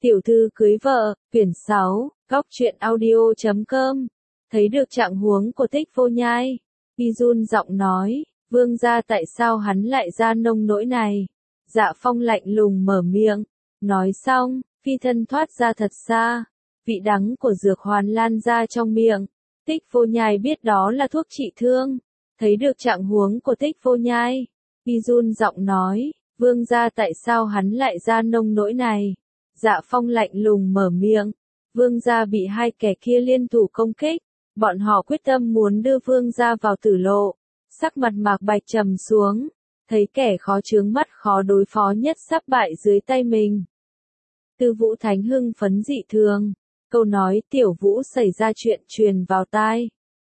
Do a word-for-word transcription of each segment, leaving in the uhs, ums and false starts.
Tiểu thư cưới vợ, quyển sáu, góc truyện audio chấm com. Thấy được trạng huống của Tích Vô Nhai, Y run giọng nói, vương gia tại sao hắn lại ra nông nỗi này? Dạ Phong lạnh lùng mở miệng, nói xong, phi thân thoát ra thật xa, vị đắng của dược hoàn lan ra trong miệng. Tích Vô Nhai biết đó là thuốc trị thương. Thấy được trạng huống của Tích Vô Nhai, Y run giọng nói, vương gia tại sao hắn lại ra nông nỗi này? Dạ Phong lạnh lùng mở miệng, vương gia bị hai kẻ kia liên thủ công kích, bọn họ quyết tâm muốn đưa vương gia vào tử lộ. Sắc mặt Mạc Bạch trầm xuống, thấy kẻ khó chướng mắt khó đối phó nhất sắp bại dưới tay mình. Tư Vũ Thánh hưng phấn dị thường, câu nói Tiểu Vũ xảy ra chuyện truyền vào tai.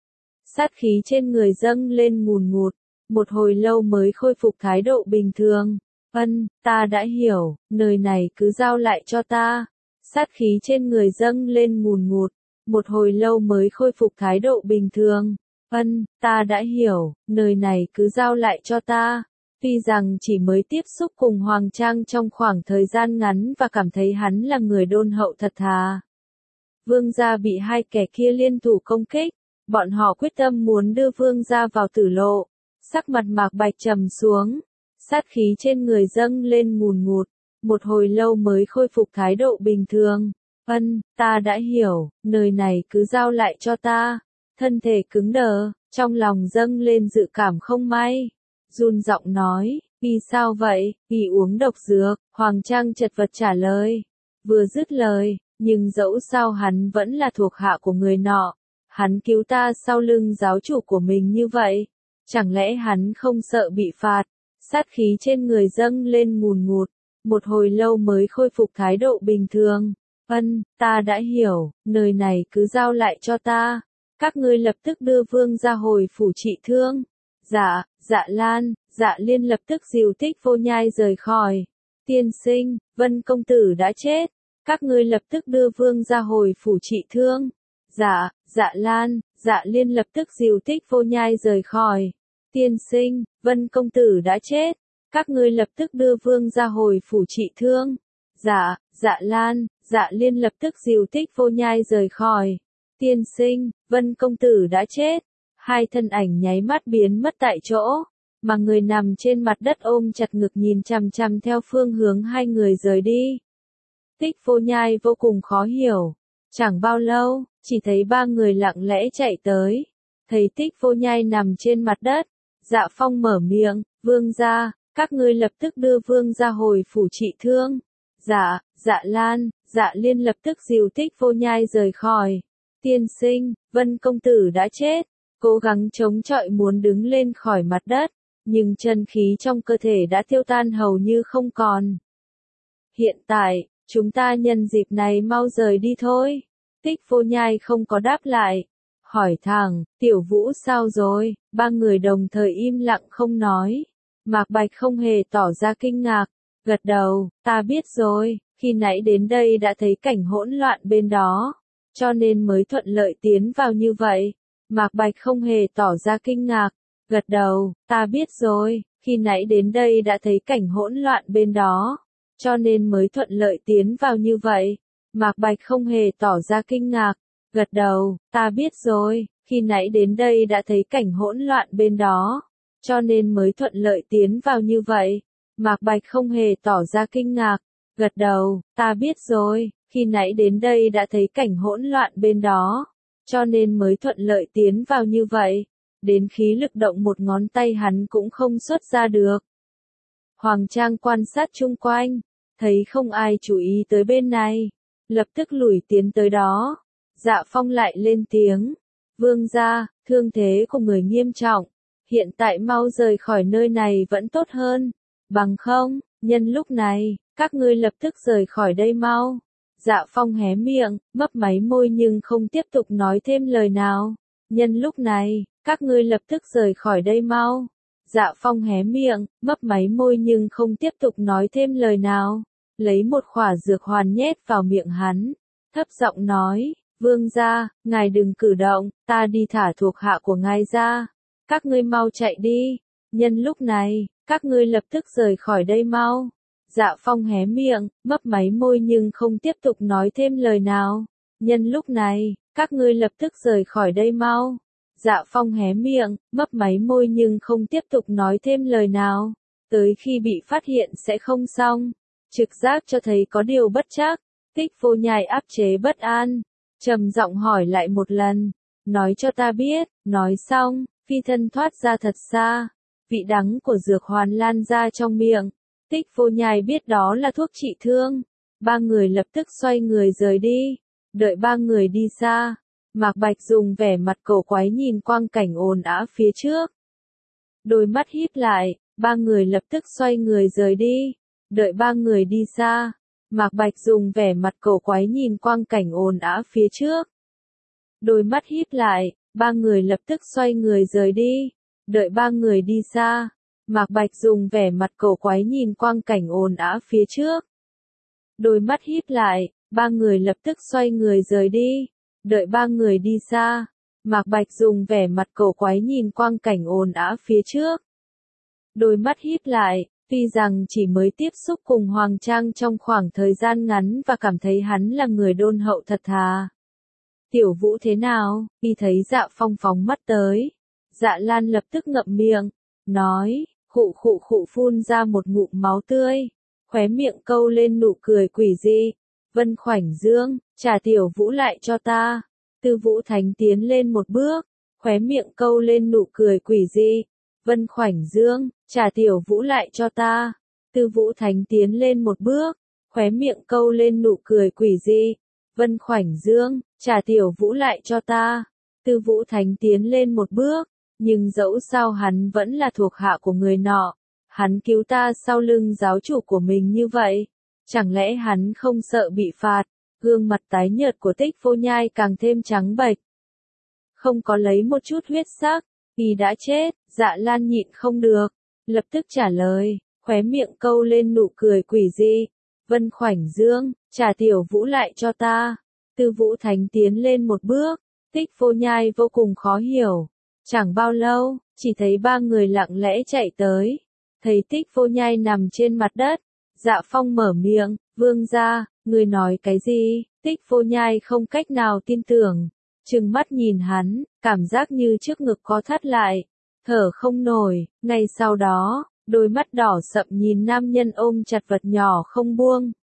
Sát khí trên người dâng lên ngùn ngụt, một hồi lâu mới khôi phục thái độ bình thường. Ân, ta đã hiểu, nơi này cứ giao lại cho ta. Sát khí trên người dâng lên ngùn ngụt, một hồi lâu mới khôi phục thái độ bình thường. Ân, ta đã hiểu, nơi này cứ giao lại cho ta. Tuy rằng chỉ mới tiếp xúc cùng Hoàng Trang trong khoảng thời gian ngắn và cảm thấy hắn là người đôn hậu thật thà. Vương gia bị hai kẻ kia liên thủ công kích, bọn họ quyết tâm muốn đưa vương gia vào tử lộ. Sắc mặt Mạc Bạch trầm xuống. Sát khí trên người dâng lên ngùn ngụt, một hồi lâu mới khôi phục thái độ bình thường. Ân, ta đã hiểu, nơi này cứ giao lại cho ta. Thân thể cứng đờ, trong lòng dâng lên dự cảm không may. Run giọng nói, vì sao vậy, vì uống độc dược, Hoàng Trang chật vật trả lời. Vừa dứt lời, nhưng dẫu sao hắn vẫn là thuộc hạ của người nọ. Hắn cứu ta sau lưng giáo chủ của mình như vậy. Chẳng lẽ hắn không sợ bị phạt? Sát khí trên người dâng lên ngùn ngụt, một hồi lâu mới khôi phục thái độ bình thường. Ân, ta đã hiểu, nơi này cứ giao lại cho ta. Các ngươi lập tức đưa vương ra hồi phủ trị thương. Dạ, dạ Lan, dạ Liên lập tức dìu Tích Vô Nhai rời khỏi. Tiên sinh, Vân công tử đã chết. Các ngươi lập tức đưa vương ra hồi phủ trị thương. Dạ, dạ Lan, dạ Liên lập tức dìu Tích Vô Nhai rời khỏi. Tiên sinh, Vân công tử đã chết. Các ngươi lập tức đưa vương ra hồi phủ trị thương. Dạ, dạ Lan, dạ Liên lập tức dìu Tích Vô Nhai rời khỏi. Tiên sinh, Vân công tử đã chết. Hai thân ảnh nháy mắt biến mất tại chỗ, mà người nằm trên mặt đất ôm chặt ngực nhìn chằm chằm theo phương hướng hai người rời đi. Tích Vô Nhai vô cùng khó hiểu. Chẳng bao lâu, chỉ thấy ba người lặng lẽ chạy tới. Thấy Tích Vô Nhai nằm trên mặt đất. Dạ Phong mở miệng, vương gia, các ngươi lập tức đưa vương gia hồi phủ trị thương. Dạ, dạ Lan, dạ Liên lập tức dìu Tích Vô Nhai rời khỏi. Tiên sinh, Vân công tử đã chết. Cố gắng chống chọi muốn đứng lên khỏi mặt đất, nhưng chân khí trong cơ thể đã tiêu tan hầu như không còn. Hiện tại, chúng ta nhân dịp này mau rời đi thôi. Tích Vô Nhai không có đáp lại. Hỏi thẳng, Tiểu Vũ sao rồi? Ba người đồng thời im lặng không nói. Mạc Bạch không hề tỏ ra kinh ngạc, gật đầu, ta biết rồi, khi nãy đến đây đã thấy cảnh hỗn loạn bên đó, cho nên mới thuận lợi tiến vào như vậy. Mạc Bạch không hề tỏ ra kinh ngạc, gật đầu, ta biết rồi, khi nãy đến đây đã thấy cảnh hỗn loạn bên đó, cho nên mới thuận lợi tiến vào như vậy. Mạc Bạch không hề tỏ ra kinh ngạc, gật đầu, ta biết rồi, khi nãy đến đây đã thấy cảnh hỗn loạn bên đó, cho nên mới thuận lợi tiến vào như vậy. Mạc Bạch không hề tỏ ra kinh ngạc, gật đầu, ta biết rồi, khi nãy đến đây đã thấy cảnh hỗn loạn bên đó, cho nên mới thuận lợi tiến vào như vậy. Đến khí lực động một ngón tay hắn cũng không xuất ra được. Hoàng Trang quan sát chung quanh, thấy không ai chú ý tới bên này, lập tức lùi tiến tới đó. Dạ Phong lại lên tiếng, vương gia, thương thế của người nghiêm trọng, hiện tại mau rời khỏi nơi này vẫn tốt hơn, bằng không, nhân lúc này, các ngươi lập tức rời khỏi đây mau. Dạ Phong hé miệng, mấp máy môi nhưng không tiếp tục nói thêm lời nào. Nhân lúc này, các ngươi lập tức rời khỏi đây mau. Dạ Phong hé miệng, mấp máy môi nhưng không tiếp tục nói thêm lời nào. Lấy một khỏa dược hoàn nhét vào miệng hắn, thấp giọng nói, vương gia, ngài đừng cử động, ta đi thả thuộc hạ của ngài ra. Các ngươi mau chạy đi. Nhân lúc này, các ngươi lập tức rời khỏi đây mau. Dạ Phong hé miệng, mấp máy môi nhưng không tiếp tục nói thêm lời nào. Nhân lúc này, các ngươi lập tức rời khỏi đây mau. Dạ Phong hé miệng, mấp máy môi nhưng không tiếp tục nói thêm lời nào. Tới khi bị phát hiện sẽ không xong. Trực giác cho thấy có điều bất trắc. Tích Vô Nhai áp chế bất an, trầm giọng hỏi lại một lần. Nói cho ta biết. Nói xong, phi thân thoát ra thật xa. Vị đắng của dược hoàn lan ra trong miệng. Tích Vô Nhai biết đó là thuốc trị thương. Ba người lập tức xoay người rời đi. Đợi ba người đi xa, Mạc Bạch dùng vẻ mặt cổ quái nhìn quang cảnh ồn ào phía trước. Đôi mắt híp lại, ba người lập tức xoay người rời đi. Đợi ba người đi xa, Mạc Bạch dùng vẻ mặt cổ quái nhìn quang cảnh ồn ào phía trước. Đôi mắt híp lại, ba người lập tức xoay người rời đi. Đợi ba người đi xa, Mạc Bạch dùng vẻ mặt cổ quái nhìn quang cảnh ồn ào phía trước. Đôi mắt híp lại, ba người lập tức xoay người rời đi. Đợi ba người đi xa, Mạc Bạch dùng vẻ mặt cổ quái nhìn quang cảnh ồn ào phía trước. Đôi mắt híp lại, tuy rằng chỉ mới tiếp xúc cùng Hoàng Trang trong khoảng thời gian ngắn và cảm thấy hắn là người đôn hậu thật thà. Tiểu Vũ thế nào? Y thấy Dạ Phong phóng mắt tới. Dạ Lan lập tức ngậm miệng, nói, khụ khụ khụ phun ra một ngụm máu tươi. Khóe miệng câu lên nụ cười quỷ dị. Vân Khoảnh Dương, trả Tiểu Vũ lại cho ta. Tư Vũ Thánh tiến lên một bước, khóe miệng câu lên nụ cười quỷ dị. Vân Khoảnh Dương, trả Tiểu Vũ lại cho ta. Tư Vũ Thánh tiến lên một bước, khóe miệng câu lên nụ cười quỷ dị. Vân Khoảnh Dương, trả Tiểu Vũ lại cho ta. Tư Vũ Thánh tiến lên một bước, nhưng dẫu sao hắn vẫn là thuộc hạ của người nọ. Hắn cứu ta sau lưng giáo chủ của mình như vậy. Chẳng lẽ hắn không sợ bị phạt? Gương mặt tái nhợt của Tích Vô Nhai càng thêm trắng bệch. Không có lấy một chút huyết sắc, y đã chết. Dạ Lan nhịn không được, lập tức trả lời, khóe miệng câu lên nụ cười quỷ dị. Vân Khoảnh Dương, trả Tiểu Vũ lại cho ta. Tư Vũ Thánh tiến lên một bước, Tích Vô Nhai vô cùng khó hiểu. Chẳng bao lâu, chỉ thấy ba người lặng lẽ chạy tới. Thấy Tích Vô Nhai nằm trên mặt đất. Dạ Phong mở miệng, vương gia, người nói cái gì? Tích Vô Nhai không cách nào tin tưởng, trừng mắt nhìn hắn, cảm giác như trước ngực có thắt lại, thở không nổi. Ngay sau đó, đôi mắt đỏ sậm nhìn nam nhân ôm chặt vật nhỏ không buông.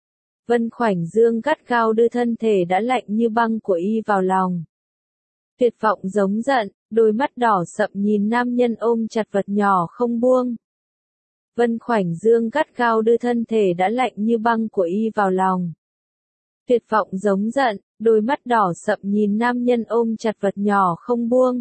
Vân Khoảnh Dương gắt gao đưa thân thể đã lạnh như băng của y vào lòng. Tuyệt vọng giống giận, đôi mắt đỏ sậm nhìn nam nhân ôm chặt vật nhỏ không buông. Vân Khoảnh Dương gắt gao đưa thân thể đã lạnh như băng của y vào lòng. Tuyệt vọng giống giận, đôi mắt đỏ sậm nhìn nam nhân ôm chặt vật nhỏ không buông.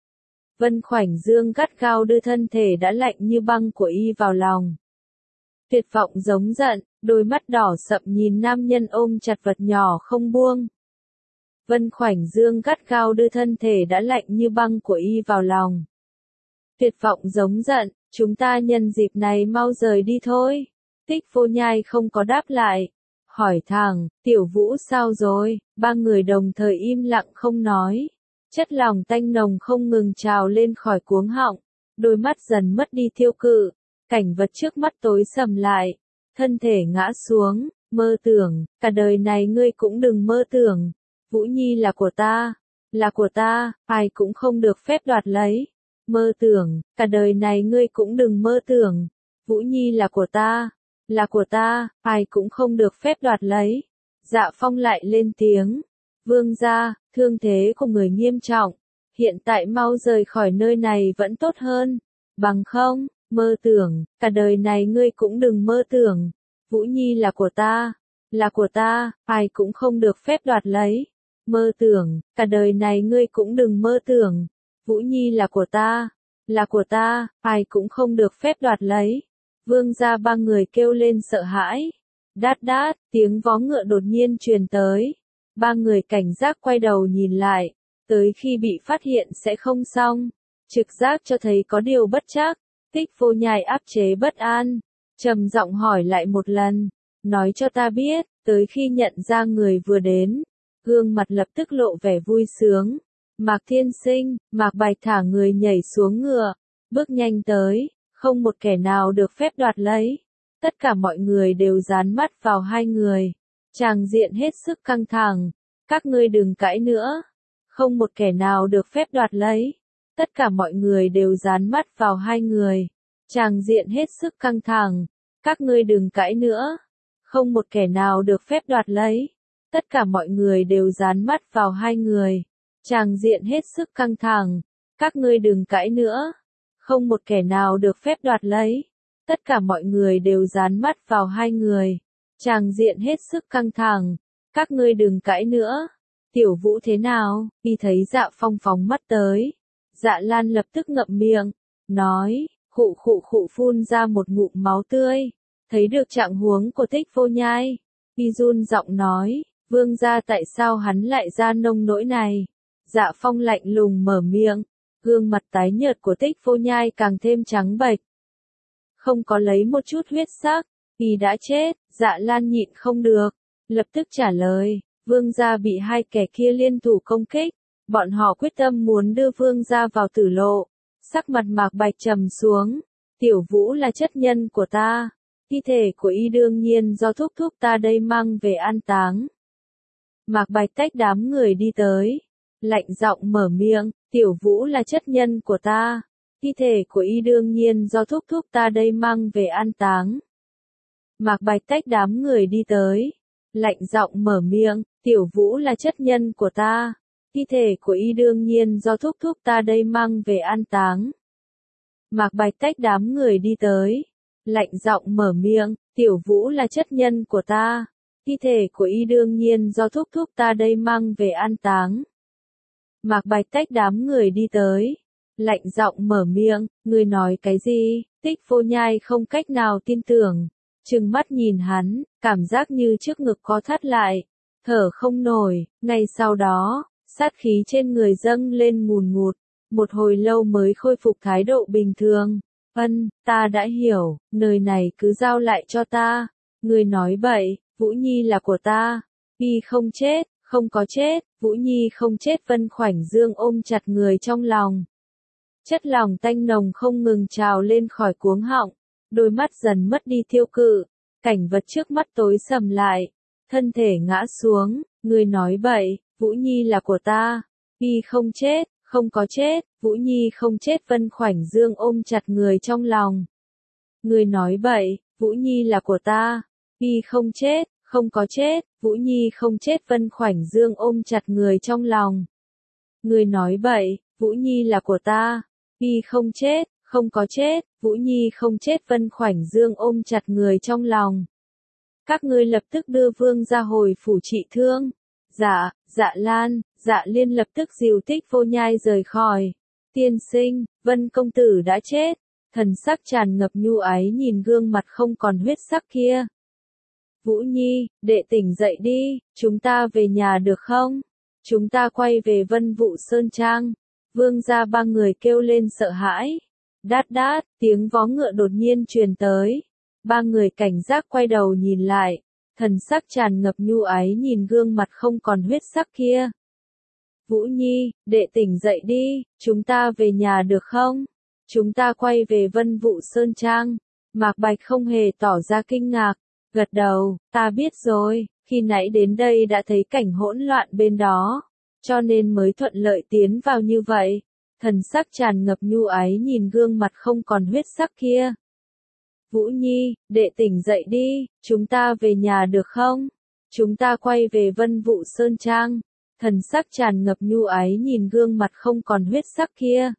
Vân Khoảnh Dương gắt gao đưa thân thể đã lạnh như băng của y vào lòng. Tuyệt vọng giống giận, đôi mắt đỏ sậm nhìn nam nhân ôm chặt vật nhỏ không buông. Vân Khoảnh Dương gắt gao đưa thân thể đã lạnh như băng của y vào lòng. Tuyệt vọng giống giận, chúng ta nhân dịp này mau rời đi thôi. Tích Vô Nhai không có đáp lại. Hỏi thẳng, Tiểu Vũ sao rồi? Ba người đồng thời im lặng không nói. Chất lỏng tanh nồng không ngừng trào lên khỏi cuống họng. Đôi mắt dần mất đi thiêu cự. Cảnh vật trước mắt tối sầm lại. Thân thể ngã xuống, mơ tưởng, cả đời này ngươi cũng đừng mơ tưởng. Vũ Nhi là của ta, là của ta, ai cũng không được phép đoạt lấy. Mơ tưởng, cả đời này ngươi cũng đừng mơ tưởng. Vũ Nhi là của ta, là của ta, ai cũng không được phép đoạt lấy. Dạ Phong lại lên tiếng. Vương gia, thương thế của người nghiêm trọng. Hiện tại mau rời khỏi nơi này vẫn tốt hơn. Bằng không, mơ tưởng, cả đời này ngươi cũng đừng mơ tưởng. Vũ Nhi là của ta, là của ta, ai cũng không được phép đoạt lấy. Mơ tưởng, cả đời này ngươi cũng đừng mơ tưởng. Vũ Nhi là của ta, là của ta, ai cũng không được phép đoạt lấy. Vương gia ba người kêu lên sợ hãi. Đát đát, tiếng vó ngựa đột nhiên truyền tới. Ba người cảnh giác quay đầu nhìn lại. Tới khi bị phát hiện sẽ không xong. Trực giác cho thấy có điều bất trắc. Tích Vô Nhai áp chế bất an. Trầm giọng hỏi lại một lần. Nói cho ta biết, tới khi nhận ra người vừa đến. Gương mặt lập tức lộ vẻ vui sướng. Mạc Thiên Sinh, Mạc Bạch thả người nhảy xuống ngựa. Bước nhanh tới, không một kẻ nào được phép đoạt lấy. Tất cả mọi người đều dán mắt vào hai người. Tràng diện hết sức căng thẳng. Các ngươi đừng cãi nữa. Không một kẻ nào được phép đoạt lấy. Tất cả mọi người đều dán mắt vào hai người. Tràng diện hết sức căng thẳng. Các ngươi đừng cãi nữa. Không một kẻ nào được phép đoạt lấy. Tất cả mọi người đều dán mắt vào hai người. Tràng diện hết sức căng thẳng. Các ngươi đừng cãi nữa. Không một kẻ nào được phép đoạt lấy. Tất cả mọi người đều dán mắt vào hai người. Tràng diện hết sức căng thẳng. Các ngươi đừng cãi nữa. Tiểu Vũ thế nào? Y thấy Dạ Phong phóng mắt tới. Dạ Lan lập tức ngậm miệng. Nói, khụ khụ khụ phun ra một ngụm máu tươi. Thấy được trạng huống của Tích Vô Nhai. Y run giọng nói, vương gia tại sao hắn lại ra nông nỗi này? Dạ Phong lạnh lùng mở miệng. Gương mặt tái nhợt của Tích Vô Nhai càng thêm trắng bệch. Không có lấy một chút huyết sắc. Y đã chết. Dạ Lan nhịn không được. Lập tức trả lời, vương gia bị hai kẻ kia liên thủ công kích. Bọn họ quyết tâm muốn đưa vương gia vào tử lộ. Sắc mặt Mạc Bạch trầm xuống. Tiểu Vũ là chất nhân của ta. Thi thể của y đương nhiên do thúc thúc ta đây mang về an táng. Mạc Bạch tách đám người đi tới. Lạnh giọng mở miệng, Tiểu Vũ là chất nhân của ta. Thi thể của y đương nhiên do thúc thúc ta đây mang về an táng. Mạc Bạch tách đám người đi tới. Lạnh giọng mở miệng, Tiểu Vũ là chất nhân của ta. Thi thể của y đương nhiên do thúc thúc ta đây mang về an táng. Mạc Bạch tách đám người đi tới. Lạnh giọng mở miệng, Tiểu Vũ là chất nhân của ta. Thi thể của y đương nhiên do thúc thúc ta đây mang về an táng. Mạc Bạch tách đám người đi tới. Lạnh giọng mở miệng, ngươi nói cái gì? Tích Vô Nhai không cách nào tin tưởng. Trừng mắt nhìn hắn, cảm giác như trước ngực có thắt lại. Thở không nổi, ngay sau đó, sát khí trên người dâng lên ngùn ngụt. Một hồi lâu mới khôi phục thái độ bình thường. Ân, ta đã hiểu, nơi này cứ giao lại cho ta. Ngươi nói bậy, Vũ Nhi là của ta. Y không chết, không có chết, Vũ Nhi không chết. Vân Khoảnh Dương ôm chặt người trong lòng. Chất lỏng tanh nồng không ngừng trào lên khỏi cuống họng. Đôi mắt dần mất đi thiêu cự. Cảnh vật trước mắt tối sầm lại. Thân thể ngã xuống. Ngươi nói bậy, Vũ Nhi là của ta. Y không chết, không có chết, Vũ Nhi không chết. Vân Khoảnh Dương ôm chặt người trong lòng. Ngươi nói bậy, Vũ Nhi là của ta. Y không chết, không có chết, Vũ Nhi không chết. Vân Khoảnh Dương ôm chặt người trong lòng. Ngươi nói bậy, Vũ Nhi là của ta. Y không chết, không có chết, Vũ Nhi không chết. Vân Khoảnh Dương ôm chặt người trong lòng. Các ngươi lập tức đưa vương ra hồi phủ trị thương. Dạ, Dạ Lan, Dạ Liên lập tức dìu Tích Vô Nhai rời khỏi. Tiên sinh, Vân công tử đã chết. Thần sắc tràn ngập nhu ái nhìn gương mặt không còn huyết sắc kia. Vũ Nhi, đệ tỉnh dậy đi, chúng ta về nhà được không? Chúng ta quay về Vân Vũ Sơn Trang. Vương gia ba người kêu lên sợ hãi. Đát đát, tiếng vó ngựa đột nhiên truyền tới. Ba người cảnh giác quay đầu nhìn lại. Thần sắc tràn ngập nhu ái nhìn gương mặt không còn huyết sắc kia. Vũ Nhi, đệ tỉnh dậy đi, chúng ta về nhà được không? Chúng ta quay về Vân Vũ Sơn Trang. Mạc Bạch không hề tỏ ra kinh ngạc. Gật đầu, ta biết rồi, khi nãy đến đây đã thấy cảnh hỗn loạn bên đó. Cho nên mới thuận lợi tiến vào như vậy. Thần sắc tràn ngập nhu ái nhìn gương mặt không còn huyết sắc kia. Vũ Nhi, đệ tỉnh dậy đi, chúng ta về nhà được không? Chúng ta quay về Vân Vũ Sơn Trang. Thần sắc tràn ngập nhu ái nhìn gương mặt không còn huyết sắc kia.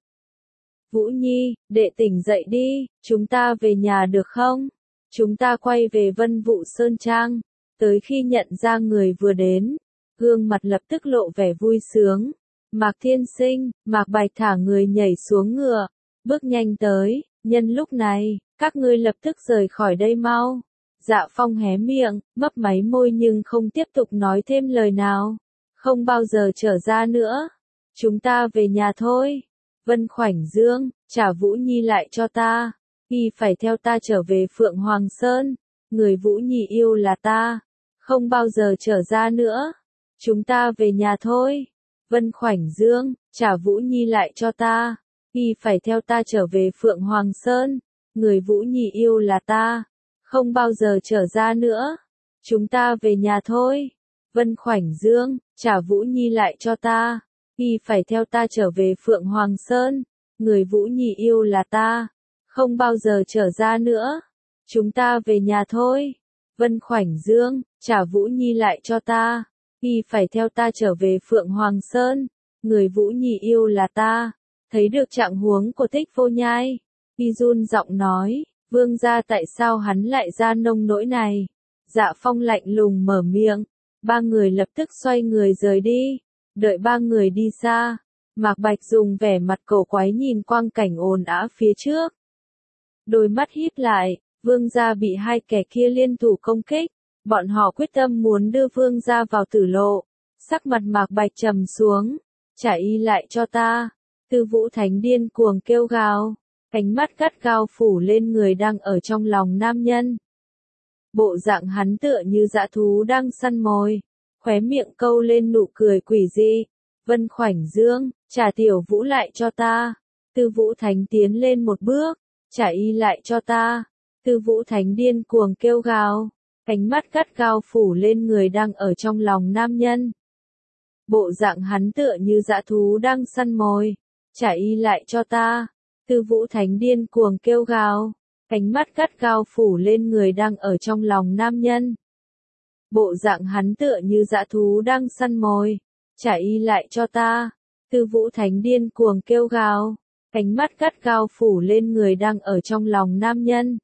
Vũ Nhi, đệ tỉnh dậy đi, chúng ta về nhà được không? Chúng ta quay về Vân Vũ Sơn Trang. Tới khi nhận ra người vừa đến, gương mặt lập tức lộ vẻ vui sướng. Mạc Thiên Sinh, Mạc Bạch thả người nhảy xuống ngựa, bước nhanh tới. Nhân lúc này, các ngươi lập tức rời khỏi đây mau. Dạ Phong hé miệng, mấp máy môi nhưng không tiếp tục nói thêm lời nào. Không bao giờ trở ra nữa. Chúng ta về nhà thôi. Vân Khoảnh Dương, trả Vũ Nhi lại cho ta. Y phải theo ta trở về Phượng Hoàng Sơn. Người Vũ Nhi yêu là ta. Không bao giờ trở ra nữa. Chúng ta về nhà thôi. Vân Khoảnh Dương, trả Vũ Nhi lại cho ta. Y phải theo ta trở về Phượng Hoàng Sơn. Người Vũ Nhi yêu là ta. không bao giờ trở ra nữa. Chúng ta về nhà thôi. Vân Khoảnh Dương, trả Vũ Nhi lại cho ta. Y phải theo ta trở về Phượng Hoàng Sơn. Người Vũ Nhi yêu là ta, không bao giờ trở ra nữa. Chúng ta về nhà thôi. Vân Khoảnh Dương, trả Vũ Nhi lại cho ta. Y phải theo ta trở về Phượng Hoàng Sơn. Người Vũ Nhi yêu là ta. Thấy được trạng huống của Thích Vô Nhai, Y run giọng nói, vương gia tại sao hắn lại ra nông nỗi này? Dạ Phong lạnh lùng mở miệng. Ba người lập tức xoay người rời đi. Đợi ba người đi xa, Mạc Bạch dùng vẻ mặt cổ quái nhìn quang cảnh ồn ào phía trước. Đôi mắt híp lại, vương gia bị hai kẻ kia liên thủ công kích. Bọn họ quyết tâm muốn đưa vương gia vào tử lộ. Sắc mặt Mạc Bạch trầm xuống. Trả y lại cho ta. Tư Vũ Thánh điên cuồng kêu gào. Ánh mắt gắt gao phủ lên người đang ở trong lòng nam nhân. Bộ dạng hắn tựa như dã thú đang săn mồi. Khóe miệng câu lên nụ cười quỷ dị. Vân Khoảnh Dương, trả Tiểu Vũ lại cho ta. Tư Vũ Thánh tiến lên một bước. Trả y lại cho ta. Tư Vũ Thánh điên cuồng kêu gào. Ánh mắt gắt gao phủ lên người đang ở trong lòng nam nhân. Bộ dạng hắn tựa như dã thú đang săn mồi. Trả y lại cho ta. Tư Vũ Thánh điên cuồng kêu gào. Ánh mắt gắt gao phủ lên người đang ở trong lòng nam nhân. Bộ dạng hắn tựa như dã thú đang săn mồi. Trả y lại cho ta. Tư Vũ Thánh điên cuồng kêu gào. Ánh mắt gắt gao phủ lên người đang ở trong lòng nam nhân.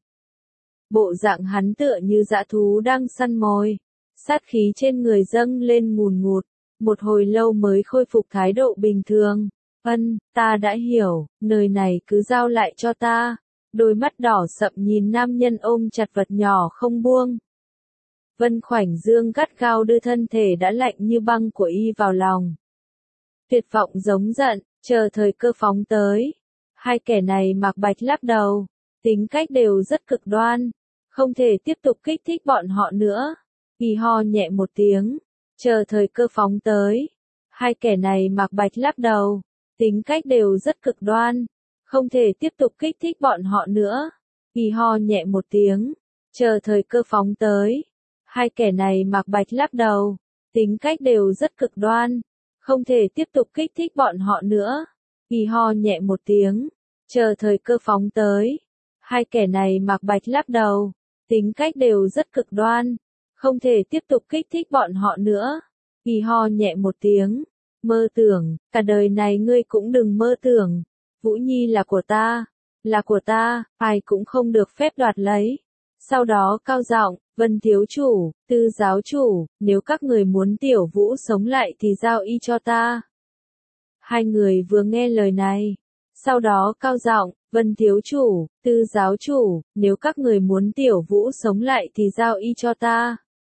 Bộ dạng hắn tựa như dã thú đang săn mồi. Sát khí trên người dâng lên ngùn ngụt. Một hồi lâu mới khôi phục thái độ bình thường. Ân, ta đã hiểu, nơi này cứ giao lại cho ta. Đôi mắt đỏ sậm nhìn nam nhân ôm chặt vật nhỏ không buông. Vân Khoảnh Dương gắt gao đưa thân thể đã lạnh như băng của y vào lòng. Tuyệt vọng giống giận, chờ thời cơ phóng tới. Hai kẻ này Mạc Bạch lắc đầu. Tính cách đều rất cực đoan. Không thể tiếp tục kích thích bọn họ nữa. Y ho nhẹ một tiếng. Chờ thời cơ phóng tới. Hai kẻ này Mạc Bạch lắc đầu. Tính cách đều rất cực đoan. Không thể tiếp tục kích thích bọn họ nữa. Y ho nhẹ một tiếng. Chờ thời cơ phóng tới. Hai kẻ này Mạc Bạch lắc đầu. Tính cách đều rất cực đoan. Không thể tiếp tục kích thích bọn họ nữa. Y ho nhẹ một tiếng. Chờ thời cơ phóng tới. Hai kẻ này Mạc Bạch lắc đầu. Tính cách đều rất cực đoan. Không thể tiếp tục kích thích bọn họ nữa. Y ho nhẹ một tiếng. Mơ tưởng, cả đời này ngươi cũng đừng mơ tưởng. Vũ Nhi là của ta. Là của ta, ai cũng không được phép đoạt lấy. Sau đó cao giọng, Vân thiếu chủ, Tư giáo chủ, nếu các người muốn Tiểu Vũ sống lại thì giao y cho ta. Hai người vừa nghe lời này. Sau đó cao giọng, Vân thiếu chủ, Tư giáo chủ, nếu các người muốn Tiểu Vũ sống lại thì giao y cho ta.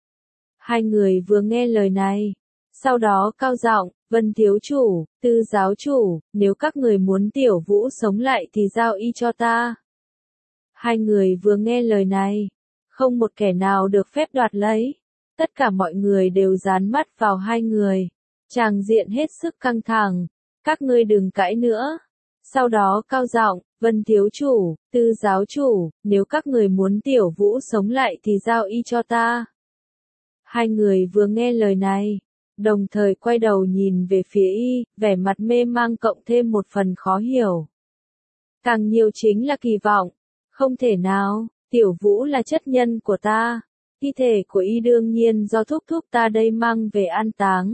Hai người vừa nghe lời này. Sau đó cao giọng, Vân thiếu chủ, Tư giáo chủ, nếu các người muốn Tiểu Vũ sống lại thì giao y cho ta. Hai người vừa nghe lời này. Không một kẻ nào được phép đoạt lấy. Tất cả mọi người đều dán mắt vào hai người. Tràng diện hết sức căng thẳng. Các ngươi đừng cãi nữa. Sau đó cao giọng, Vân thiếu chủ, Tư giáo chủ, nếu các người muốn Tiểu Vũ sống lại thì giao y cho ta. Hai người vừa nghe lời này. Đồng thời quay đầu nhìn về phía y, vẻ mặt mê mang cộng thêm một phần khó hiểu. Càng nhiều chính là kỳ vọng. Không thể nào, Tiểu Vũ là chất nhân của ta. Thi thể của y đương nhiên do thúc thúc ta đây mang về an táng.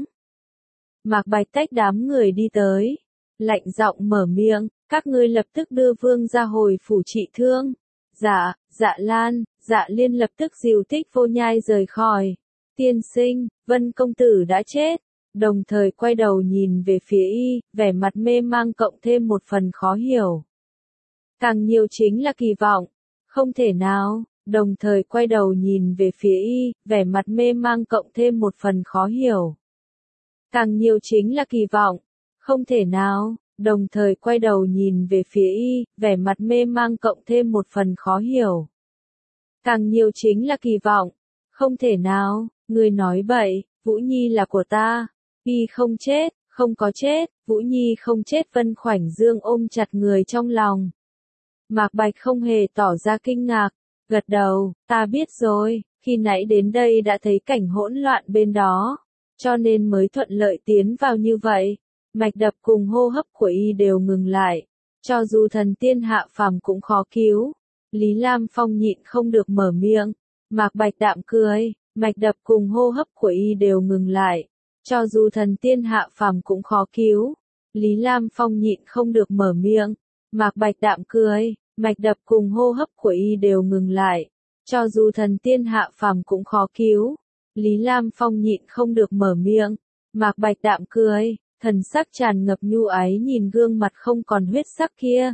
Mạc Bạch tách đám người đi tới. Lạnh giọng mở miệng, các ngươi lập tức đưa vương ra hồi phủ trị thương. Dạ, Dạ Lan, Dạ Liên lập tức dìu Thích Vô Nhai rời khỏi. Tiên sinh, Vân công tử đã chết. Đồng thời quay đầu nhìn về phía y, vẻ mặt mê mang cộng thêm một phần khó hiểu. Càng nhiều chính là kỳ vọng. Không thể nào, đồng thời quay đầu nhìn về phía y, vẻ mặt mê mang cộng thêm một phần khó hiểu. Càng nhiều chính là kỳ vọng. Không thể nào, đồng thời quay đầu nhìn về phía y, vẻ mặt mê mang cộng thêm một phần khó hiểu. Càng nhiều chính là kỳ vọng. Không thể nào, ngươi nói bậy, Vũ Nhi là của ta. Y không chết, không có chết, Vũ Nhi không chết. Vân Khoảnh Dương ôm chặt người trong lòng. Mạc Bạch không hề tỏ ra kinh ngạc. gật đầu, ta biết rồi, khi nãy đến đây đã thấy cảnh hỗn loạn bên đó, cho nên mới thuận lợi tiến vào như vậy. Mạch đập cùng hô hấp của y đều ngừng lại, cho dù thần tiên hạ phàm cũng khó cứu. Lý Lam Phong nhịn không được mở miệng, Mạc Bạch đạm cười, mạch đập cùng hô hấp của y đều ngừng lại, cho dù thần tiên hạ phàm cũng khó cứu. Lý Lam Phong nhịn không được mở miệng, Mạc Bạch đạm cười, mạch đập cùng hô hấp của y đều ngừng lại, cho dù thần tiên hạ phàm cũng khó cứu. Lý Lam Phong nhịn không được mở miệng, Mạc Bạch đạm cười, thần sắc tràn ngập nhu ái nhìn gương mặt không còn huyết sắc kia.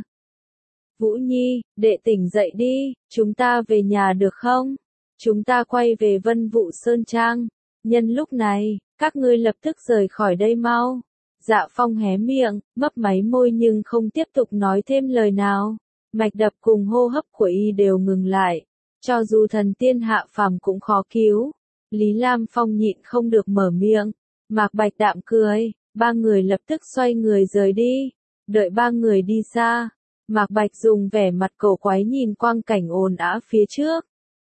Vũ Nhi, đệ tỉnh dậy đi, chúng ta về nhà được không? Chúng ta quay về Vân Vũ Sơn Trang. Nhân lúc này, các ngươi lập tức rời khỏi đây mau. Dạ Phong hé miệng, mấp máy môi nhưng không tiếp tục nói thêm lời nào. Mạch đập cùng hô hấp của y đều ngừng lại, cho dù thần tiên hạ phàm cũng khó cứu. Lý Lam Phong nhịn không được mở miệng, Mạc Bạch đạm cười, ba người lập tức xoay người rời đi. Đợi ba người đi xa, Mạc Bạch dùng vẻ mặt cổ quái nhìn quang cảnh ồn ào phía trước.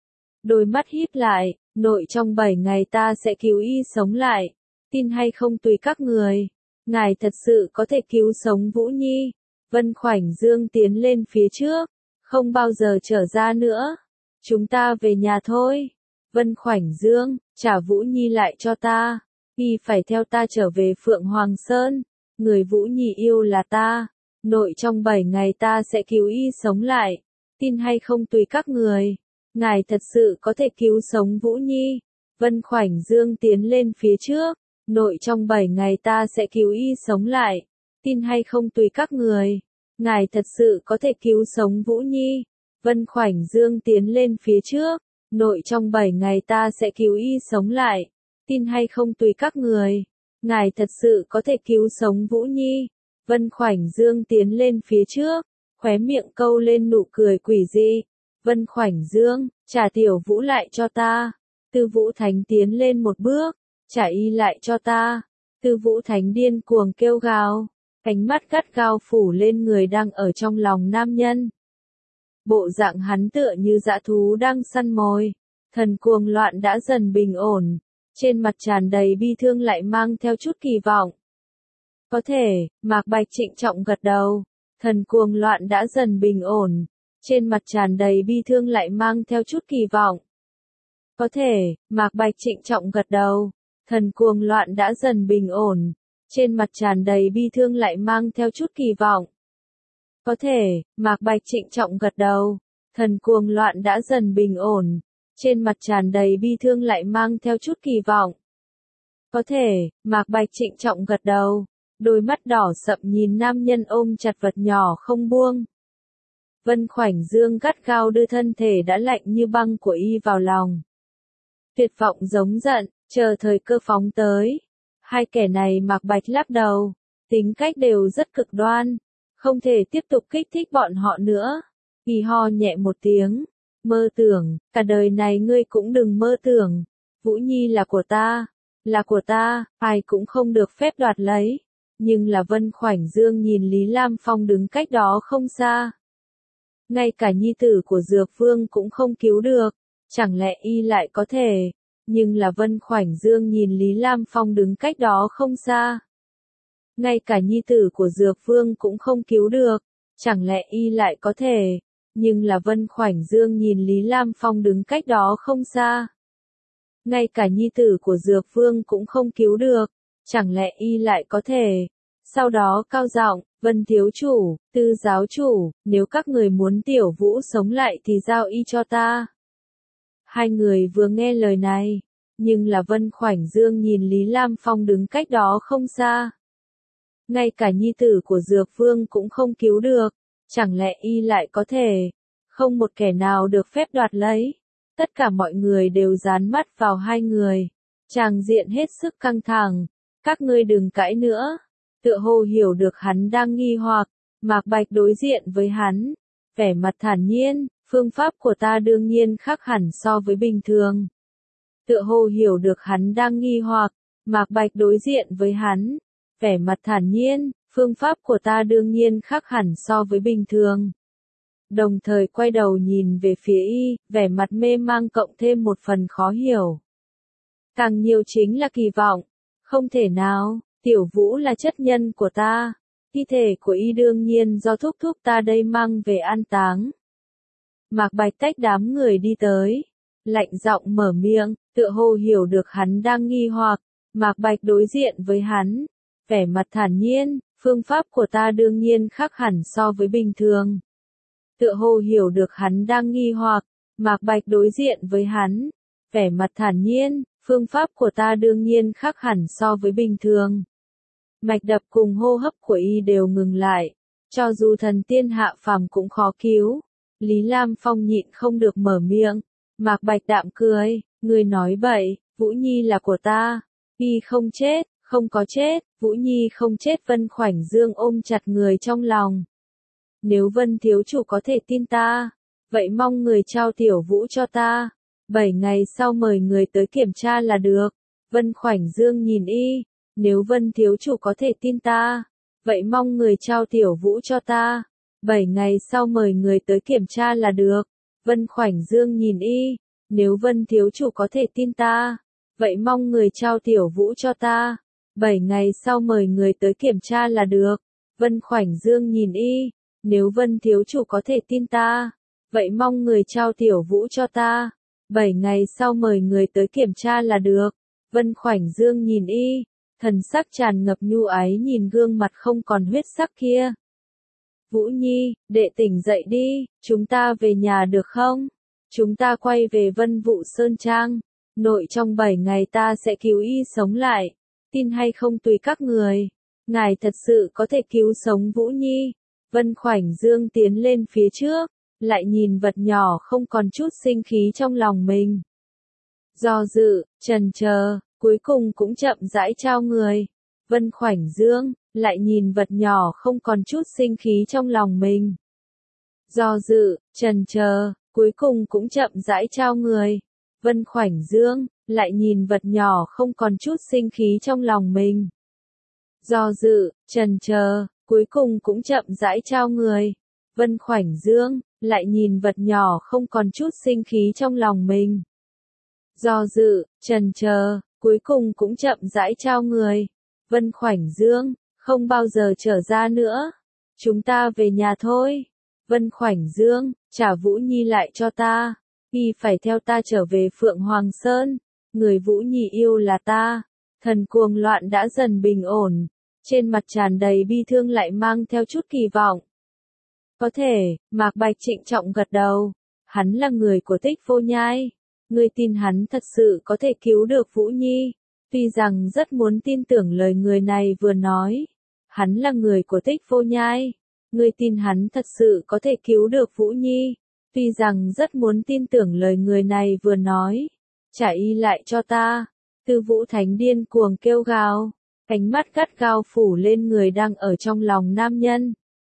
Đôi mắt híp lại, nội trong bảy ngày ta sẽ cứu y sống lại, tin hay không tùy các người. Ngài thật sự có thể cứu sống Vũ Nhi. Vân Khoảnh Dương tiến lên phía trước, không bao giờ trở ra nữa. Chúng ta về nhà thôi. Vân Khoảnh Dương, trả Vũ Nhi lại cho ta. Y phải theo ta trở về Phượng Hoàng Sơn. Người Vũ Nhi yêu là ta. Nội trong bảy ngày ta sẽ cứu y sống lại. Tin hay không tùy các người. Ngài thật sự có thể cứu sống Vũ Nhi. Vân Khoảnh Dương tiến lên phía trước. Nội trong bảy ngày ta sẽ cứu y sống lại. Tin hay không tùy các người. Ngài thật sự có thể cứu sống Vũ Nhi. Vân Khoảnh Dương tiến lên phía trước. Nội trong bảy ngày ta sẽ cứu y sống lại. Tin hay không tùy các người. Ngài thật sự có thể cứu sống Vũ Nhi. Vân Khoảnh Dương tiến lên phía trước. Khóe miệng câu lên nụ cười quỷ dị. Vân Khoảnh Dương, trả Tiểu Vũ lại cho ta. Tư Vũ Thánh tiến lên một bước. Trả y lại cho ta. Tư Vũ Thánh điên cuồng kêu gào. Ánh mắt gắt gao phủ lên người đang ở trong lòng nam nhân. Bộ dạng hắn tựa như dã thú đang săn mồi. Thần cuồng loạn đã dần bình ổn. Trên mặt tràn đầy bi thương lại mang theo chút kỳ vọng. Có thể, Mạc Bạch trịnh trọng gật đầu. Thần cuồng loạn đã dần bình ổn. Trên mặt tràn đầy bi thương lại mang theo chút kỳ vọng. Có thể, Mạc Bạch trịnh trọng gật đầu. Thần cuồng loạn đã dần bình ổn. Trên mặt tràn đầy bi thương lại mang theo chút kỳ vọng. Có thể, Mạc Bạch trịnh trọng gật đầu. Thần cuồng loạn đã dần bình ổn. Trên mặt tràn đầy bi thương lại mang theo chút kỳ vọng. Có thể, Mạc Bạch trịnh trọng gật đầu. Đôi mắt đỏ sậm nhìn nam nhân ôm chặt vật nhỏ không buông. Vân Khoảnh Dương gắt gao đưa thân thể đã lạnh như băng của y vào lòng. Tuyệt vọng giống giận, chờ thời cơ phóng tới. Hai kẻ này Mạc Bạch lắc đầu, tính cách đều rất cực đoan, không thể tiếp tục kích thích bọn họ nữa. Y ho nhẹ một tiếng, mơ tưởng, cả đời này ngươi cũng đừng mơ tưởng. Vũ Nhi là của ta, là của ta, ai cũng không được phép đoạt lấy. Nhưng là Vân Khoảnh Dương nhìn Lý Lam Phong đứng cách đó không xa. Ngay cả nhi tử của Dược Vương cũng không cứu được, chẳng lẽ y lại có thể. Nhưng là Vân Khoảnh Dương nhìn Lý Lam Phong đứng cách đó không xa. Ngay cả nhi tử của Dược Vương cũng không cứu được, chẳng lẽ y lại có thể. Nhưng là Vân Khoảnh Dương nhìn Lý Lam Phong đứng cách đó không xa. Ngay cả nhi tử của Dược Vương cũng không cứu được, chẳng lẽ y lại có thể. Sau đó cao giọng, Vân thiếu chủ, Tư giáo chủ, nếu các người muốn Tiểu Vũ sống lại thì giao y cho ta. Hai người vừa nghe lời này, nhưng là Vân Khoảnh Dương nhìn Lý Lam Phong đứng cách đó không xa. Ngay cả nhi tử của Dược Vương cũng không cứu được, chẳng lẽ y lại có thể. Không một kẻ nào được phép đoạt lấy. Tất cả mọi người đều dán mắt vào hai người. Tràng diện hết sức căng thẳng. Các ngươi đừng cãi nữa. Tựa hồ hiểu được hắn đang nghi hoặc, Mạc Bạch đối diện với hắn, vẻ mặt thản nhiên, phương pháp của ta đương nhiên khác hẳn so với bình thường. Tựa hồ hiểu được hắn đang nghi hoặc, Mạc Bạch đối diện với hắn, vẻ mặt thản nhiên, phương pháp của ta đương nhiên khác hẳn so với bình thường. đồng thời quay đầu nhìn về phía y, vẻ mặt mê mang cộng thêm một phần khó hiểu. Càng nhiều chính là kỳ vọng. Không thể nào, Tiểu Vũ là chất nhân của ta. Thi thể của y đương nhiên do thúc thúc ta đây mang về an táng. Mạc Bạch tách đám người đi tới. Lạnh giọng mở miệng, tựa hồ hiểu được hắn đang nghi hoặc. Mạc Bạch đối diện với hắn. Vẻ mặt thản nhiên, phương pháp của ta đương nhiên khác hẳn so với bình thường. Tựa hồ hiểu được hắn đang nghi hoặc. Mạc Bạch đối diện với hắn. Vẻ mặt thản nhiên, phương pháp của ta đương nhiên khác hẳn so với bình thường. Mạch đập cùng hô hấp của y đều ngừng lại. Cho dù thần tiên hạ phàm cũng khó cứu. Lý Lam Phong nhịn không được mở miệng. Mạc Bạch đạm cười, người nói bậy, Vũ Nhi là của ta. Y không chết, không có chết, Vũ Nhi không chết. Vân Khoảnh Dương ôm chặt người trong lòng. Nếu Vân thiếu chủ có thể tin ta, vậy mong người trao Tiểu Vũ cho ta. Bảy ngày sau mời người tới kiểm tra là được. Vân Khoảnh Dương nhìn y, nếu Vân thiếu chủ có thể tin ta, vậy mong người trao Tiểu Vũ cho ta. Bảy ngày sau mời người tới kiểm tra là được. Vân Khoảnh Dương nhìn y, nếu Vân thiếu chủ có thể tin ta, vậy mong người trao Tiểu Vũ cho ta. Bảy ngày sau mời người tới kiểm tra là được. Vân Khoảnh Dương nhìn y, nếu Vân thiếu chủ có thể tin ta, vậy mong người trao Tiểu Vũ cho ta. Bảy ngày sau mời người tới kiểm tra là được. Vân Khoảnh Dương nhìn y, thần sắc tràn ngập nhu ái nhìn gương mặt không còn huyết sắc kia. Vũ Nhi, đệ tỉnh dậy đi, chúng ta về nhà được không? Chúng ta quay về Vân Vũ Sơn Trang. Nội trong bảy ngày ta sẽ cứu y sống lại. Tin hay không tùy các người. Ngài thật sự có thể cứu sống Vũ Nhi. Vân Khoảnh Dương tiến lên phía trước, lại nhìn vật nhỏ không còn chút sinh khí trong lòng mình. Do dự, chần chờ, cuối cùng cũng chậm rãi trao người. Vân Khoảnh Dương, lại nhìn vật nhỏ không còn chút sinh khí trong lòng mình. Do dự, chần chờ, cuối cùng cũng chậm rãi trao người. Vân Khoảnh Dương, lại nhìn vật nhỏ không còn chút sinh khí trong lòng mình. Do dự, chần chờ, cuối cùng cũng chậm rãi trao người. Vân Khoảnh Dương, lại nhìn vật nhỏ không còn chút sinh khí trong lòng mình. Do dự, chần chờ, cuối cùng cũng chậm rãi trao người. Vân Khoảnh Dương, không bao giờ trở ra nữa. Chúng ta về nhà thôi. Vân Khoảnh Dương, trả Vũ Nhi lại cho ta. Y phải theo ta trở về Phượng Hoàng Sơn. Người Vũ Nhi yêu là ta. Thần cuồng loạn đã dần bình ổn. Trên mặt tràn đầy bi thương lại mang theo chút kỳ vọng. Có thể, Mạc Bạch trịnh trọng gật đầu. Hắn là người của Tích Vô Nhai. Ngươi tin hắn thật sự có thể cứu được Vũ Nhi. Tuy rằng rất muốn tin tưởng lời người này vừa nói. Hắn là người của Tích Vô Nhai. Ngươi tin hắn thật sự có thể cứu được Vũ Nhi. Tuy rằng rất muốn tin tưởng lời người này vừa nói. Trả y lại cho ta. Tư Vũ Thánh điên cuồng kêu gào. Ánh mắt gắt gao phủ lên người đang ở trong lòng nam nhân.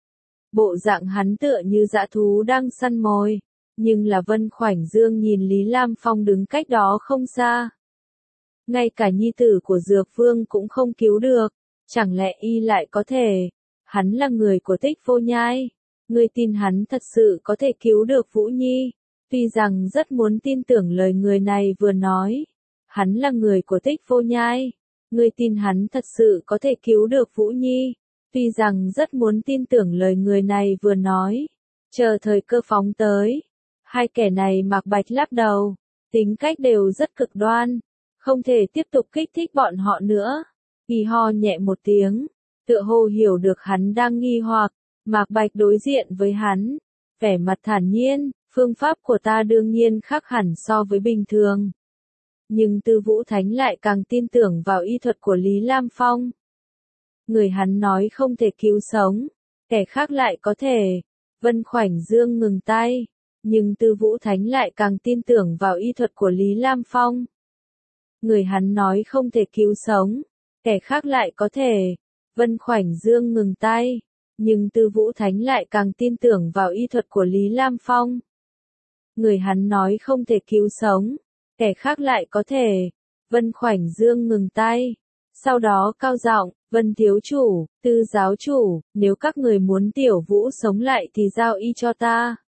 Bộ dạng hắn tựa như dã thú đang săn mồi. Nhưng là Vân Khoảnh Dương nhìn Lý Lam Phong đứng cách đó không xa. Ngay cả nhi tử của Dược Vương cũng không cứu được. Chẳng lẽ y lại có thể? Hắn là người của Tích Vô Nhai. Ngươi tin hắn thật sự có thể cứu được Vũ Nhi. Tuy rằng rất muốn tin tưởng lời người này vừa nói. Hắn là người của Tích Vô Nhai. Ngươi tin hắn thật sự có thể cứu được Vũ Nhi. Tuy rằng rất muốn tin tưởng lời người này vừa nói. Chờ thời cơ phóng tới. Hai kẻ này Mạc Bạch lắc đầu. Tính cách đều rất cực đoan. Không thể tiếp tục kích thích bọn họ nữa. Y ho nhẹ một tiếng. Tựa hồ hiểu được hắn đang nghi hoặc. Mạc Bạch đối diện với hắn. Vẻ mặt thản nhiên. Phương pháp của ta đương nhiên khác hẳn so với bình thường. Nhưng Tư Vũ Thánh lại càng tin tưởng vào y thuật của Lý Lam Phong. Người hắn nói không thể cứu sống. Kẻ khác lại có thể. Vân Khoảnh Dương ngừng tay. Nhưng Tư Vũ Thánh lại càng tin tưởng vào y thuật của Lý Lam Phong. Người hắn nói không thể cứu sống. Kẻ khác lại có thể. Vân Khoảnh Dương ngừng tay. Nhưng Tư Vũ Thánh lại càng tin tưởng vào y thuật của Lý Lam Phong. Người hắn nói không thể cứu sống. Kẻ khác lại có thể. Vân Khoảnh Dương ngừng tay. Sau đó cao giọng, Vân thiếu chủ, Tư giáo chủ, nếu các người muốn Tiểu Vũ sống lại thì giao y cho ta.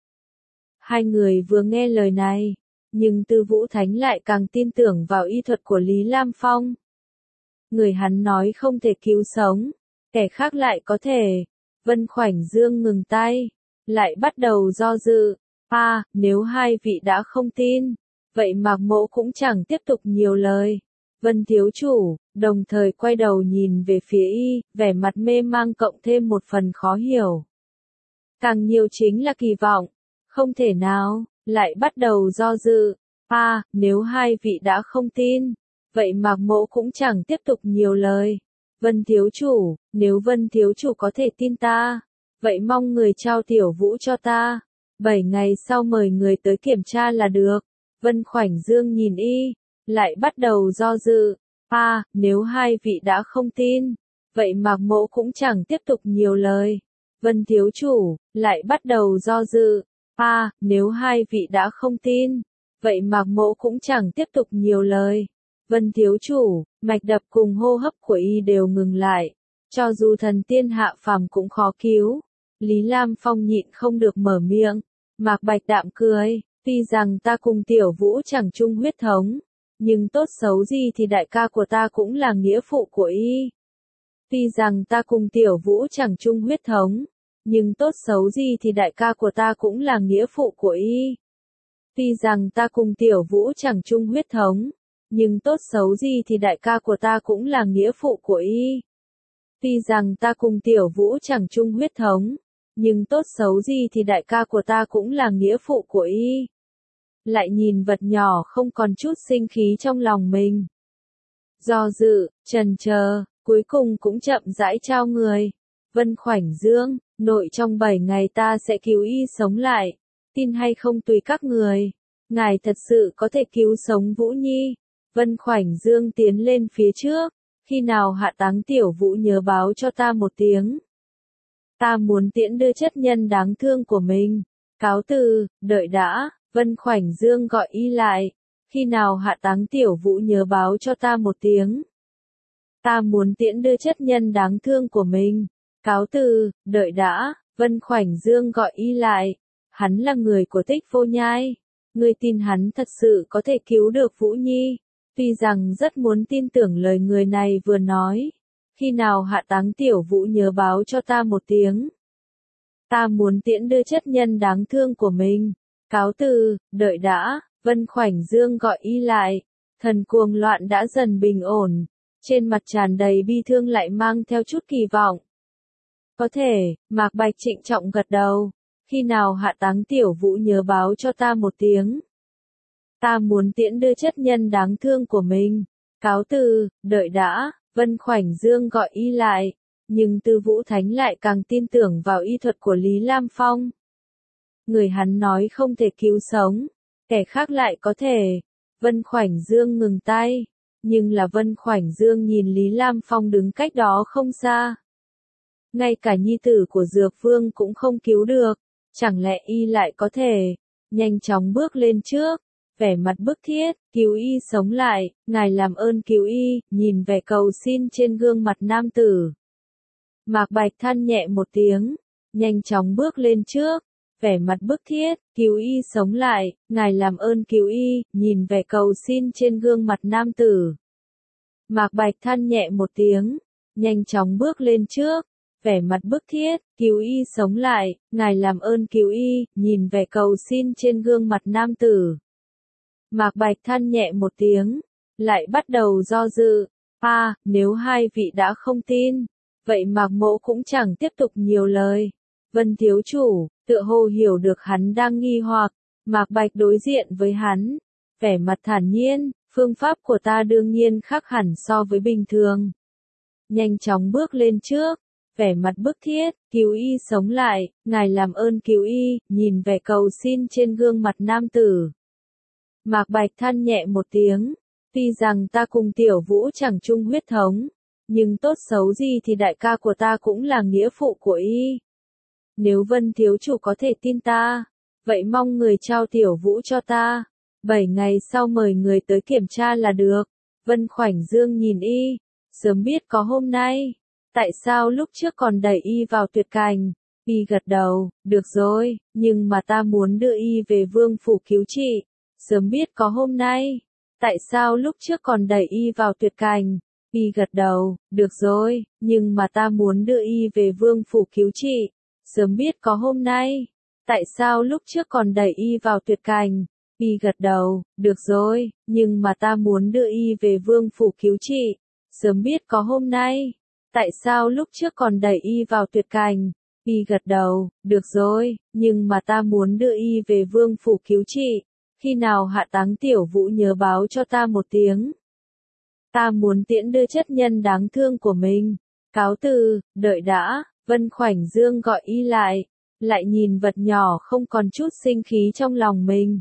Hai người vừa nghe lời này, nhưng Tư Vũ Thánh lại càng tin tưởng vào y thuật của Lý Lam Phong. Người hắn nói không thể cứu sống, kẻ khác lại có thể. Vân Khoảnh Dương ngừng tay, lại bắt đầu do dự. À, nếu hai vị đã không tin, vậy Mạc Mỗ cũng chẳng tiếp tục nhiều lời. Vân thiếu chủ, đồng thời quay đầu nhìn về phía y, vẻ mặt mê mang cộng thêm một phần khó hiểu. Càng nhiều chính là kỳ vọng, không thể nào, lại bắt đầu do dự. À, nếu hai vị đã không tin, vậy Mạc Mỗ cũng chẳng tiếp tục nhiều lời. Vân thiếu chủ, nếu Vân thiếu chủ có thể tin ta, vậy mong người trao Tiểu Vũ cho ta. Bảy ngày sau mời người tới kiểm tra là được. Vân Khoảnh Dương nhìn y, lại bắt đầu do dự. À, nếu hai vị đã không tin, vậy Mạc Mỗ cũng chẳng tiếp tục nhiều lời. Vân thiếu chủ, lại bắt đầu do dự. À, nếu hai vị đã không tin, vậy Mạc Mỗ cũng chẳng tiếp tục nhiều lời. Vân thiếu chủ, mạch đập cùng hô hấp của y đều ngừng lại. Cho dù thần tiên hạ phàm cũng khó cứu. Lý Lam Phong nhịn không được mở miệng. Mạc Bạch đạm cười, tuy rằng ta cùng Tiểu Vũ chẳng chung huyết thống, nhưng tốt xấu gì thì đại ca của ta cũng là nghĩa phụ của y. Tuy rằng ta cùng Tiểu Vũ chẳng chung huyết thống, nhưng tốt xấu gì thì đại ca của ta cũng là nghĩa phụ của y. Tuy rằng ta cùng Tiểu Vũ chẳng chung huyết thống, nhưng tốt xấu gì thì đại ca của ta cũng là nghĩa phụ của y. Tuy rằng ta cùng Tiểu Vũ chẳng chung huyết thống, nhưng tốt xấu gì thì đại ca của ta cũng là nghĩa phụ của y. Lại nhìn vật nhỏ không còn chút sinh khí trong lòng mình. Do dự, chần chờ, cuối cùng cũng chậm rãi trao người. Vân Khoảnh Dương, nội trong bảy ngày ta sẽ cứu y sống lại. Tin hay không tùy các người. Ngài thật sự có thể cứu sống Vũ Nhi. Vân Khoảnh Dương tiến lên phía trước. Khi nào hạ táng Tiểu Vũ nhớ báo cho ta một tiếng. Ta muốn tiễn đưa chất nhân đáng thương của mình. Cáo từ, đợi đã. Vân Khoảnh Dương gọi y lại. Khi nào hạ táng Tiểu Vũ nhớ báo cho ta một tiếng. Ta muốn tiễn đưa chất nhân đáng thương của mình. Cáo từ, đợi đã. Vân Khoảnh Dương gọi y lại. Hắn là người của Tích Vô Nhai. Ngươi tin hắn thật sự có thể cứu được Vũ Nhi. Tuy rằng rất muốn tin tưởng lời người này vừa nói. Khi nào hạ táng Tiểu Vũ nhớ báo cho ta một tiếng. Ta muốn tiễn đưa chất nhân đáng thương của mình. Cáo từ, đợi đã. Vân Khoảnh Dương gọi y lại. Thần cuồng loạn đã dần bình ổn. Trên mặt tràn đầy bi thương lại mang theo chút kỳ vọng. Có thể, Mạc Bạch trịnh trọng gật đầu. Khi nào hạ táng Tiểu Vũ nhớ báo cho ta một tiếng. Ta muốn tiễn đưa chất nhân đáng thương của mình. Cáo từ, đợi đã. Vân Khoảnh Dương gọi y lại. Nhưng Tư Vũ Thánh lại càng tin tưởng vào y thuật của Lý Lam Phong. Người hắn nói không thể cứu sống, kẻ khác lại có thể. Vân Khoảnh Dương ngừng tay. Nhưng là Vân Khoảnh Dương nhìn Lý Lam Phong đứng cách đó không xa. Ngay cả nhi tử của Dược Vương cũng không cứu được. Chẳng lẽ y lại có thể. Nhanh chóng bước lên trước. Vẻ mặt bức thiết, cứu y sống lại, ngài làm ơn cứu y, nhìn vẻ cầu xin trên gương mặt nam tử. Mạc Bạch than nhẹ một tiếng, nhanh chóng bước lên trước, vẻ mặt bức thiết, cứu y sống lại, ngài làm ơn cứu y, nhìn vẻ cầu xin trên gương mặt nam tử. Mạc Bạch than nhẹ một tiếng, nhanh chóng bước lên trước, vẻ mặt bức thiết, cứu y sống lại, ngài làm ơn cứu y, nhìn vẻ cầu xin trên gương mặt nam tử. Mạc Bạch than nhẹ một tiếng, lại bắt đầu do dự. À, nếu hai vị đã không tin, vậy Mạc Mỗ cũng chẳng tiếp tục nhiều lời. Vân thiếu chủ, tựa hồ hiểu được hắn đang nghi hoặc, Mạc Bạch đối diện với hắn, vẻ mặt thản nhiên, phương pháp của ta đương nhiên khác hẳn so với bình thường. Nhanh chóng bước lên trước, vẻ mặt bức thiết, cứu y sống lại, ngài làm ơn cứu y, nhìn vẻ cầu xin trên gương mặt nam tử. Mạc Bạch than nhẹ một tiếng, tuy rằng ta cùng Tiểu Vũ chẳng chung huyết thống, nhưng tốt xấu gì thì đại ca của ta cũng là nghĩa phụ của y. Nếu Vân thiếu chủ có thể tin ta, vậy mong người trao Tiểu Vũ cho ta. Bảy ngày sau mời người tới kiểm tra là được. Vân Khoảnh Dương nhìn y, sớm biết có hôm nay, tại sao lúc trước còn đẩy y vào tuyệt cảnh. Y gật đầu, được rồi, nhưng mà ta muốn đưa y về vương phủ cứu trị. Sớm biết có hôm nay. Tại sao lúc trước còn đẩy y vào tuyệt cảnh? Y gật đầu, được rồi, nhưng mà ta muốn đưa y về vương phủ cứu trị. Sớm biết có hôm nay. Tại sao lúc trước còn đẩy y vào tuyệt cảnh? Y gật đầu, được rồi, nhưng mà ta muốn đưa y về vương phủ cứu trị. Sớm biết có hôm nay. Tại sao lúc trước còn đẩy y vào tuyệt cảnh? Y gật đầu, được rồi, nhưng mà ta muốn đưa y về vương phủ cứu trị. Khi nào hạ táng tiểu vũ nhớ báo cho ta một tiếng. Ta muốn tiễn đưa chất nhân đáng thương của mình. Cáo từ, đợi đã, Vân Khoảnh Dương gọi y lại. Lại nhìn vật nhỏ không còn chút sinh khí trong lòng mình.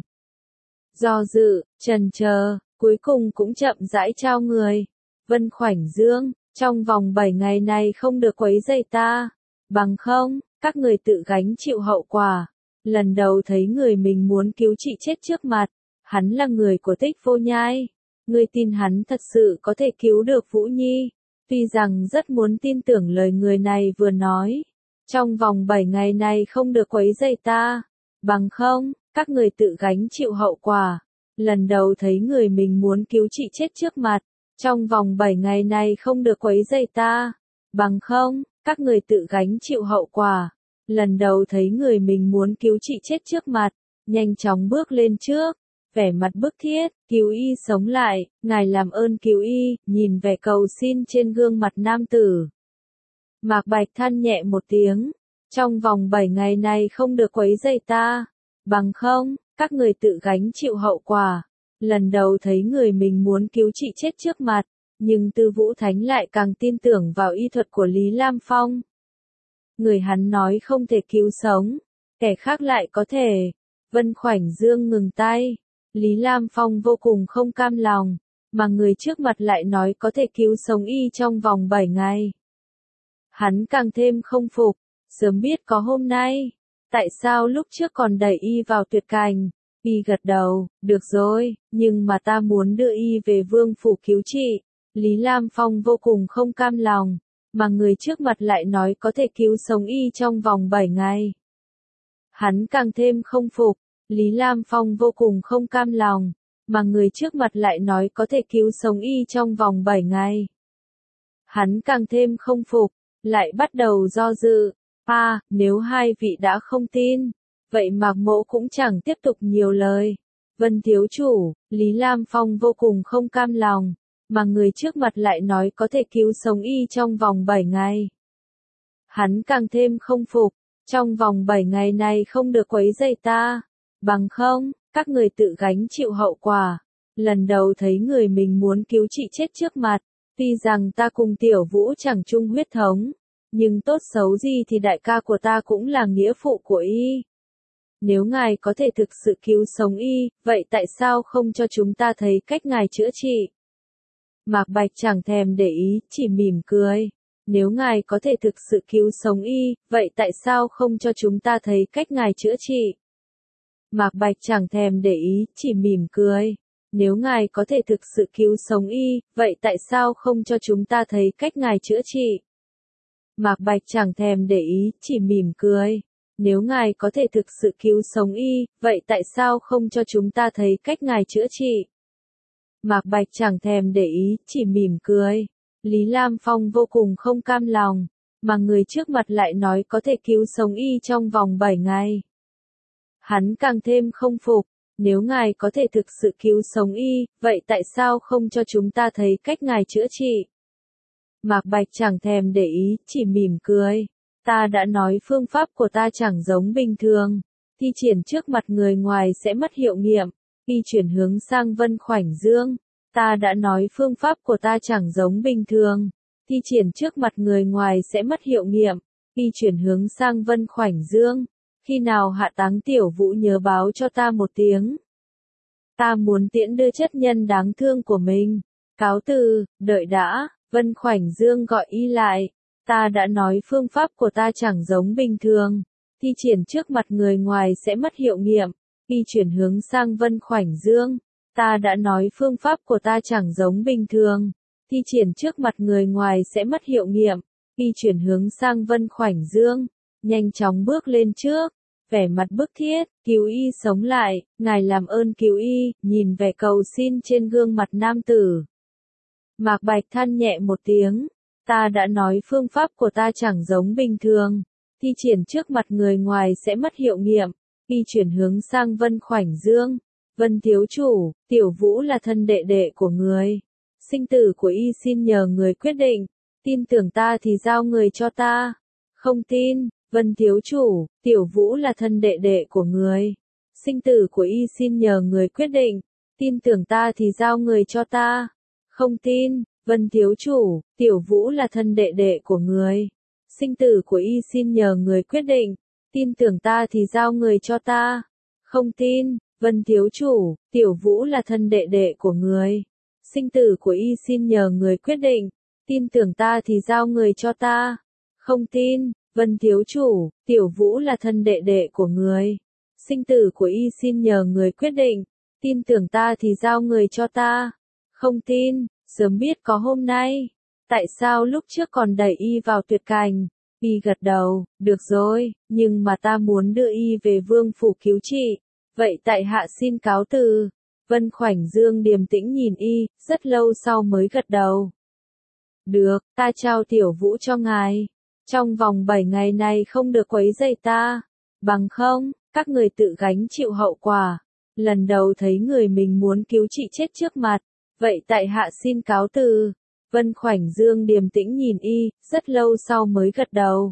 Do dự, chần chờ, cuối cùng cũng chậm rãi trao người. Vân Khoảnh Dương, trong vòng bảy ngày này không được quấy rầy ta. Bằng không, các người tự gánh chịu hậu quả. Lần đầu thấy người mình muốn cứu trị chết trước mặt. Hắn là người của Tích Vô Nhai. Ngươi tin hắn thật sự có thể cứu được Vũ Nhi. Tuy rằng rất muốn tin tưởng lời người này vừa nói. Trong vòng bảy ngày này không được quấy rầy ta. Bằng không, các người tự gánh chịu hậu quả. Lần đầu thấy người mình muốn cứu trị chết trước mặt. Trong vòng bảy ngày này không được quấy rầy ta. Bằng không, các người tự gánh chịu hậu quả. Lần đầu thấy người mình muốn cứu trị chết trước mặt. Nhanh chóng bước lên trước. Vẻ mặt bức thiết, cứu y sống lại, ngài làm ơn cứu y, nhìn vẻ cầu xin trên gương mặt nam tử. Mạc Bạch than nhẹ một tiếng, trong vòng bảy ngày này không được quấy rầy ta, bằng không, các người tự gánh chịu hậu quả. Lần đầu thấy người mình muốn cứu trị chết trước mặt, nhưng Tư Vũ Thánh lại càng tin tưởng vào y thuật của Lý Lam Phong. Người hắn nói không thể cứu sống, kẻ khác lại có thể. Vân Khoảnh Dương ngừng tay. Lý Lam Phong vô cùng không cam lòng, mà người trước mặt lại nói có thể cứu sống y trong vòng bảy ngày. Hắn càng thêm không phục, sớm biết có hôm nay. Tại sao lúc trước còn đẩy y vào tuyệt cảnh? Y gật đầu, được rồi, nhưng mà ta muốn đưa y về vương phủ cứu trị. Lý Lam Phong vô cùng không cam lòng, mà người trước mặt lại nói có thể cứu sống y trong vòng bảy ngày. Hắn càng thêm không phục. Lý Lam Phong vô cùng không cam lòng, mà người trước mặt lại nói có thể cứu sống y trong vòng bảy ngày. Hắn càng thêm không phục, lại bắt đầu do dự. À, nếu hai vị đã không tin, vậy Mạc Mỗ cũng chẳng tiếp tục nhiều lời. Vân thiếu chủ, Lý Lam Phong vô cùng không cam lòng, mà người trước mặt lại nói có thể cứu sống y trong vòng bảy ngày. Hắn càng thêm không phục, trong vòng bảy ngày này không được quấy rầy ta. Bằng không, các người tự gánh chịu hậu quả. Lần đầu thấy người mình muốn cứu trị chết trước mặt. Tuy rằng ta cùng Tiểu Vũ chẳng chung huyết thống, nhưng tốt xấu gì thì đại ca của ta cũng là nghĩa phụ của y. Nếu ngài có thể thực sự cứu sống y, vậy tại sao không cho chúng ta thấy cách ngài chữa trị? Mạc Bạch chẳng thèm để ý, chỉ mỉm cười. Nếu ngài có thể thực sự cứu sống y, vậy tại sao không cho chúng ta thấy cách ngài chữa trị? Mạc Bạch chẳng thèm để ý, chỉ mỉm cười. Nếu ngài có thể thực sự cứu sống y, vậy tại sao không cho chúng ta thấy cách ngài chữa trị? Mạc Bạch chẳng thèm để ý, chỉ mỉm cười. Nếu ngài có thể thực sự cứu sống y, vậy tại sao không cho chúng ta thấy cách ngài chữa trị? Mạc Bạch chẳng thèm để ý, chỉ mỉm cười. Lý Lam Phong vô cùng không cam lòng, mà người trước mặt lại nói có thể cứu sống y trong vòng bảy ngày. Hắn càng thêm không phục, nếu ngài có thể thực sự cứu sống y, vậy tại sao không cho chúng ta thấy cách ngài chữa trị? Mạc Bạch chẳng thèm để ý, chỉ mỉm cười. Ta đã nói phương pháp của ta chẳng giống bình thường. Thi triển trước mặt người ngoài sẽ mất hiệu nghiệm. Khi chuyển hướng sang Vân Khoảnh Dương, ta đã nói phương pháp của ta chẳng giống bình thường. Thi triển trước mặt người ngoài sẽ mất hiệu nghiệm. Khi chuyển hướng sang Vân Khoảnh Dương, khi nào hạ táng Tiểu Vũ nhớ báo cho ta một tiếng. Ta muốn tiễn đưa chất nhân đáng thương của mình. Cáo từ, đợi đã, Vân Khoảnh Dương gọi y lại. Ta đã nói phương pháp của ta chẳng giống bình thường. Thi triển trước mặt người ngoài sẽ mất hiệu nghiệm. Khi chuyển hướng sang Vân Khoảnh Dương, ta đã nói phương pháp của ta chẳng giống bình thường. Thi triển trước mặt người ngoài sẽ mất hiệu nghiệm. Khi chuyển hướng sang Vân Khoảnh Dương, nhanh chóng bước lên trước, vẻ mặt bức thiết, cứu y sống lại, ngài làm ơn cứu y, nhìn vẻ cầu xin trên gương mặt nam tử. Mạc Bạch than nhẹ một tiếng, ta đã nói phương pháp của ta chẳng giống bình thường, thi triển trước mặt người ngoài sẽ mất hiệu nghiệm, y chuyển hướng sang Vân Khoảnh Dương. Vân thiếu chủ, Tiểu Vũ là thân đệ đệ của người. Sinh tử của y xin nhờ người quyết định, tin tưởng ta thì giao người cho ta. Không tin, Vân thiếu chủ, Tiểu Vũ là thân đệ đệ của người. Sinh tử của y xin nhờ người quyết định, tin tưởng ta thì giao người cho ta. Không tin, Vân thiếu chủ, Tiểu Vũ là thân đệ đệ của người. Sinh tử của y xin nhờ người quyết định, tin tưởng ta thì giao người cho ta. Không tin, Vân thiếu chủ, Tiểu Vũ là thân đệ đệ của người. Sinh tử của y xin nhờ người quyết định, tin tưởng ta thì giao người cho ta. Không tin, Vân thiếu chủ, Tiểu Vũ là thân đệ đệ của người. Sinh tử của y xin nhờ người quyết định, tin tưởng ta thì giao người cho ta. Không tin, sớm biết có hôm nay. Tại sao lúc trước còn đẩy y vào tuyệt cảnh? Y gật đầu, được rồi, nhưng mà ta muốn đưa y về vương phủ cứu trị. Vậy tại hạ xin cáo từ. Vân Khoảnh Dương điềm tĩnh nhìn y, rất lâu sau mới gật đầu. Được, ta trao Tiểu Vũ cho ngài. Trong vòng bảy ngày này không được quấy rầy ta. Bằng không, các người tự gánh chịu hậu quả. Lần đầu thấy người mình muốn cứu trị chết trước mặt. Vậy tại hạ xin cáo từ. Vân Khoảnh Dương điềm tĩnh nhìn y, rất lâu sau mới gật đầu.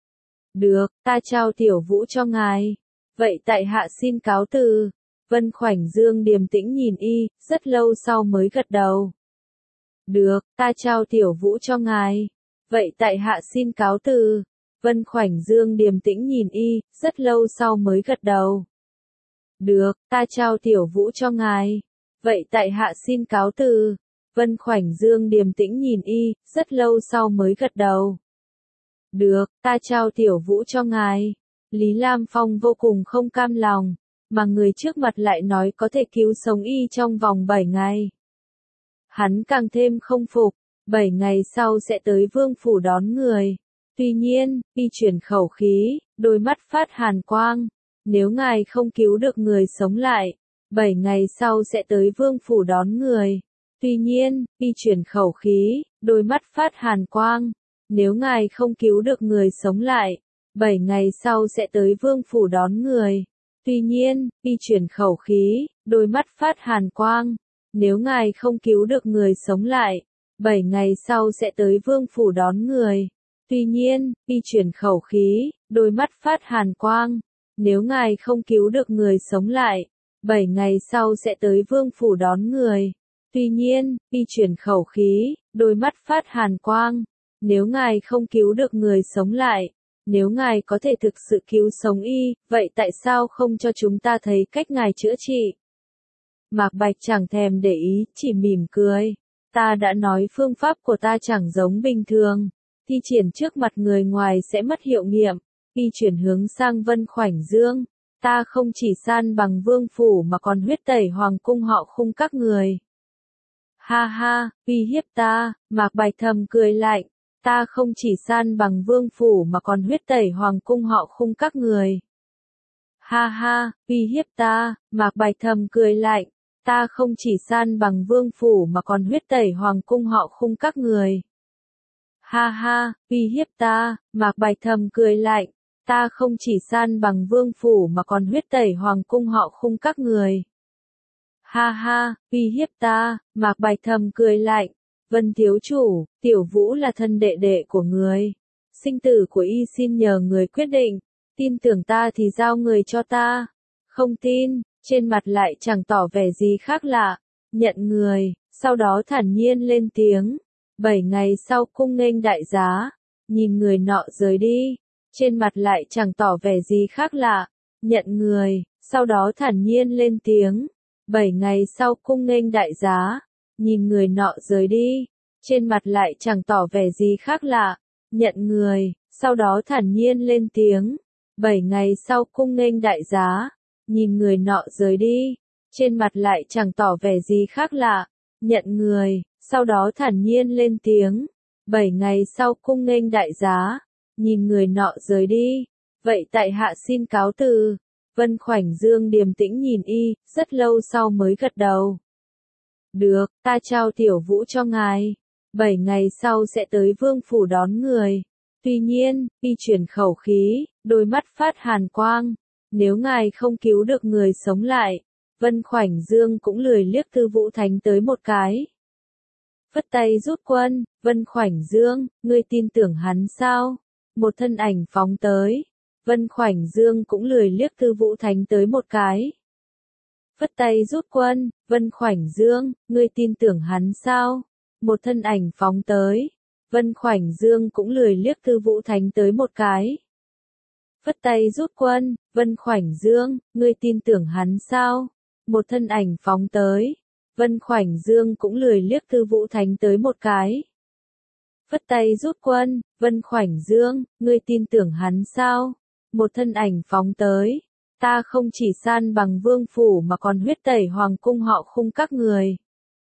Được, ta trao Tiểu Vũ cho ngài. Vậy tại hạ xin cáo từ. Vân Khoảnh Dương điềm tĩnh nhìn y, rất lâu sau mới gật đầu. Được, ta trao Tiểu Vũ cho ngài. Vậy tại hạ xin cáo từ. Vân Khoảnh Dương điềm tĩnh nhìn y, rất lâu sau mới gật đầu. Được, ta trao Tiểu Vũ cho ngài. Vậy tại hạ xin cáo từ. Vân Khoảnh Dương điềm tĩnh nhìn y, rất lâu sau mới gật đầu. Được, ta trao Tiểu Vũ cho ngài. Lý Lam Phong vô cùng không cam lòng, mà người trước mặt lại nói có thể cứu sống y trong vòng bảy ngày. Hắn càng thêm không phục, bảy ngày sau sẽ tới vương phủ đón người. Tuy nhiên, y chuyển khẩu khí, đôi mắt phát hàn quang. Nếu ngài không cứu được người sống lại, bảy ngày sau sẽ tới vương phủ đón người. Tuy nhiên, y chuyển khẩu khí, đôi mắt phát hàn quang. Nếu ngài không cứu được người sống lại, bảy ngày sau sẽ tới vương phủ đón người. Tuy nhiên, y chuyển khẩu khí, đôi mắt phát hàn quang. Nếu ngài không cứu được người sống lại, bảy ngày sau sẽ tới vương phủ đón người. Tuy nhiên, y chuyển khẩu khí, đôi mắt phát hàn quang. Nếu ngài không cứu được người sống lại, bảy ngày sau sẽ tới vương phủ đón người. Tuy nhiên, y chuyển khẩu khí, đôi mắt phát hàn quang. Nếu ngài không cứu được người sống lại, nếu ngài có thể thực sự cứu sống y, vậy tại sao không cho chúng ta thấy cách ngài chữa trị? Mạc Bạch chẳng thèm để ý, chỉ mỉm cười. Ta đã nói phương pháp của ta chẳng giống bình thường. Thi triển trước mặt người ngoài sẽ mất hiệu nghiệm. Y chuyển hướng sang Vân Khoảnh Dương. Ta không chỉ san bằng vương phủ mà còn huyết tẩy hoàng cung họ Khung các người. Ha ha, uy hiếp ta, Mạc Bạch thầm cười lạnh. Ta không chỉ san bằng vương phủ mà còn huyết tẩy hoàng cung họ Khung các người. Ha ha, uy hiếp ta, Mạc Bạch thầm cười lạnh. Ta không chỉ san bằng vương phủ mà còn huyết tẩy hoàng cung họ Khung các người. Ha ha, uy hiếp ta, Mạc Bạch thầm cười lạnh. Ta không chỉ san bằng vương phủ mà còn huyết tẩy hoàng cung họ Khung các người. Ha ha, uy hiếp ta, Mạc Bạch thầm cười lạnh. Vân thiếu chủ, Tiểu Vũ là thân đệ đệ của người. Sinh tử của y xin nhờ người quyết định. Tin tưởng ta thì giao người cho ta. Không tin, trên mặt lại chẳng tỏ vẻ gì khác lạ. Nhận người, sau đó thản nhiên lên tiếng. Bảy ngày sau cung nghênh đại giá. Nhìn người nọ rời đi. Trên mặt lại chẳng tỏ vẻ gì khác lạ. Nhận người, sau đó thản nhiên lên tiếng. Bảy ngày sau cung nghênh đại giá. Nhìn người nọ rời đi. Trên mặt lại chẳng tỏ vẻ gì khác lạ. Nhận người, sau đó thản nhiên lên tiếng. Bảy ngày sau cung nghênh đại giá. Nhìn người nọ rời đi. Trên mặt lại chẳng tỏ vẻ gì khác lạ. Nhận người, sau đó thản nhiên lên tiếng. Bảy ngày sau cung nghênh đại giá. Nhìn người nọ rời đi. Vậy tại hạ xin cáo từ. Vân Khoảnh Dương điềm tĩnh nhìn y, rất lâu sau mới gật đầu. Được, ta trao Tiểu Vũ cho ngài. Bảy ngày sau sẽ tới vương phủ đón người. Tuy nhiên, y chuyển khẩu khí, đôi mắt phát hàn quang. Nếu ngài không cứu được người sống lại, Vân Khoảnh Dương cũng lười liếc Tư Vũ Thánh tới một cái. Phất tay rút quân, Vân Khoảnh Dương, ngươi tin tưởng hắn sao? Một thân ảnh phóng tới. Vân Khoảnh Dương cũng lười liếc Tư Vũ Thánh tới một cái. Phất tay rút quân, Vân Khoảnh Dương, ngươi tin tưởng hắn sao? Một thân ảnh phóng tới. Vân Khoảnh Dương cũng lười liếc Tư Vũ Thánh tới một cái. Phất tay rút quân, Vân Khoảnh Dương, ngươi tin tưởng hắn sao? Một thân ảnh phóng tới. Vân Khoảnh Dương cũng lười liếc Tư Vũ Thánh tới một cái. Phất tay rút quân, Vân Khoảnh Dương, ngươi tin tưởng hắn sao? Một thân ảnh phóng tới. Ta không chỉ san bằng vương phủ mà còn huyết tẩy hoàng cung họ Khung các người.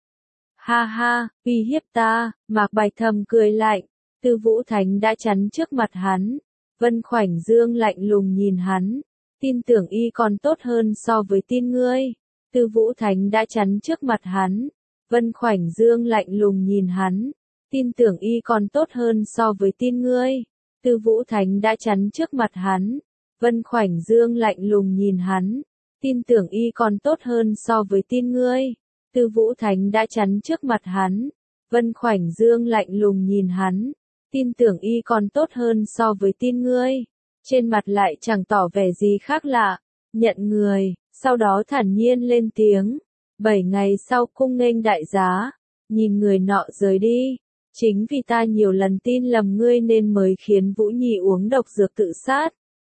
Ha ha, uy hiếp ta, Mạc Bạch thầm cười lạnh. Tư Vũ Thánh đã chắn trước mặt hắn. Vân Khoảnh Dương lạnh lùng nhìn hắn. Tin tưởng y còn tốt hơn so với tin ngươi. Tư Vũ Thánh đã chắn trước mặt hắn. Vân Khoảnh Dương lạnh lùng nhìn hắn. Tin tưởng y còn tốt hơn so với tin ngươi. Tư Vũ Thánh đã chắn trước mặt hắn. Vân Khoảnh Dương lạnh lùng nhìn hắn. Tin tưởng y còn tốt hơn so với tin ngươi. Tư Vũ Thánh đã chắn trước mặt hắn. Vân Khoảnh Dương lạnh lùng nhìn hắn. Tin tưởng y còn tốt hơn so với tin ngươi. Trên mặt lại chẳng tỏ vẻ gì khác lạ. Nhận người, sau đó thản nhiên lên tiếng. Bảy ngày sau cung nghênh đại giá. Nhìn người nọ rời đi. Chính vì ta nhiều lần tin lầm ngươi nên mới khiến Vũ Nhi uống độc dược tự sát.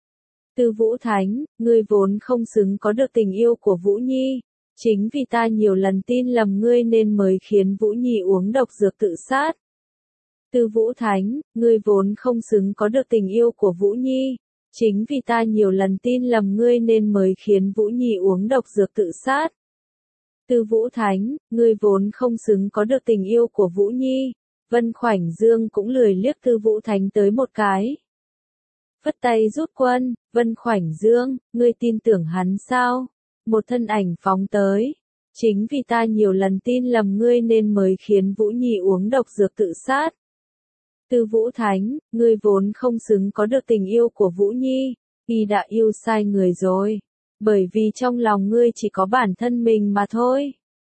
Tư Vũ Thánh, ngươi vốn không xứng có được tình yêu của Vũ Nhi. Chính vì ta nhiều lần tin lầm ngươi nên mới khiến Vũ Nhi uống độc dược tự sát. Tư Vũ Thánh, ngươi vốn không xứng có được tình yêu của Vũ Nhi. Chính vì ta nhiều lần tin lầm ngươi nên mới khiến Vũ Nhi uống độc dược tự sát. Tư Vũ Thánh, ngươi vốn không xứng có được tình yêu của Vũ Nhi. Vân Khoảnh Dương cũng lười liếc Tư Vũ Thánh tới một cái. Phất tay rút quân, Vân Khoảnh Dương, ngươi tin tưởng hắn sao? Một thân ảnh phóng tới. Chính vì ta nhiều lần tin lầm ngươi nên mới khiến Vũ Nhi uống độc dược tự sát. Tư Vũ Thánh, ngươi vốn không xứng có được tình yêu của Vũ Nhi. Y đã yêu sai người rồi. Bởi vì trong lòng ngươi chỉ có bản thân mình mà thôi.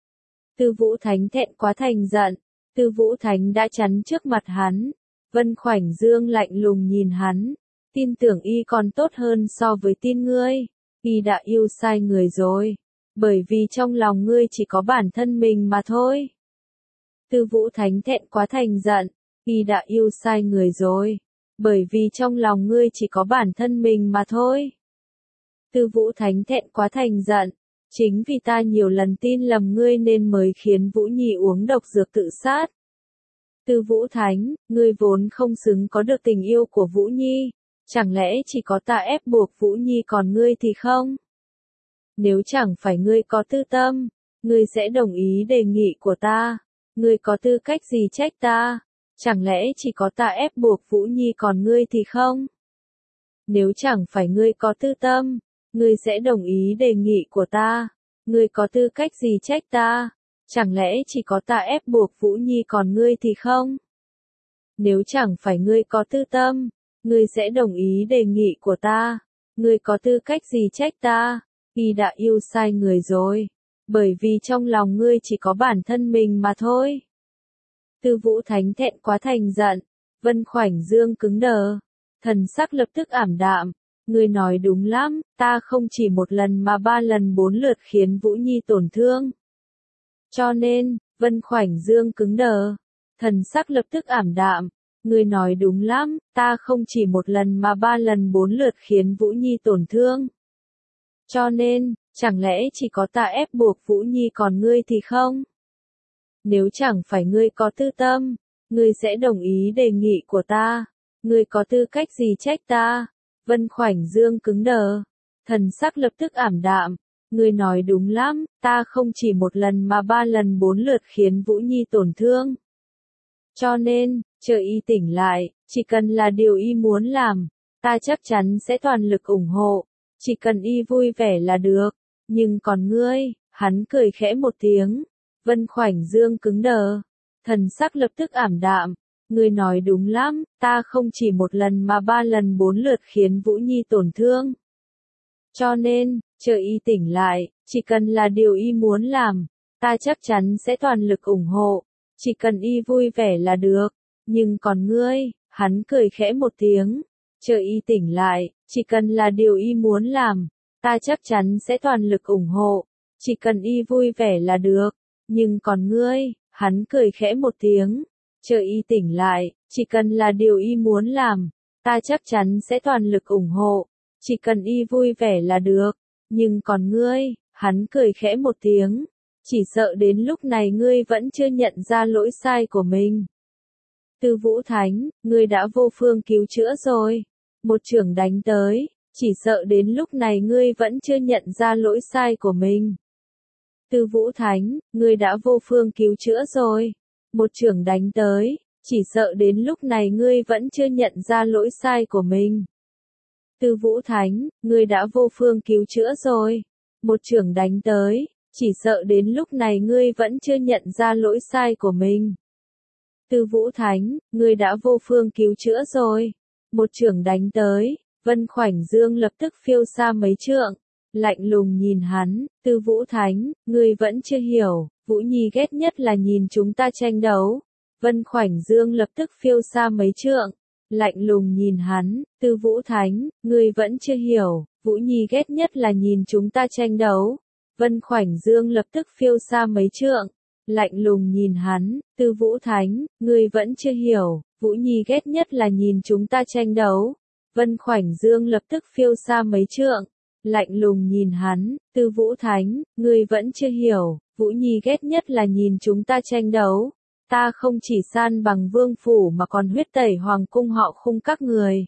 Tư Vũ Thánh thẹn quá thành giận. Tư Vũ Thánh đã chắn trước mặt hắn. Vân Khoảnh Dương lạnh lùng nhìn hắn. Tin tưởng y còn tốt hơn so với tin ngươi. Y đã yêu sai người rồi. Bởi vì trong lòng ngươi chỉ có bản thân mình mà thôi. Tư Vũ Thánh thẹn quá thành giận. Y đã yêu sai người rồi. Bởi vì trong lòng ngươi chỉ có bản thân mình mà thôi. Tư Vũ Thánh thẹn quá thành giận. Chính vì ta nhiều lần tin lầm ngươi nên mới khiến Vũ Nhi uống độc dược tự sát. Tư Vũ Thánh, ngươi vốn không xứng có được tình yêu của Vũ Nhi. Chẳng lẽ chỉ có ta ép buộc Vũ Nhi còn ngươi thì không? Nếu chẳng phải ngươi có tư tâm, ngươi sẽ đồng ý đề nghị của ta. Ngươi có tư cách gì trách ta? Chẳng lẽ chỉ có ta ép buộc Vũ Nhi còn ngươi thì không? Nếu chẳng phải ngươi có tư tâm, ngươi sẽ đồng ý đề nghị của ta. Ngươi có tư cách gì trách ta? Chẳng lẽ chỉ có ta ép buộc Vũ Nhi còn ngươi thì không? Nếu chẳng phải ngươi có tư tâm, ngươi sẽ đồng ý đề nghị của ta. Ngươi có tư cách gì trách ta? Y đã yêu sai người rồi. Bởi vì trong lòng ngươi chỉ có bản thân mình mà thôi. Tư Vũ Thánh thẹn quá thành giận. Vân Khoảnh Dương cứng đờ. Thần sắc lập tức ảm đạm. Ngươi nói đúng lắm, ta không chỉ một lần mà ba lần bốn lượt khiến Vũ Nhi tổn thương. Cho nên, Vân Khoảnh Dương cứng đờ. Thần sắc lập tức ảm đạm. Ngươi nói đúng lắm, ta không chỉ một lần mà ba lần bốn lượt khiến Vũ Nhi tổn thương. Cho nên, chẳng lẽ chỉ có ta ép buộc Vũ Nhi còn ngươi thì không? Nếu chẳng phải ngươi có tư tâm, ngươi sẽ đồng ý đề nghị của ta. Ngươi có tư cách gì trách ta? Vân Khoảnh Dương cứng đờ. Thần sắc lập tức ảm đạm. Ngươi nói đúng lắm, ta không chỉ một lần mà ba lần bốn lượt khiến Vũ Nhi tổn thương. Cho nên, chờ y tỉnh lại, chỉ cần là điều y muốn làm, ta chắc chắn sẽ toàn lực ủng hộ, chỉ cần y vui vẻ là được. Nhưng còn ngươi, hắn cười khẽ một tiếng. Vân Khoảnh Dương cứng đờ, thần sắc lập tức ảm đạm. Ngươi nói đúng lắm, ta không chỉ một lần mà ba lần bốn lượt khiến Vũ Nhi tổn thương. Cho nên, chờ y tỉnh lại, chỉ cần là điều y muốn làm, ta chắc chắn sẽ toàn lực ủng hộ, chỉ cần y vui vẻ là được. Nhưng còn ngươi, hắn cười khẽ một tiếng, chờ y tỉnh lại, chỉ cần là điều y muốn làm, ta chắc chắn sẽ toàn lực ủng hộ, chỉ cần y vui vẻ là được. Nhưng còn ngươi, hắn cười khẽ một tiếng, chờ y tỉnh lại, chỉ cần là điều y muốn làm, ta chắc chắn sẽ toàn lực ủng hộ, chỉ cần y vui vẻ là được. Nhưng còn ngươi, hắn cười khẽ một tiếng, chỉ sợ đến lúc này ngươi vẫn chưa nhận ra lỗi sai của mình. Tư Vũ Thánh, ngươi đã vô phương cứu chữa rồi. Một chưởng đánh tới, chỉ sợ đến lúc này ngươi vẫn chưa nhận ra lỗi sai của mình. Tư Vũ Thánh, ngươi đã vô phương cứu chữa rồi. Một chưởng đánh tới, chỉ sợ đến lúc này ngươi vẫn chưa nhận ra lỗi sai của mình. Tư Vũ Thánh, ngươi đã vô phương cứu chữa rồi. Một chưởng đánh tới, chỉ sợ đến lúc này ngươi vẫn chưa nhận ra lỗi sai của mình. Tư Vũ Thánh, ngươi đã vô phương cứu chữa rồi. Một chưởng đánh tới, Vân Khoảnh Dương lập tức phiêu xa mấy trượng, lạnh lùng nhìn hắn. Tư Vũ Thánh, ngươi vẫn chưa hiểu, Vũ Nhi ghét nhất là nhìn chúng ta tranh đấu. Vân Khoảnh Dương lập tức phiêu xa mấy trượng, lạnh lùng nhìn hắn. Tư Vũ Thánh, ngươi vẫn chưa hiểu, Vũ Nhi ghét nhất là nhìn chúng ta tranh đấu. Vân Khoảnh Dương lập tức phiêu xa mấy trượng, lạnh lùng nhìn hắn. Tư Vũ Thánh, ngươi vẫn chưa hiểu, Vũ Nhi ghét nhất là nhìn chúng ta tranh đấu. Vân Khoảnh Dương lập tức phiêu xa mấy trượng, lạnh lùng nhìn hắn. Tư Vũ Thánh, ngươi vẫn chưa hiểu, Vũ Nhi ghét nhất là nhìn chúng ta tranh đấu. Ta không chỉ san bằng vương phủ mà còn huyết tẩy hoàng cung họ Khung các người.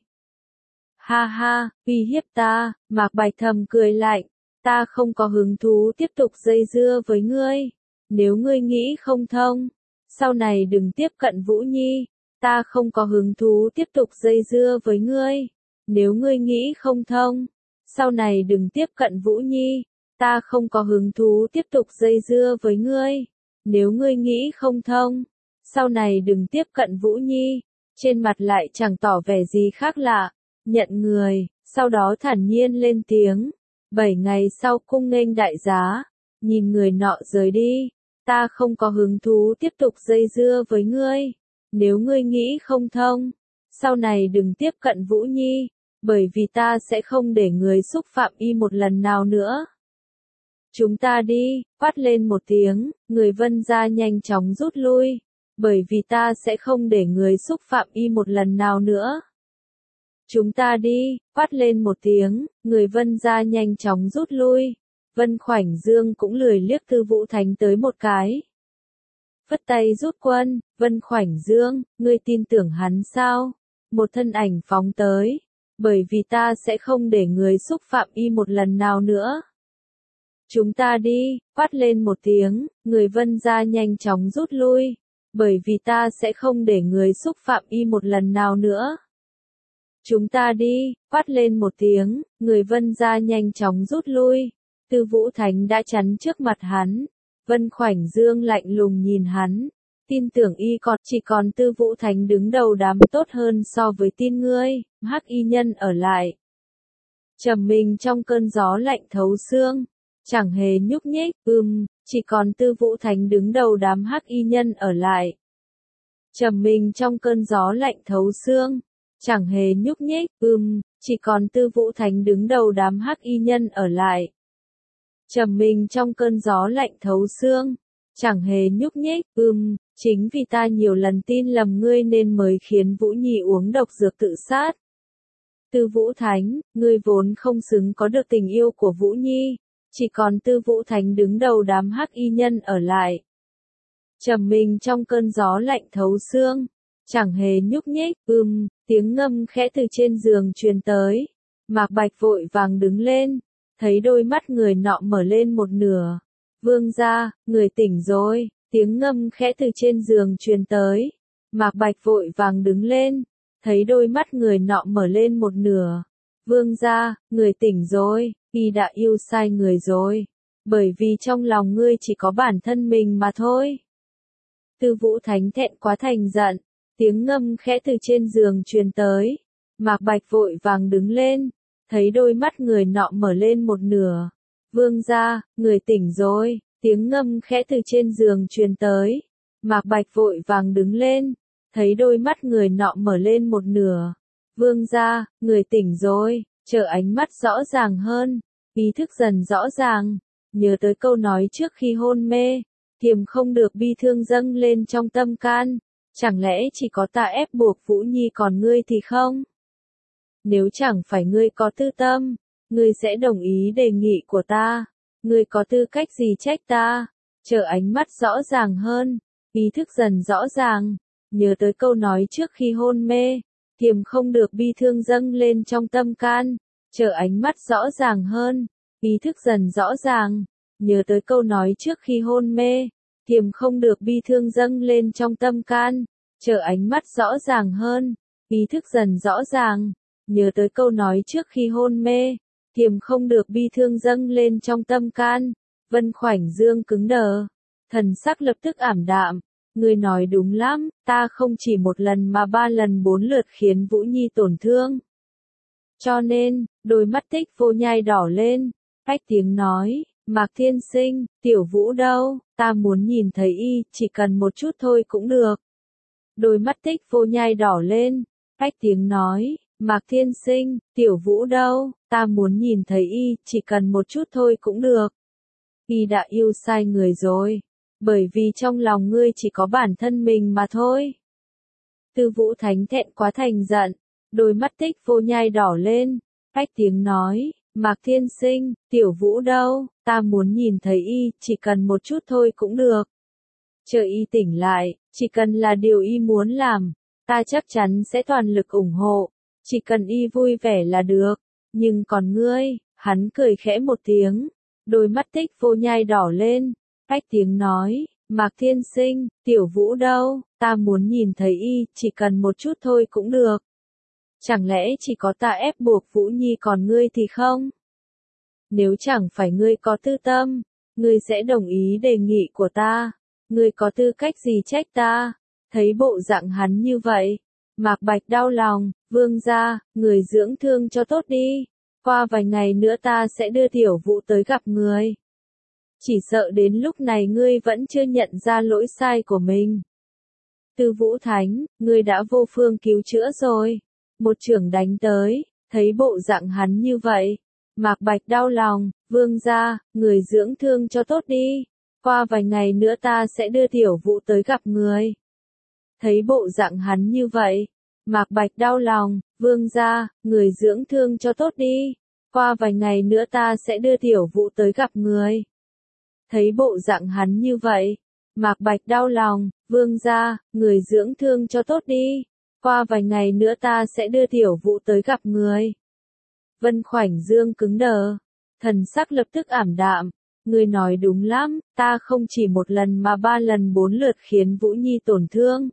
Ha ha, uy hiếp ta. Mạc Bạch thầm cười lạnh, ta không có hứng thú tiếp tục dây dưa với ngươi. Nếu ngươi nghĩ không thông, sau này đừng tiếp cận Vũ Nhi. Ta không có hứng thú tiếp tục dây dưa với ngươi. Nếu ngươi nghĩ không thông, sau này đừng tiếp cận Vũ Nhi. Ta không có hứng thú tiếp tục dây dưa với ngươi. Nếu ngươi nghĩ không thông, sau này đừng tiếp cận Vũ Nhi. Trên mặt lại chẳng tỏ vẻ gì khác lạ, nhận người, sau đó thản nhiên lên tiếng. Bảy ngày sau cung nghênh đại giá, nhìn người nọ rời đi. Ta không có hứng thú tiếp tục dây dưa với ngươi. Nếu ngươi nghĩ không thông, sau này đừng tiếp cận Vũ Nhi, bởi vì ta sẽ không để người xúc phạm y một lần nào nữa. Chúng ta đi. Quát lên một tiếng, người Vân gia nhanh chóng rút lui, bởi vì ta sẽ không để người xúc phạm y một lần nào nữa. Chúng ta đi. Quát lên một tiếng, người Vân gia nhanh chóng rút lui. Vân Khoảnh Dương cũng lười liếc Tư Vũ Thánh tới một cái. Phất tay rút quân. Vân Khoảnh Dương, ngươi tin tưởng hắn sao? Một thân ảnh phóng tới, bởi vì ta sẽ không để người xúc phạm y một lần nào nữa. Chúng ta đi. Quát lên một tiếng, người Vân gia nhanh chóng rút lui, bởi vì ta sẽ không để người xúc phạm y một lần nào nữa. Chúng ta đi. Quát lên một tiếng, người Vân gia nhanh chóng rút lui. Tư Vũ Thánh đã chắn trước mặt hắn. Vân Khoảnh Dương lạnh lùng nhìn hắn. Tin tưởng y còn, chỉ còn Tư Vũ Thánh đứng đầu đám tốt hơn so với tin ngươi. Hắc y nhân ở lại, trầm mình trong cơn gió lạnh thấu xương, chẳng hề nhúc nhích. Ừm, chỉ còn Tư Vũ Thánh đứng đầu đám hắc y nhân ở lại, trầm mình trong cơn gió lạnh thấu xương, chẳng hề nhúc nhích. Ừm, chỉ còn Tư Vũ Thánh đứng đầu đám hắc y nhân ở lại, trầm mình trong cơn gió lạnh thấu xương, chẳng hề nhúc nhích. Ừm, chính vì ta nhiều lần tin lầm ngươi nên mới khiến Vũ Nhi uống độc dược tự sát. Tư Vũ Thánh, ngươi vốn không xứng có được tình yêu của Vũ Nhi, chỉ còn Tư Vũ Thánh đứng đầu đám hắc y nhân ở lại, trầm mình trong cơn gió lạnh thấu xương, chẳng hề nhúc nhích. Ừm, tiếng ngâm khẽ từ trên giường truyền tới. Mạc Bạch vội vàng đứng lên, thấy đôi mắt người nọ mở lên một nửa. Vương gia, người tỉnh rồi. Tiếng ngâm khẽ từ trên giường truyền tới. Mạc Bạch vội vàng đứng lên, thấy đôi mắt người nọ mở lên một nửa. Vương gia, người tỉnh rồi, y đã yêu sai người rồi. Bởi vì trong lòng ngươi chỉ có bản thân mình mà thôi. Tư Vũ Thánh thẹn quá thành giận, tiếng ngâm khẽ từ trên giường truyền tới. Mạc Bạch vội vàng đứng lên, thấy đôi mắt người nọ mở lên một nửa. Vương gia, người tỉnh rồi, tiếng ngâm khẽ từ trên giường truyền tới. Mạc Bạch vội vàng đứng lên, thấy đôi mắt người nọ mở lên một nửa. Vương gia, người tỉnh rồi, chờ ánh mắt rõ ràng hơn, ý thức dần rõ ràng, nhớ tới câu nói trước khi hôn mê, kiềm không được bi thương dâng lên trong tâm can, chẳng lẽ chỉ có ta ép buộc Vũ Nhi còn ngươi thì không? Nếu chẳng phải ngươi có tư tâm, ngươi sẽ đồng ý đề nghị của ta, ngươi có tư cách gì trách ta? Chờ ánh mắt rõ ràng hơn, ý thức dần rõ ràng, nhớ tới câu nói trước khi hôn mê, kiềm không được bi thương dâng lên trong tâm can, chờ ánh mắt rõ ràng hơn, ý thức dần rõ ràng, nhớ tới câu nói trước khi hôn mê, kiềm không được bi thương dâng lên trong tâm can, chờ ánh mắt rõ ràng hơn, ý thức dần rõ ràng, nhớ tới câu nói trước khi hôn mê, kiềm không được bi thương dâng lên trong tâm can. Vân Khoảnh Dương cứng đờ, thần sắc lập tức ảm đạm. Ngươi nói đúng lắm, ta không chỉ một lần mà ba lần bốn lượt khiến Vũ Nhi tổn thương. Cho nên, đôi mắt Tích Vô Nhai đỏ lên, ách tiếng nói, Mạc Thiên Sinh, Tiểu Vũ đâu, ta muốn nhìn thấy y, chỉ cần một chút thôi cũng được. Đôi mắt Tích Vô Nhai đỏ lên, ách tiếng nói, Mạc Thiên Sinh, Tiểu Vũ đâu, ta muốn nhìn thấy y, chỉ cần một chút thôi cũng được. Y đã yêu sai người rồi. Bởi vì trong lòng ngươi chỉ có bản thân mình mà thôi. Tư Vũ Thánh thẹn quá thành giận, đôi mắt Tích Vô Nhai đỏ lên, ách tiếng nói, Mạc Thiên Sinh, Tiểu Vũ đâu, ta muốn nhìn thấy y, chỉ cần một chút thôi cũng được. Chờ y tỉnh lại, chỉ cần là điều y muốn làm, ta chắc chắn sẽ toàn lực ủng hộ, chỉ cần y vui vẻ là được. Nhưng còn ngươi, hắn cười khẽ một tiếng, đôi mắt Tích Vô Nhai đỏ lên. Ách tiếng nói, Mạc Thiên Sinh, Tiểu Vũ đâu, ta muốn nhìn thấy y, chỉ cần một chút thôi cũng được. Chẳng lẽ chỉ có ta ép buộc Vũ Nhi còn ngươi thì không? Nếu chẳng phải ngươi có tư tâm, ngươi sẽ đồng ý đề nghị của ta, ngươi có tư cách gì trách ta? Thấy bộ dạng hắn như vậy, Mạc Bạch đau lòng, Vương gia, người dưỡng thương cho tốt đi, qua vài ngày nữa ta sẽ đưa Tiểu Vũ tới gặp người. Chỉ sợ đến lúc này ngươi vẫn chưa nhận ra lỗi sai của mình. Tư Vũ Thánh, ngươi đã vô phương cứu chữa rồi. Một chưởng đánh tới, thấy bộ dạng hắn như vậy. Mạc Bạch đau lòng, Vương gia, người dưỡng thương cho tốt đi. Qua vài ngày nữa ta sẽ đưa Tiểu Vũ tới gặp người. Thấy bộ dạng hắn như vậy. Mạc Bạch đau lòng, Vương gia, người dưỡng thương cho tốt đi. Qua vài ngày nữa ta sẽ đưa Tiểu Vũ tới gặp người. Thấy bộ dạng hắn như vậy, Mạc Bạch đau lòng, Vương gia, người dưỡng thương cho tốt đi. Qua vài ngày nữa ta sẽ đưa Tiểu Vũ tới gặp người. Vân Khoảnh Dương cứng đờ, thần sắc lập tức ảm đạm. Ngươi nói đúng lắm, ta không chỉ một lần mà ba lần bốn lượt khiến Vũ Nhi tổn thương.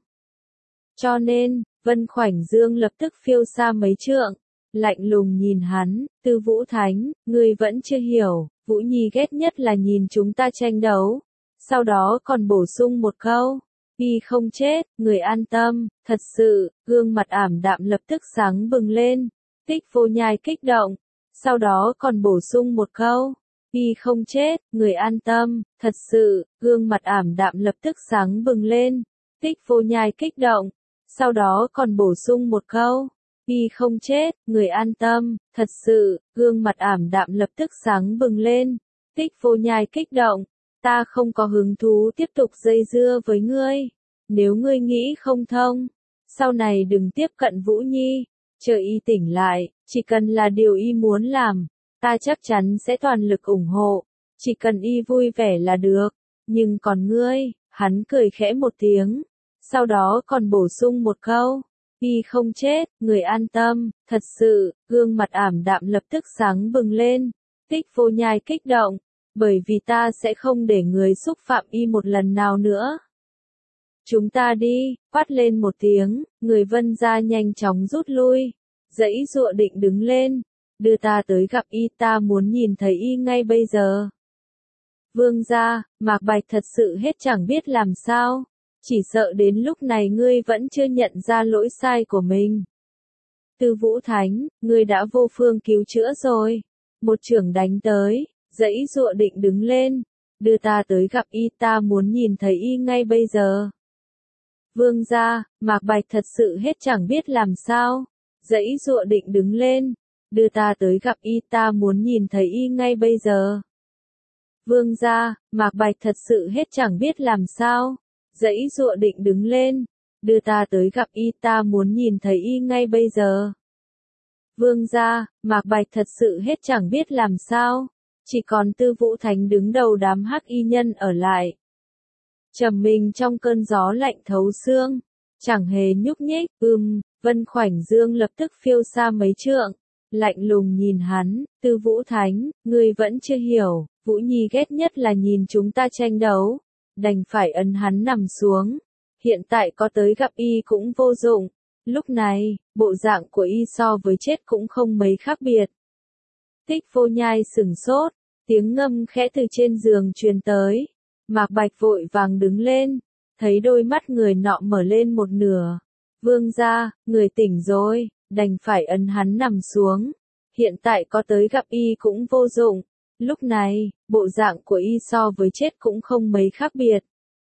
Cho nên, Vân Khoảnh Dương lập tức phiêu xa mấy trượng, lạnh lùng nhìn hắn, Tư Vũ Thánh, ngươi vẫn chưa hiểu, Vũ Nhi ghét nhất là nhìn chúng ta tranh đấu. Sau đó còn bổ sung một câu, y không chết, người an tâm, thật sự, gương mặt ảm đạm lập tức sáng bừng lên, Tích Vô Nhai kích động. Sau đó còn bổ sung một câu, y không chết, người an tâm, thật sự, gương mặt ảm đạm lập tức sáng bừng lên, Tích Vô Nhai kích động. Sau đó còn bổ sung một câu, y không chết, người an tâm, thật sự, gương mặt ảm đạm lập tức sáng bừng lên, Tích Vô Nhai kích động. Ta không có hứng thú tiếp tục dây dưa với ngươi. Nếu ngươi nghĩ không thông, sau này đừng tiếp cận Vũ Nhi, chờ y tỉnh lại, chỉ cần là điều y muốn làm, ta chắc chắn sẽ toàn lực ủng hộ, chỉ cần y vui vẻ là được. Nhưng còn ngươi, hắn cười khẽ một tiếng, sau đó còn bổ sung một câu, y không chết, người an tâm, thật sự, gương mặt ảm đạm lập tức sáng bừng lên, Tích Vô Nhai kích động, bởi vì ta sẽ không để người xúc phạm y một lần nào nữa. Chúng ta đi, quát lên một tiếng, người Vân gia nhanh chóng rút lui, giãy giụa định đứng lên, đưa ta tới gặp y, ta muốn nhìn thấy y ngay bây giờ. Vương gia, Mạc Bạch thật sự hết chẳng biết làm sao, chỉ sợ đến lúc này ngươi vẫn chưa nhận ra lỗi sai của mình. Tư Vũ Thánh, ngươi đã vô phương cứu chữa rồi. Một chưởng đánh tới, giãy giụa định đứng lên, đưa ta tới gặp y, ta muốn nhìn thấy y ngay bây giờ. Vương gia, Mạc Bạch thật sự hết chẳng biết làm sao, giãy giụa định đứng lên, đưa ta tới gặp y, ta muốn nhìn thấy y ngay bây giờ. Vương gia, Mạc Bạch thật sự hết chẳng biết làm sao, giãy giụa định đứng lên, đưa ta tới gặp y, ta muốn nhìn thấy y ngay bây giờ. Vương gia, Mạc Bạch thật sự hết chẳng biết làm sao, chỉ còn Tư Vũ Thánh đứng đầu đám hắc y nhân ở lại. Trầm mình trong cơn gió lạnh thấu xương, chẳng hề nhúc nhích, ừm, Vân Khoảnh Dương lập tức phiêu xa mấy trượng, lạnh lùng nhìn hắn, Tư Vũ Thánh, ngươi vẫn chưa hiểu, Vũ Nhi ghét nhất là nhìn chúng ta tranh đấu, đành phải ấn hắn nằm xuống, hiện tại có tới gặp y cũng vô dụng, lúc này, bộ dạng của y so với chết cũng không mấy khác biệt. Tích Vô Nhai sửng sốt, tiếng ngâm khẽ từ trên giường truyền tới, Mạc Bạch vội vàng đứng lên, thấy đôi mắt người nọ mở lên một nửa. Vương gia, người tỉnh rồi, đành phải ấn hắn nằm xuống. Hiện tại có tới gặp y cũng vô dụng. Lúc này, bộ dạng của y so với chết cũng không mấy khác biệt.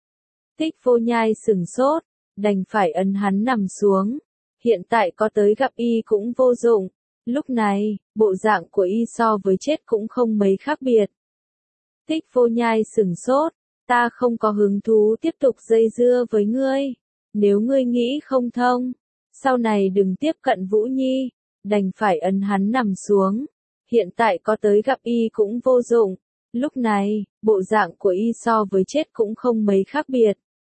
Tích Vô Nhai sửng sốt, đành phải ấn hắn nằm xuống. Hiện tại có tới gặp y cũng vô dụng. Lúc này, bộ dạng của y so với chết cũng không mấy khác biệt. Tích Vô Nhai sửng sốt, ta không có hứng thú tiếp tục dây dưa với ngươi. Nếu ngươi nghĩ không thông, sau này đừng tiếp cận Vũ Nhi, đành phải ấn hắn nằm xuống. Hiện tại có tới gặp y cũng vô dụng. Lúc này, bộ dạng của y so với chết cũng không mấy khác biệt.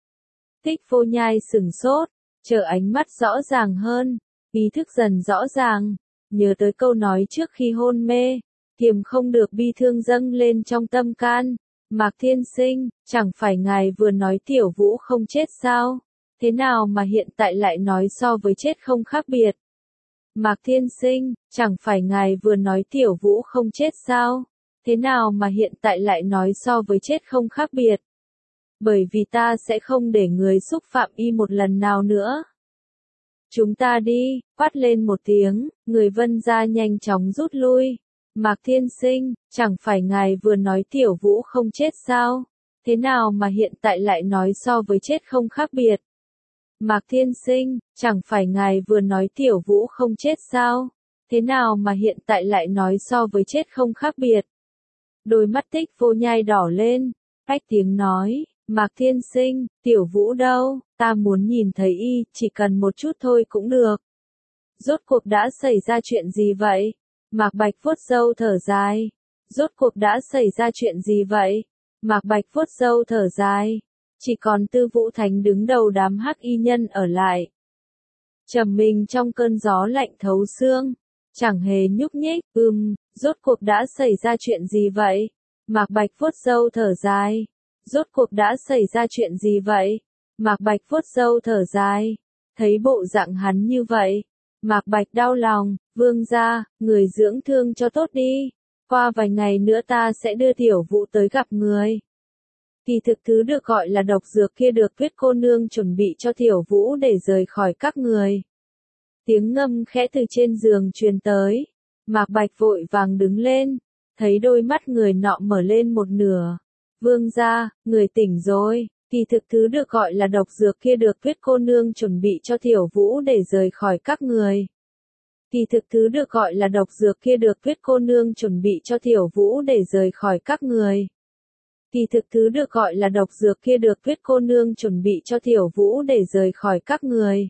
Tích Vô Nhai sửng sốt, chờ ánh mắt rõ ràng hơn, ý thức dần rõ ràng, nhớ tới câu nói trước khi hôn mê, kiềm không được bi thương dâng lên trong tâm can. Mạc Thiên Sinh, chẳng phải ngài vừa nói Tiểu Vũ không chết sao? Thế nào mà hiện tại lại nói so với chết không khác biệt? Mạc Thiên Sinh, chẳng phải ngài vừa nói Tiểu Vũ không chết sao? Thế nào mà hiện tại lại nói so với chết không khác biệt? Bởi vì ta sẽ không để người xúc phạm y một lần nào nữa. Chúng ta đi, quát lên một tiếng, người Vân gia nhanh chóng rút lui. Mạc Thiên Sinh, chẳng phải ngài vừa nói Tiểu Vũ không chết sao? Thế nào mà hiện tại lại nói so với chết không khác biệt? Mạc Thiên Sinh, chẳng phải ngài vừa nói Tiểu Vũ không chết sao? Thế nào mà hiện tại lại nói so với chết không khác biệt? Đôi mắt Tích Vô Nhai đỏ lên, ách tiếng nói, Mạc Thiên Sinh, Tiểu Vũ đâu? Ta muốn nhìn thấy y, chỉ cần một chút thôi cũng được. Rốt cuộc đã xảy ra chuyện gì vậy? Mạc Bạch vuốt râu thở dài. Rốt cuộc đã xảy ra chuyện gì vậy? Mạc Bạch vuốt râu thở dài. Chỉ còn Tư Vũ Thánh đứng đầu đám hắc y nhân ở lại. Trầm mình trong cơn gió lạnh thấu xương. Chẳng hề nhúc nhích, ừm, rốt cuộc đã xảy ra chuyện gì vậy? Mạc Bạch vuốt râu thở dài. Rốt cuộc đã xảy ra chuyện gì vậy? Mạc Bạch vuốt râu thở dài. Thấy bộ dạng hắn như vậy, Mạc Bạch đau lòng, Vương gia, người dưỡng thương cho tốt đi. Qua vài ngày nữa ta sẽ đưa Tiểu Vũ tới gặp người. Kỳ thực thứ được gọi là độc dược kia được Tuyết cô nương chuẩn bị cho Tiểu Vũ để rời khỏi các người. Tiếng ngâm khẽ từ trên giường truyền tới. Mạc Bạch vội vàng đứng lên, thấy đôi mắt người nọ mở lên một nửa. Vương gia, người tỉnh rồi. Kỳ thực thứ được gọi là độc dược kia được Tuyết cô nương chuẩn bị cho Tiểu Vũ để rời khỏi các người. Kỳ thực thứ được gọi là độc dược kia được Tuyết cô nương chuẩn bị cho Tiểu Vũ để rời khỏi các người. Kỳ thực thứ được gọi là độc dược kia được Tuyết cô nương chuẩn bị cho Tiểu Vũ để rời khỏi các người.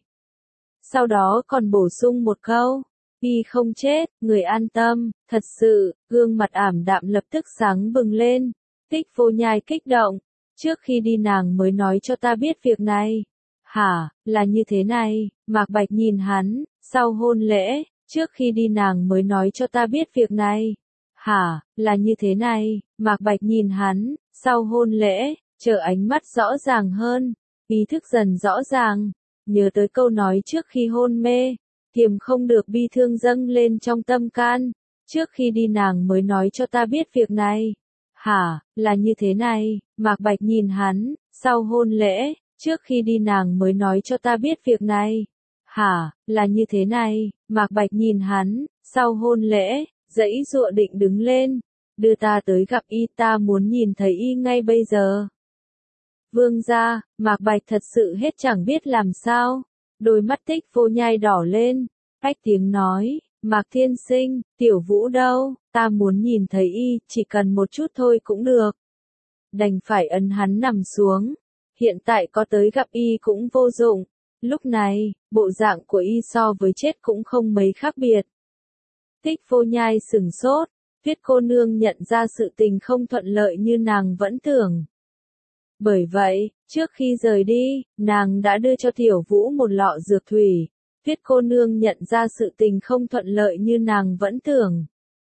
Sau đó còn bổ sung một câu, y không chết, người an tâm, thật sự, gương mặt ảm đạm lập tức sáng bừng lên. Tích Vô Nhai kích động, trước khi đi nàng mới nói cho ta biết việc này. Hả, là như thế này, Mạc Bạch nhìn hắn, sau hôn lễ, trước khi đi nàng mới nói cho ta biết việc này. Hả, là như thế này, Mạc Bạch nhìn hắn, sau hôn lễ, chờ ánh mắt rõ ràng hơn, Ý thức dần rõ ràng, nhớ tới câu nói trước khi hôn mê, kiềm không được bi thương dâng lên trong tâm can. Trước khi đi nàng mới nói cho ta biết việc này. Hả, là như thế này, Mạc Bạch nhìn hắn, sau hôn lễ, trước khi đi nàng mới nói cho ta biết việc này. Hả, là như thế này, Mạc Bạch nhìn hắn, sau hôn lễ, giãy giụa định đứng lên, đưa ta tới gặp y, ta muốn nhìn thấy y ngay bây giờ. Vương gia, Mạc Bạch thật sự hết chẳng biết làm sao, đôi mắt Tích Vô Nhai đỏ lên, ách tiếng nói, Mạc Thiên Sinh, Tiểu Vũ đâu, ta muốn nhìn thấy y, chỉ cần một chút thôi cũng được. Đành phải ấn hắn nằm xuống, hiện tại có tới gặp y cũng vô dụng, lúc này, bộ dạng của y so với chết cũng không mấy khác biệt. Tích Vô Nhai sừng sốt, Tuyết cô nương nhận ra sự tình không thuận lợi như nàng vẫn tưởng. Bởi vậy, trước khi rời đi, nàng đã đưa cho Tiểu Vũ một lọ dược thủy. Tuyết cô nương nhận ra sự tình không thuận lợi như nàng vẫn tưởng.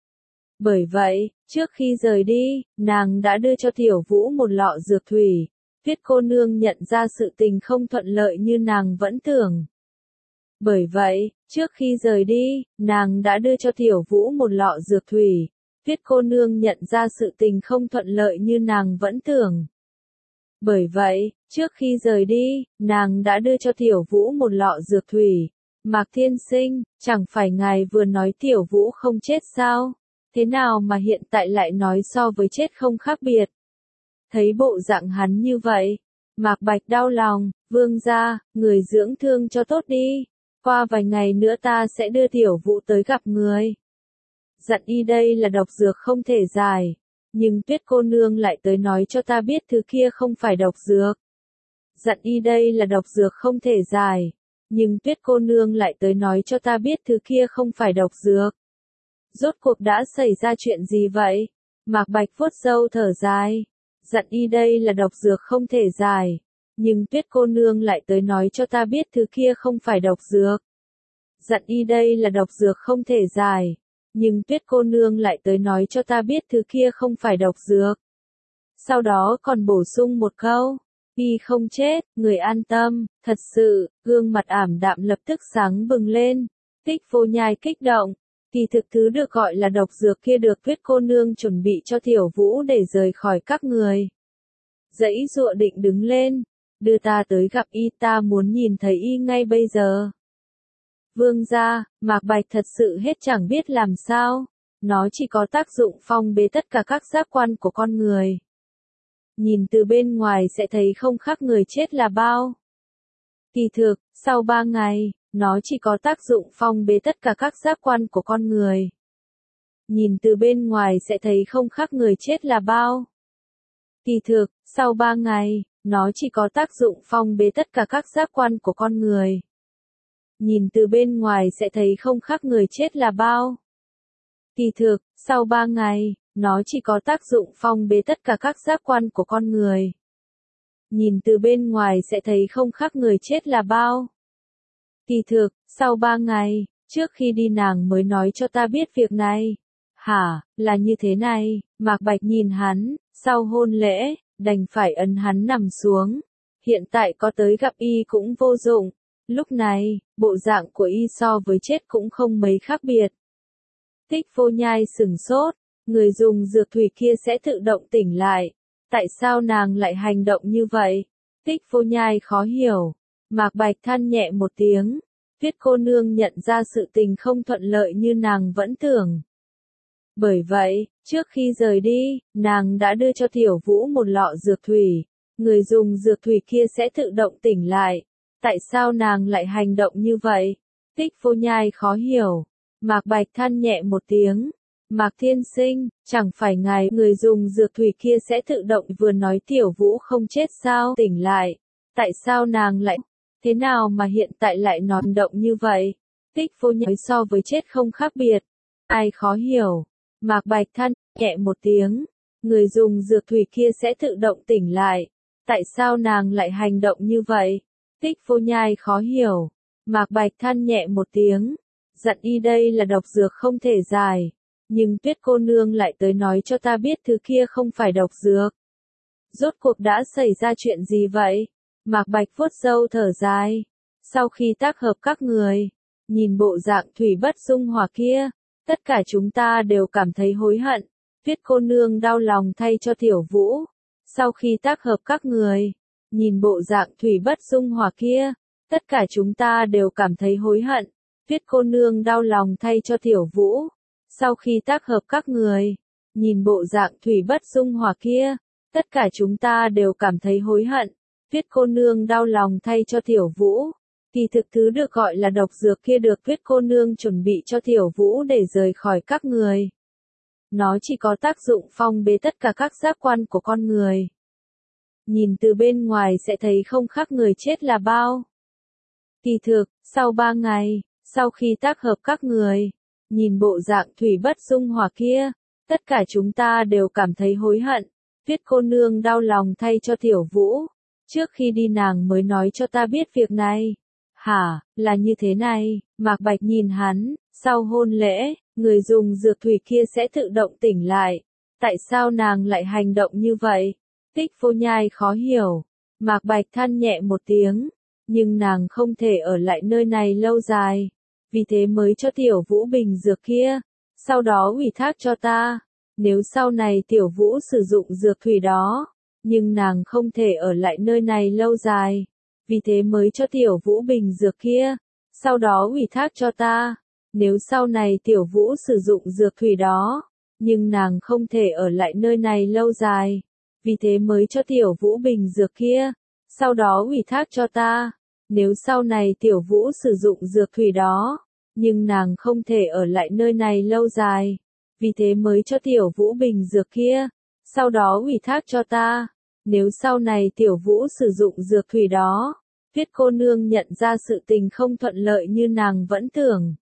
Bởi vậy, trước khi rời đi, nàng đã đưa cho Tiểu Vũ một lọ dược thủy. Tuyết cô nương nhận ra sự tình không thuận lợi như nàng vẫn tưởng. Bởi vậy, trước khi rời đi, nàng đã đưa cho Tiểu Vũ một lọ dược thủy. Tuyết cô nương nhận ra sự tình không thuận lợi như nàng vẫn tưởng. Bởi vậy, trước khi rời đi, nàng đã đưa cho Tiểu Vũ một lọ dược thủy. Mạc Thiên Sinh, chẳng phải ngài vừa nói Tiểu Vũ không chết sao? Thế nào mà hiện tại lại nói so với chết không khác biệt? Thấy bộ dạng hắn như vậy, Mạc Bạch đau lòng, vương gia, người dưỡng thương cho tốt đi. Qua vài ngày nữa ta sẽ đưa Tiểu Vũ tới gặp người. Dặn y đây là độc dược không thể giải. Nhưng Tuyết cô nương lại tới nói cho ta biết thứ kia không phải độc dược. Dặn y đây là độc dược không thể giải. Nhưng Tuyết cô nương lại tới nói cho ta biết thứ kia không phải độc dược. Rốt cuộc đã xảy ra chuyện gì vậy? Mạc Bạch vuốt râu thở dài. Dặn y đây là độc dược không thể giải. Nhưng Tuyết cô nương lại tới nói cho ta biết thứ kia không phải độc dược. Dặn y đây là độc dược không thể giải. Nhưng Tuyết cô nương lại tới nói cho ta biết thứ kia không phải độc dược. Sau đó còn bổ sung một câu. Y không chết, người an tâm, thật sự, gương mặt ảm đạm lập tức sáng bừng lên. Tích Vô Nhai kích động. Kỳ thực thứ được gọi là độc dược kia được Tuyết cô nương chuẩn bị cho Tiểu Vũ để rời khỏi các người. Giãy giụa định đứng lên. Đưa ta tới gặp y, ta muốn nhìn thấy y ngay bây giờ. Vương gia, Mạc Bạch thật sự hết chẳng biết làm sao. Nó chỉ có tác dụng phong bế tất cả các giác quan của con người. Nhìn từ bên ngoài sẽ thấy không khác người chết là bao. Kỳ thực, sau ba ngày, nó chỉ có tác dụng phong bế tất cả các giác quan của con người. Nhìn từ bên ngoài sẽ thấy không khác người chết là bao. Kỳ thực, sau ba ngày, nó chỉ có tác dụng phong bế tất cả các giác quan của con người. Nhìn từ bên ngoài sẽ thấy không khác người chết là bao. Kỳ thực, sau ba ngày, nó chỉ có tác dụng phong bế tất cả các giác quan của con người. Nhìn từ bên ngoài sẽ thấy không khác người chết là bao. Kỳ thực, sau ba ngày, trước khi đi nàng mới nói cho ta biết việc này. Hả, là như thế này, Mạc Bạch nhìn hắn, sau hôn lễ, đành phải ấn hắn nằm xuống. Hiện tại có tới gặp y cũng vô dụng. Lúc này, bộ dạng của y so với chết cũng không mấy khác biệt. Tích Vô Nhai sừng sốt, người dùng dược thủy kia sẽ tự động tỉnh lại. Tại sao nàng lại hành động như vậy? Tích Vô Nhai khó hiểu. Mạc Bạch than nhẹ một tiếng. Tuyết cô nương nhận ra sự tình không thuận lợi như nàng vẫn tưởng. Bởi vậy, trước khi rời đi, nàng đã đưa cho Tiểu Vũ một lọ dược thủy. Người dùng dược thủy kia sẽ tự động tỉnh lại. Tại sao nàng lại hành động như vậy? Tích Vô Nhai khó hiểu. Mạc Bạch than nhẹ một tiếng. Mạc Thiên Sinh, chẳng phải ngài người dùng dược thủy kia sẽ tự động vừa nói Tiểu Vũ không chết sao? Tỉnh lại. Tại sao nàng lại... Thế nào mà hiện tại lại nói động như vậy? Tích Vô Nhai so với chết không khác biệt. Ai khó hiểu? Mạc Bạch than nhẹ một tiếng. Người dùng dược thủy kia sẽ tự động tỉnh lại. Tại sao nàng lại hành động như vậy? Tích Vô Nhai khó hiểu. Mạc Bạch than nhẹ một tiếng. Dặn y đây là độc dược không thể giải. Nhưng Tuyết cô nương lại tới nói cho ta biết thứ kia không phải độc dược. Rốt cuộc đã xảy ra chuyện gì vậy? Mạc Bạch vuốt râu thở dài. Sau khi tác hợp các người, nhìn bộ dạng thủy bất dung hòa kia, tất cả chúng ta đều cảm thấy hối hận. Tuyết cô nương đau lòng thay cho Tiểu Vũ. Sau khi tác hợp các người, nhìn bộ dạng thủy bất dung hòa kia, tất cả chúng ta đều cảm thấy hối hận. Tuyết cô nương đau lòng thay cho Tiểu Vũ. Sau khi tác hợp các người, nhìn bộ dạng thủy bất dung hòa kia, tất cả chúng ta đều cảm thấy hối hận. Tuyết cô nương đau lòng thay cho Tiểu Vũ. Kỳ thực thứ được gọi là độc dược kia được Tuyết cô nương chuẩn bị cho Tiểu Vũ để rời khỏi các người. Nó chỉ có tác dụng phong bế tất cả các giác quan của con người. Nhìn từ bên ngoài sẽ thấy không khác người chết là bao. Kỳ thực, sau ba ngày, sau khi tác hợp các người, nhìn bộ dạng thủy bất dung hòa kia, tất cả chúng ta đều cảm thấy hối hận. Tuyết cô nương đau lòng thay cho Tiểu Vũ. Trước khi đi nàng mới nói cho ta biết việc này. Hả, là như thế này, Mạc Bạch nhìn hắn, sau hôn lễ, người dùng dược thủy kia sẽ tự động tỉnh lại. Tại sao nàng lại hành động như vậy? Tích Vô Nhai khó hiểu. Mạc Bạch than nhẹ một tiếng, nhưng nàng không thể ở lại nơi này lâu dài. Vì thế mới cho Tiểu Vũ bình dược kia, sau đó ủy thác cho ta. Nếu sau này Tiểu Vũ sử dụng dược thủy đó, nhưng nàng không thể ở lại nơi này lâu dài. Vì thế mới cho Tiểu Vũ bình dược kia, sau đó ủy thác cho ta. Nếu sau này Tiểu Vũ sử dụng dược thủy đó, nhưng nàng không thể ở lại nơi này lâu dài. Vì thế mới cho Tiểu Vũ bình dược kia, sau đó ủy thác cho ta. Nếu sau này Tiểu Vũ sử dụng dược thủy đó, nhưng nàng không thể ở lại nơi này lâu dài. Vì thế mới cho Tiểu Vũ bình dược kia, sau đó ủy thác cho ta. Nếu sau này Tiểu Vũ sử dụng dược thủy đó, Tuyết cô nương nhận ra sự tình không thuận lợi như nàng vẫn tưởng.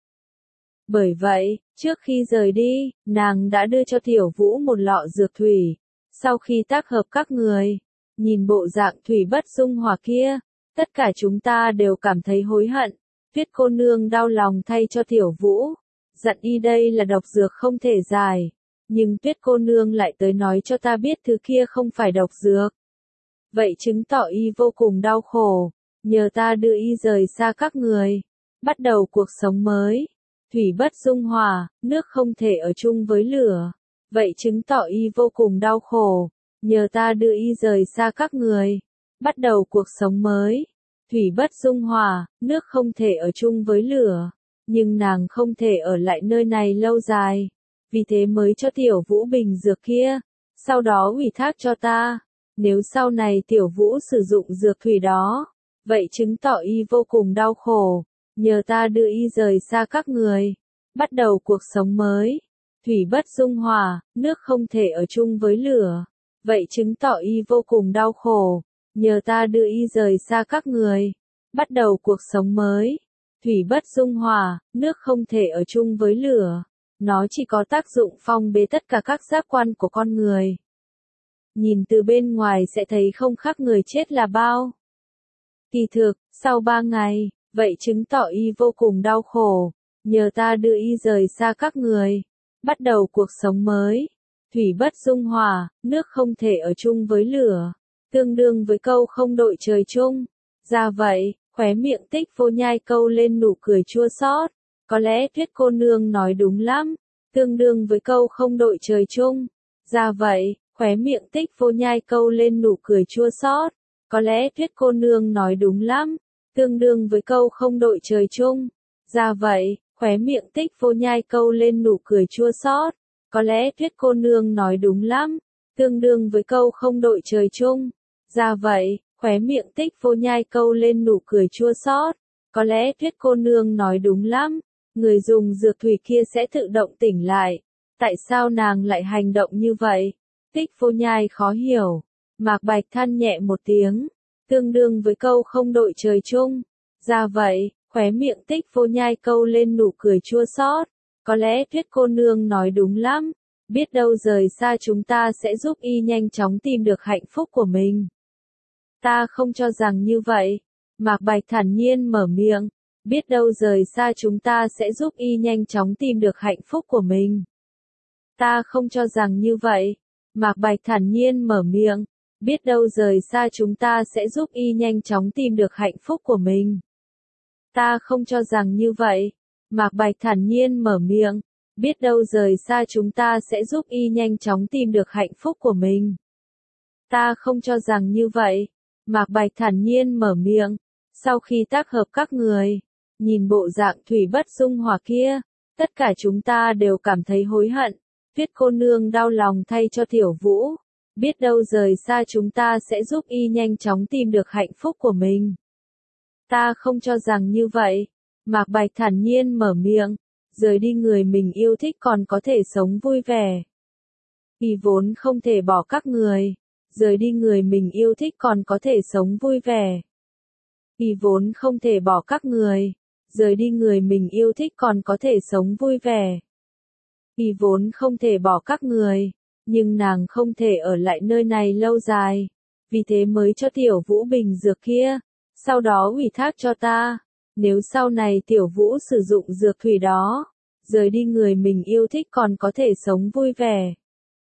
Bởi vậy, trước khi rời đi, nàng đã đưa cho Tiểu Vũ một lọ dược thủy. Sau khi tác hợp các người, nhìn bộ dạng thủy bất dung hòa kia, tất cả chúng ta đều cảm thấy hối hận. Tuyết cô nương đau lòng thay cho Tiểu Vũ. Dặn y đây là độc dược không thể giải. Nhưng Tuyết cô nương lại tới nói cho ta biết thứ kia không phải độc dược. Vậy chứng tỏ y vô cùng đau khổ. Nhờ ta đưa y rời xa các người, bắt đầu cuộc sống mới. Thủy bất dung hòa, nước không thể ở chung với lửa. Vậy chứng tỏ y vô cùng đau khổ. Nhờ ta đưa y rời xa các người, bắt đầu cuộc sống mới. Thủy bất dung hòa, nước không thể ở chung với lửa. Nhưng nàng không thể ở lại nơi này lâu dài. Vì thế mới cho Tiểu Vũ bình dược kia, sau đó ủy thác cho ta. Nếu sau này Tiểu Vũ sử dụng dược thủy đó, vậy chứng tỏ y vô cùng đau khổ. Nhờ ta đưa y rời xa các người, bắt đầu cuộc sống mới. Thủy bất dung hòa, nước không thể ở chung với lửa. Vậy chứng tỏ y vô cùng đau khổ. Nhờ ta đưa y rời xa các người, bắt đầu cuộc sống mới. Thủy bất dung hòa, nước không thể ở chung với lửa. Nó chỉ có tác dụng phong bế tất cả các giác quan của con người. Nhìn từ bên ngoài sẽ thấy không khác người chết là bao. Kỳ thực, sau ba ngày, vậy chứng tỏ y vô cùng đau khổ. Nhờ ta đưa y rời xa các người, bắt đầu cuộc sống mới. Thủy bất dung hòa, nước không thể ở chung với lửa. Tương đương với câu không đội trời chung. Ra vậy, khóe miệng Tích Vô Nhai câu lên nụ cười chua xót. Có lẽ Tuyết cô nương nói đúng lắm. Tương đương với câu không đội trời chung. Ra vậy, khóe miệng Tích Vô Nhai câu lên nụ cười chua xót. Có lẽ Tuyết cô nương nói đúng lắm. Tương đương với câu không đội trời chung. Ra vậy, khóe miệng Tích Vô Nhai câu lên nụ cười chua xót. Có lẽ Tuyết cô nương nói đúng lắm. Tương đương với câu không đội trời chung. Ra vậy, khóe miệng Tích Vô Nhai câu lên nụ cười chua xót. Có lẽ Tuyết cô nương nói đúng lắm. Người dùng dược thủy kia sẽ tự động tỉnh lại. Tại sao nàng lại hành động như vậy? Tích Vô Nhai khó hiểu. Mạc Bạch than nhẹ một tiếng. Tương đương với câu không đội trời chung. Ra vậy, khóe miệng Tích Vô Nhai câu lên nụ cười chua xót. Có lẽ Tuyết cô nương nói đúng lắm. Biết đâu rời xa chúng ta sẽ giúp y nhanh chóng tìm được hạnh phúc của mình. Ta không cho rằng như vậy. Mạc Bạch thản nhiên mở miệng. Biết đâu rời xa chúng ta sẽ giúp y nhanh chóng tìm được hạnh phúc của mình. Ta không cho rằng như vậy. Mạc Bạch thản nhiên mở miệng. biết đâu rời xa chúng ta sẽ giúp y nhanh chóng tìm được hạnh phúc của mình. Ta không cho rằng như vậy. Mạc Bạch thản nhiên mở miệng, biết đâu rời xa chúng ta sẽ giúp y nhanh chóng tìm được hạnh phúc của mình. Ta không cho rằng như vậy. Mạc Bạch thản nhiên mở miệng, sau khi tác hợp các người, nhìn bộ dạng thủy bất dung hòa kia, tất cả chúng ta đều cảm thấy hối hận. Tuyết cô nương đau lòng thay cho Tiểu Vũ, biết đâu rời xa chúng ta sẽ giúp y nhanh chóng tìm được hạnh phúc của mình. Ta không cho rằng như vậy. Mạc Bạch thản nhiên mở miệng, rời đi người mình yêu thích còn có thể sống vui vẻ. Y vốn không thể bỏ các người, rời đi người mình yêu thích còn có thể sống vui vẻ. Y vốn không thể bỏ các người, rời đi người mình yêu thích còn có thể sống vui vẻ. Y vốn không thể bỏ các người, nhưng nàng không thể ở lại nơi này lâu dài, vì thế mới cho Tiểu Vũ bình dược kia, sau đó ủy thác cho ta. Nếu sau này Tiểu Vũ sử dụng dược thủy đó, rời đi người mình yêu thích còn có thể sống vui vẻ.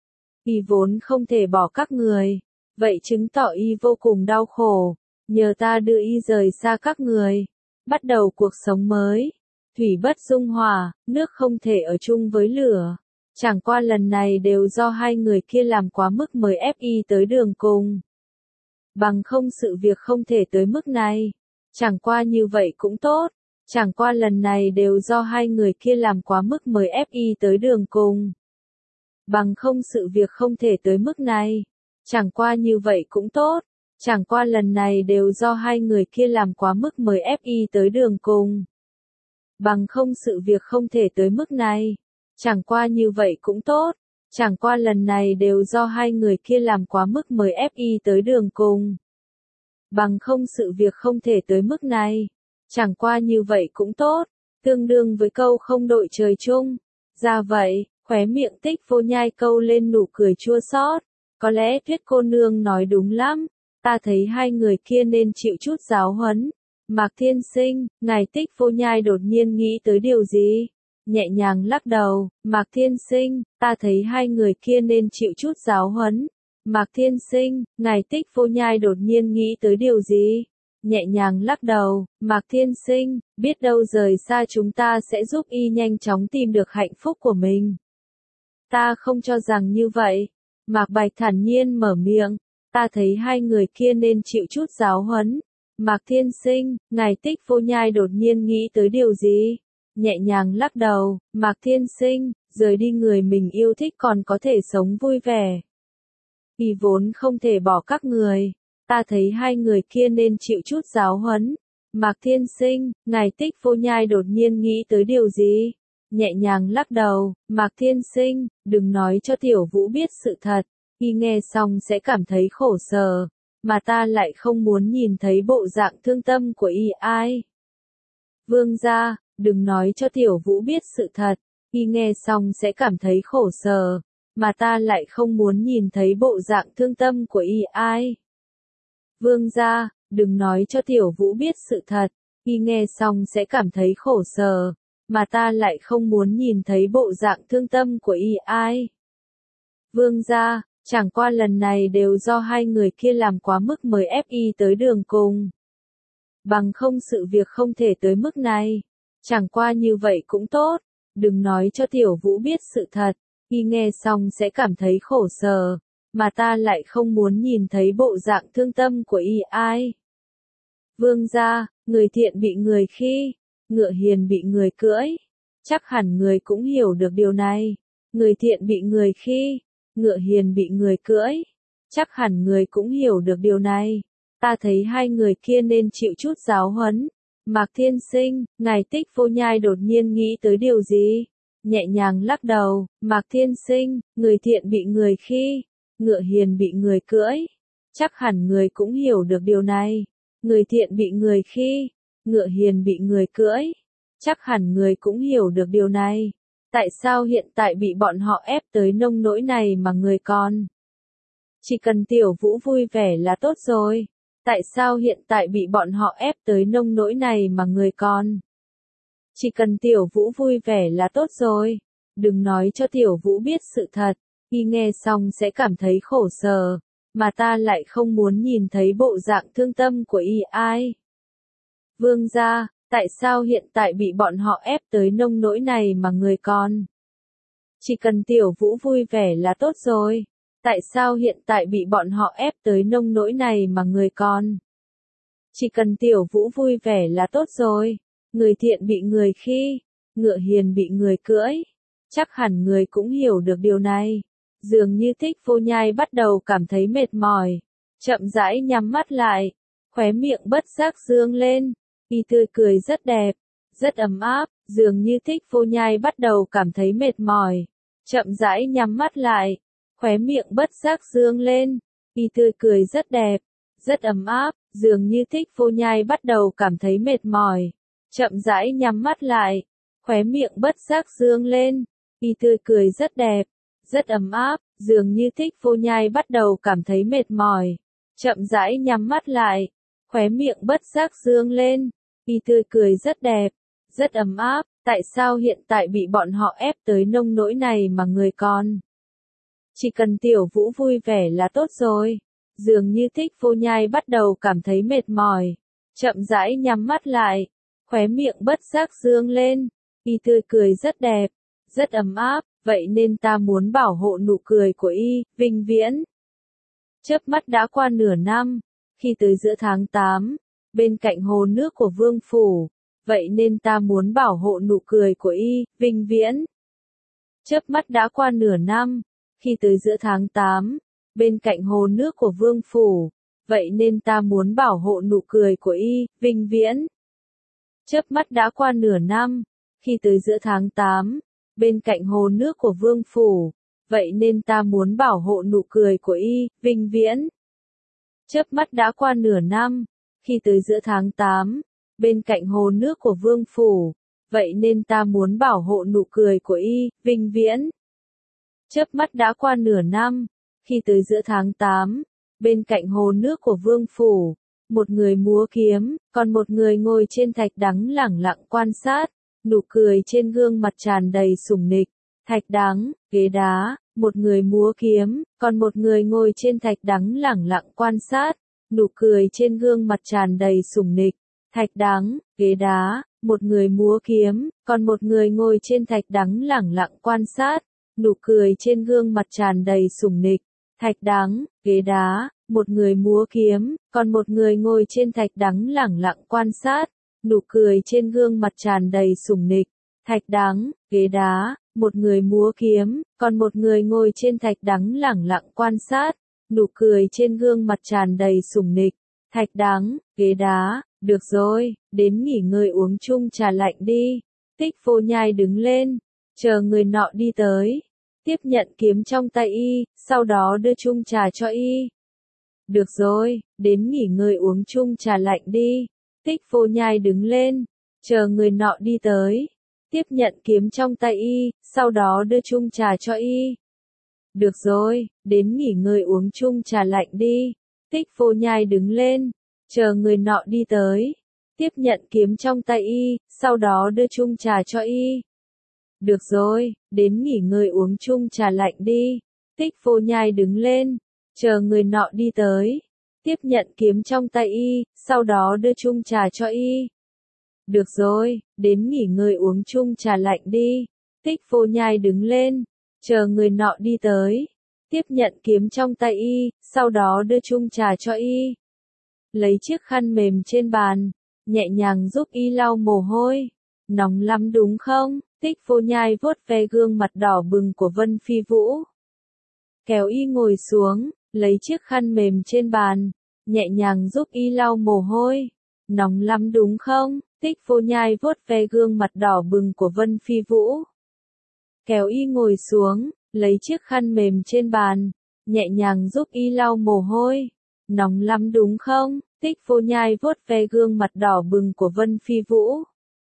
Y vốn không thể bỏ các người, vậy chứng tỏ y vô cùng đau khổ, nhờ ta đưa y rời xa các người, bắt đầu cuộc sống mới. Thủy bất dung hòa, nước không thể ở chung với lửa. Chẳng qua lần này đều do hai người kia làm quá mức mới ép y tới đường cùng. Bằng không sự việc không thể tới mức này. Chẳng qua như vậy cũng tốt. Chẳng qua lần này đều do hai người kia làm quá mức mới ép y tới đường cùng. Bằng không sự việc không thể tới mức này. Chẳng qua như vậy cũng tốt. Chẳng qua lần này đều do hai người kia làm quá mức mới ép y tới đường cùng. Bằng không sự việc không thể tới mức này. Chẳng qua như vậy cũng tốt. Chẳng qua lần này đều do hai người kia làm quá mức mới ép y tới đường cùng. Bằng không sự việc không thể tới mức này. Chẳng qua như vậy cũng tốt. Tương đương với câu không đội trời chung. Ra vậy, khóe miệng Tích Vô Nhai câu lên nụ cười chua xót. Có lẽ Tuyết cô nương nói đúng lắm. Ta thấy hai người kia nên chịu chút giáo huấn. Mạc Thiên Sinh, ngài Tích Vô Nhai đột nhiên nghĩ tới điều gì? Nhẹ nhàng lắc đầu, Mạc Thiên Sinh, ta thấy hai người kia nên chịu chút giáo huấn. Mạc Thiên Sinh, ngài Tích Vô Nhai đột nhiên nghĩ tới điều gì? Nhẹ nhàng lắc đầu, Mạc Thiên Sinh, biết đâu rời xa chúng ta sẽ giúp y nhanh chóng tìm được hạnh phúc của mình. Ta không cho rằng như vậy. Mạc Bạch thản nhiên mở miệng, ta thấy hai người kia nên chịu chút giáo huấn. Mạc Thiên Sinh, ngài Tích Vô Nhai đột nhiên nghĩ tới điều gì? Nhẹ nhàng lắc đầu, Mạc Thiên Sinh, rời đi người mình yêu thích còn có thể sống vui vẻ. Y vốn không thể bỏ các người, ta thấy hai người kia nên chịu chút giáo huấn. Mạc Thiên Sinh, ngài Tích Vô Nhai đột nhiên nghĩ tới điều gì? Nhẹ nhàng lắc đầu, Mạc Thiên Sinh, đừng nói cho Tiểu Vũ biết sự thật, y nghe xong sẽ cảm thấy khổ sở, mà ta lại không muốn nhìn thấy bộ dạng thương tâm của y ai. Vương gia, đừng nói cho Tiểu Vũ biết sự thật, y nghe xong sẽ cảm thấy khổ sở, mà ta lại không muốn nhìn thấy bộ dạng thương tâm của y ai. Vương gia, đừng nói cho Tiểu Vũ biết sự thật, y nghe xong sẽ cảm thấy khổ sở, mà ta lại không muốn nhìn thấy bộ dạng thương tâm của y ai. Vương gia, chẳng qua lần này đều do hai người kia làm quá mức mới ép y tới đường cùng. Bằng không sự việc không thể tới mức này. Chẳng qua như vậy cũng tốt. Đừng nói cho Tiểu Vũ biết sự thật. Y nghe xong sẽ cảm thấy khổ sở. Mà ta lại không muốn nhìn thấy bộ dạng thương tâm của y ai. Vương gia, người thiện bị người khi, ngựa hiền bị người cưỡi. Chắc hẳn người cũng hiểu được điều này. Người thiện bị người khi, ngựa hiền bị người cưỡi. Chắc hẳn người cũng hiểu được điều này. Ta thấy hai người kia nên chịu chút giáo huấn. Mạc Thiên Sinh, ngài Tích Vô Nhai đột nhiên nghĩ tới điều gì? Nhẹ nhàng lắc đầu, Mạc Thiên Sinh, người thiện bị người khi, ngựa hiền bị người cưỡi. Chắc hẳn người cũng hiểu được điều này. Người thiện bị người khi, ngựa hiền bị người cưỡi. Chắc hẳn người cũng hiểu được điều này. Tại sao hiện tại bị bọn họ ép tới nông nỗi này mà người còn? Chỉ cần Tiểu Vũ vui vẻ là tốt rồi. Tại sao hiện tại bị bọn họ ép tới nông nỗi này mà người còn? Chỉ cần Tiểu Vũ vui vẻ là tốt rồi. Đừng nói cho Tiểu Vũ biết sự thật. Y nghe xong sẽ cảm thấy khổ sở. mà ta lại không muốn nhìn thấy bộ dạng thương tâm của y ai. Vương gia, tại sao hiện tại bị bọn họ ép tới nông nỗi này mà người còn? Chỉ cần Tiểu Vũ vui vẻ là tốt rồi. Tại sao hiện tại bị bọn họ ép tới nông nỗi này mà người còn? Chỉ cần Tiểu Vũ vui vẻ là tốt rồi. Người thiện bị người khi, ngựa hiền bị người cưỡi. Chắc hẳn người cũng hiểu được điều này. Dường như Thích Vô Nhai bắt đầu cảm thấy mệt mỏi. Chậm rãi nhắm mắt lại. Khóe miệng bất giác dương lên. Y tươi cười rất đẹp. Rất ấm áp. Dường như Thích Vô Nhai bắt đầu cảm thấy mệt mỏi. Chậm rãi nhắm mắt lại. Khóe miệng bất giác dương lên. Y tươi cười rất đẹp. Rất ấm áp. Dường như Thích Vô Nhai bắt đầu cảm thấy mệt mỏi. Chậm rãi nhắm mắt lại. Khóe miệng bất giác dương lên. Y tươi cười rất đẹp. Rất ấm áp. Dường như Thích Vô Nhai bắt đầu cảm thấy mệt mỏi. Chậm rãi nhắm mắt lại. Khóe miệng bất giác dương lên. Y tươi cười rất đẹp. Rất ấm áp. Tại sao hiện tại bị bọn họ ép tới nông nỗi này mà người còn? Chỉ cần Tiểu Vũ vui vẻ là tốt rồi. Dường như Thích Vô Nhai bắt đầu cảm thấy mệt mỏi. Chậm rãi nhắm mắt lại. Khóe miệng bất giác dương lên. Y tươi cười rất đẹp. Rất ấm áp. Vậy nên ta muốn bảo hộ nụ cười của y, vĩnh viễn. Chớp mắt đã qua nửa năm. Khi tới giữa tháng tám, bên cạnh hồ nước của vương phủ. Vậy nên ta muốn bảo hộ nụ cười của y, vĩnh viễn. Chớp mắt đã qua nửa năm. Khi tới giữa tháng tám, bên cạnh hồ nước của vương phủ. Vậy nên ta muốn bảo hộ nụ cười của y, vĩnh viễn. Chớp mắt đã qua nửa năm. Khi tới giữa tháng tám, bên cạnh hồ nước của vương phủ. Vậy nên ta muốn bảo hộ nụ cười của y, vĩnh viễn. Chớp mắt đã qua nửa năm. Khi tới giữa tháng tám, bên cạnh hồ nước của vương phủ. Vậy nên ta muốn bảo hộ nụ cười của y, vĩnh viễn. Chớp mắt đã qua nửa năm. Khi tới giữa tháng tám, bên cạnh hồ nước của vương phủ. Một người múa kiếm, còn một người ngồi trên thạch đắng lẳng lặng quan sát. Nụ cười trên gương mặt tràn đầy sủng nịch. Thạch đắng, ghế đá, một người múa kiếm, còn một người ngồi trên thạch đắng lẳng lặng quan sát. Nụ cười trên gương mặt tràn đầy sủng nịch. Thạch đắng, ghế đá, một người múa kiếm, còn một người ngồi trên thạch đắng lẳng lặng quan sát. Nụ cười trên gương mặt tràn đầy sủng nịch. Thạch đắng, ghế đá, một người múa kiếm, còn một người ngồi trên thạch đắng lẳng lặng quan sát. Nụ cười trên gương mặt tràn đầy sủng nịch. Thạch đắng, ghế đá, một người múa kiếm, còn một người ngồi trên thạch đắng lẳng lặng quan sát. Nụ cười trên gương mặt tràn đầy sủng nịch. Thạch đắng, ghế đá, được rồi, đến nghỉ ngơi uống chung trà lạnh đi. Thích Vô Nhai đứng lên, chờ người nọ đi tới. Tiếp nhận kiếm trong tay y, sau đó đưa chung trà cho y. Được rồi, đến nghỉ ngơi uống chung trà lạnh đi. Thích Vô Nhai đứng lên, chờ người nọ đi tới. Tiếp nhận kiếm trong tay y, sau đó đưa chung trà cho y. Được rồi, đến nghỉ ngơi uống chung trà lạnh đi. Thích Vô Nhai đứng lên, chờ người nọ đi tới. Tiếp nhận kiếm trong tay y, sau đó đưa chung trà cho y. Được rồi, đến nghỉ ngơi uống chung trà lạnh đi. Thích Vô Nhai đứng lên, chờ người nọ đi tới. Tiếp nhận kiếm trong tay y, sau đó đưa chung trà cho y. Được rồi, đến nghỉ ngơi uống chung trà lạnh đi. Thích Vô Nhai đứng lên, chờ người nọ đi tới. Tiếp nhận kiếm trong tay y, sau đó đưa chung trà cho y. Lấy chiếc khăn mềm trên bàn, nhẹ nhàng giúp y lau mồ hôi. Nóng lắm đúng không? Thích Vô Nhai vuốt ve gương mặt đỏ bừng của Vân Phi Vũ. Kéo y ngồi xuống, lấy chiếc khăn mềm trên bàn, nhẹ nhàng giúp y lau mồ hôi. Nóng lắm đúng không? Thích Vô Nhai vuốt ve gương mặt đỏ bừng của Vân Phi Vũ. Kéo y ngồi xuống, lấy chiếc khăn mềm trên bàn, nhẹ nhàng giúp y lau mồ hôi. Nóng lắm đúng không? Thích Vô Nhai vuốt ve gương mặt đỏ bừng của Vân Phi Vũ.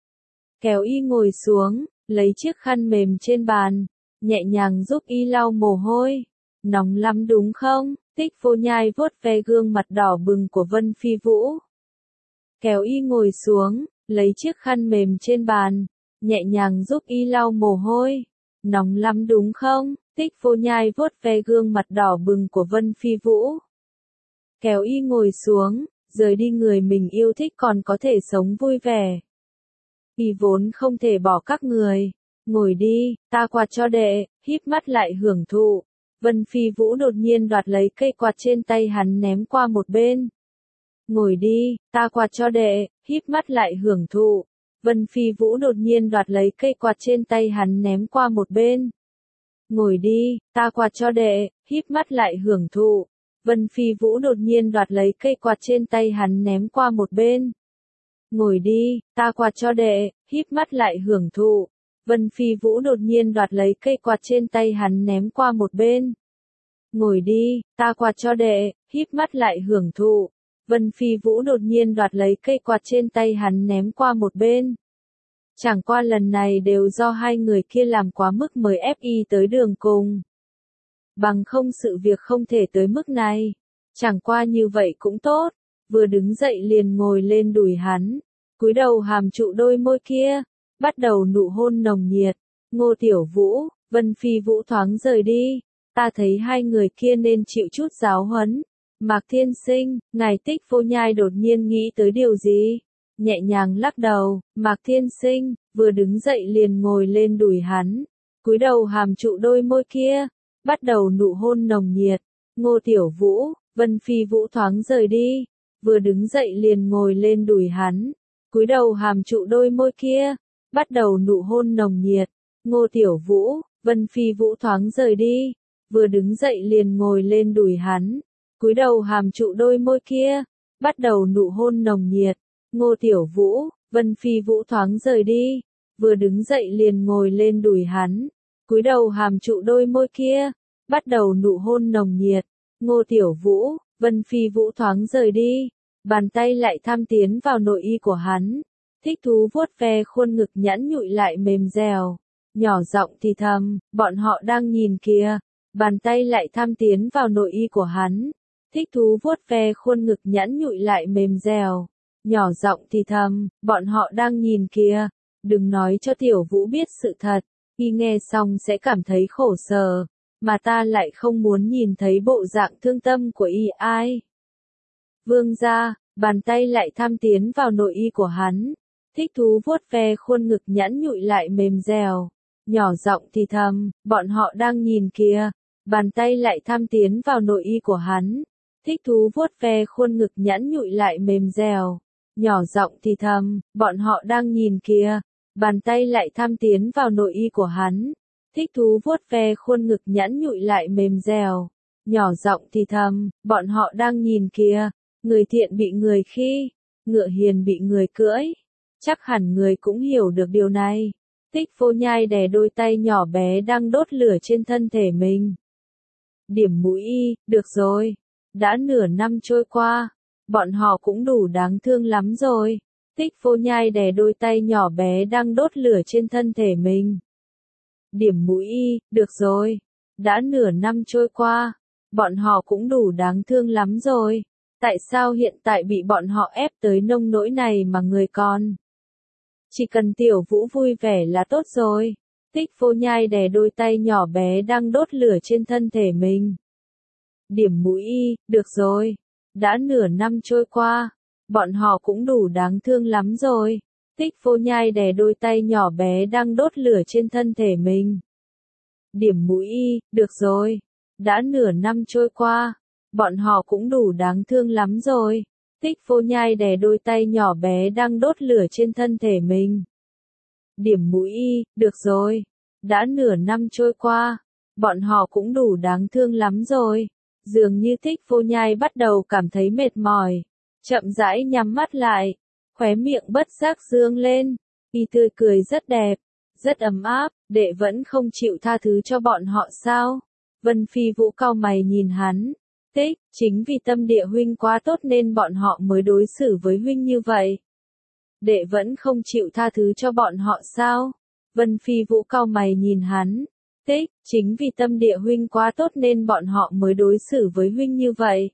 Kéo y ngồi xuống, lấy chiếc khăn mềm trên bàn, nhẹ nhàng giúp y lau mồ hôi. Nóng lắm đúng không? Thích Vô Nhai vuốt ve gương mặt đỏ bừng của Vân Phi Vũ. Kéo y ngồi xuống, lấy chiếc khăn mềm trên bàn, nhẹ nhàng giúp y lau mồ hôi. Nóng lắm đúng không? Thích Vô Nhai vuốt ve gương mặt đỏ bừng của Vân Phi Vũ. kéo y ngồi xuống, rời đi người mình yêu thích còn có thể sống vui vẻ. Y vốn không thể bỏ các người. Ngồi đi, ta quạt cho đệ, híp mắt lại hưởng thụ. Vân Phi Vũ đột nhiên đoạt lấy cây quạt trên tay hắn ném qua một bên. Ngồi đi, ta quạt cho đệ, híp mắt lại hưởng thụ. Vân Phi Vũ đột nhiên đoạt lấy cây quạt trên tay hắn ném qua một bên. Ngồi đi, ta quạt cho đệ, híp mắt lại hưởng thụ. Vân Phi Vũ đột nhiên đoạt lấy cây quạt trên tay hắn ném qua một bên. Ngồi đi, ta quạt cho đệ, híp mắt lại hưởng thụ. Vân Phi Vũ đột nhiên đoạt lấy cây quạt trên tay hắn ném qua một bên. Ngồi đi, ta quạt cho đệ, híp mắt lại hưởng thụ. Vân Phi Vũ đột nhiên đoạt lấy cây quạt trên tay hắn ném qua một bên. Chẳng qua lần này đều do hai người kia làm quá mức mới ép y tới đường cùng. Bằng không sự việc không thể tới mức này. Chẳng qua như vậy cũng tốt. Vừa đứng dậy liền ngồi lên đùi hắn. Cúi đầu hàm trụ đôi môi kia. Bắt đầu nụ hôn nồng nhiệt. Ngô Tiểu Vũ, Vân Phi Vũ thoáng rời đi. Ta thấy hai người kia nên chịu chút giáo huấn. Mạc Thiên Sinh, ngài Tích Vô Nhai đột nhiên nghĩ tới điều gì? Nhẹ nhàng lắc đầu, Mạc Thiên Sinh, vừa đứng dậy liền ngồi lên đùi hắn. Cúi đầu hàm trụ đôi môi kia. Bắt đầu nụ hôn nồng nhiệt. Ngô Tiểu Vũ, Vân Phi Vũ thoáng rời đi. Vừa đứng dậy liền ngồi lên đùi hắn. Cúi đầu hàm trụ đôi môi kia. Bắt đầu nụ hôn nồng nhiệt. Ngô Tiểu Vũ, Vân Phi Vũ thoáng rời đi. Vừa đứng dậy liền ngồi lên đùi hắn. Cúi đầu hàm trụ đôi môi kia. Bắt đầu nụ hôn nồng nhiệt. Ngô Tiểu Vũ, Vân Phi Vũ thoáng rời đi. Vừa đứng dậy liền ngồi lên đùi hắn. Cúi đầu hàm trụ đôi môi kia. Bắt đầu nụ hôn nồng nhiệt. Ngô Tiểu Vũ, Vân Phi Vũ thoáng rời đi. Bàn tay lại tham tiến vào nội y của hắn. Thích thú vuốt ve khuôn ngực nhẵn nhụi lại mềm dẻo. Nhỏ giọng thì thầm, bọn họ đang nhìn kìa. Bàn tay lại tham tiến vào nội y của hắn. Thích thú vuốt ve khuôn ngực nhẵn nhụi lại mềm dẻo. Nhỏ giọng thì thầm, bọn họ đang nhìn kìa. Đừng nói cho Tiểu Vũ biết sự thật. Y nghe xong sẽ cảm thấy khổ sở. Mà ta lại không muốn nhìn thấy bộ dạng thương tâm của y ai. Vương gia, bàn tay lại tham tiến vào nội y của hắn. Thích thú vuốt ve khuôn ngực nhẵn nhụi lại mềm dẻo. Nhỏ giọng thì thầm, bọn họ đang nhìn kìa. Bàn tay lại tham tiến vào nội y của hắn. Thích thú vuốt ve khuôn ngực nhẵn nhụi lại mềm dẻo. Nhỏ giọng thì thầm, bọn họ đang nhìn kìa. Bàn tay lại tham tiến vào nội y của hắn. Thích thú vuốt ve khuôn ngực nhẵn nhụi lại mềm dẻo. Nhỏ giọng thì thầm, bọn họ đang nhìn kìa. Người thiện bị người khi, ngựa hiền bị người cưỡi. Chắc hẳn người cũng hiểu được điều này. Tích Vô Nhai đè đôi tay nhỏ bé đang đốt lửa trên thân thể mình. Điểm mũi y, được rồi. Đã nửa năm trôi qua. Bọn họ cũng đủ đáng thương lắm rồi. Tích Vô Nhai đè đôi tay nhỏ bé đang đốt lửa trên thân thể mình. Điểm mũi y, được rồi. Đã nửa năm trôi qua. Bọn họ cũng đủ đáng thương lắm rồi. Tại sao hiện tại bị bọn họ ép tới nông nỗi này mà người còn? Chỉ cần Tiểu Vũ vui vẻ là tốt rồi. Tích Vô Nhai đè đôi tay nhỏ bé đang đốt lửa trên thân thể mình. Điểm mũi y, được rồi. Đã nửa năm trôi qua. Bọn họ cũng đủ đáng thương lắm rồi. Tích Vô Nhai đè đôi tay nhỏ bé đang đốt lửa trên thân thể mình. Điểm mũi y, được rồi. Đã nửa năm trôi qua. Bọn họ cũng đủ đáng thương lắm rồi. Tích Vô Nhai đè đôi tay nhỏ bé đang đốt lửa trên thân thể mình. Điểm mũi y, được rồi. Đã nửa năm trôi qua. Bọn họ cũng đủ đáng thương lắm rồi. Dường như Tích Vô Nhai bắt đầu cảm thấy mệt mỏi. Chậm rãi nhắm mắt lại. Khóe miệng bất giác dương lên. Y tươi cười rất đẹp. Rất ấm áp. Đệ vẫn không chịu tha thứ cho bọn họ sao? Vân Phi Vũ cau mày nhìn hắn. Tích, chính vì tâm địa huynh quá tốt nên bọn họ mới đối xử với huynh như vậy. Đệ vẫn không chịu tha thứ cho bọn họ sao? Vân Phi Vũ cau mày nhìn hắn. Tích, chính vì tâm địa huynh quá tốt nên bọn họ mới đối xử với huynh như vậy.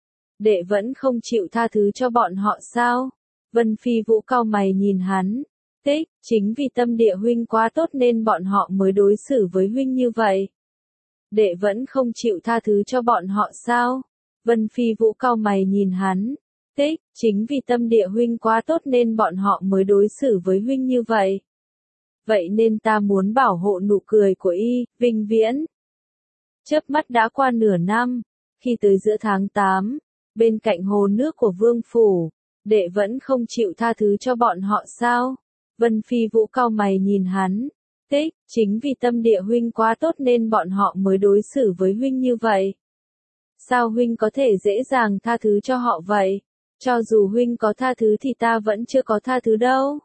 Đệ vẫn không chịu tha thứ cho bọn họ sao? Vân Phi Vũ cau mày nhìn hắn. Tích, chính vì tâm địa huynh quá tốt nên bọn họ mới đối xử với huynh như vậy. Đệ vẫn không chịu tha thứ cho bọn họ sao? Vân Phi Vũ cau mày nhìn hắn. Tích, chính vì tâm địa huynh quá tốt nên bọn họ mới đối xử với huynh như vậy. Vậy nên ta muốn bảo hộ nụ cười của y, vinh viễn. Chớp mắt đã qua nửa năm, khi tới giữa tháng tám, bên cạnh hồ nước của vương phủ, đệ vẫn không chịu tha thứ cho bọn họ sao? Vân Phi Vũ cau mày nhìn hắn. Tích, chính vì tâm địa huynh quá tốt nên bọn họ mới đối xử với huynh như vậy. Sao huynh có thể dễ dàng tha thứ cho họ vậy? Cho dù huynh có tha thứ thì ta vẫn chưa có tha thứ đâu.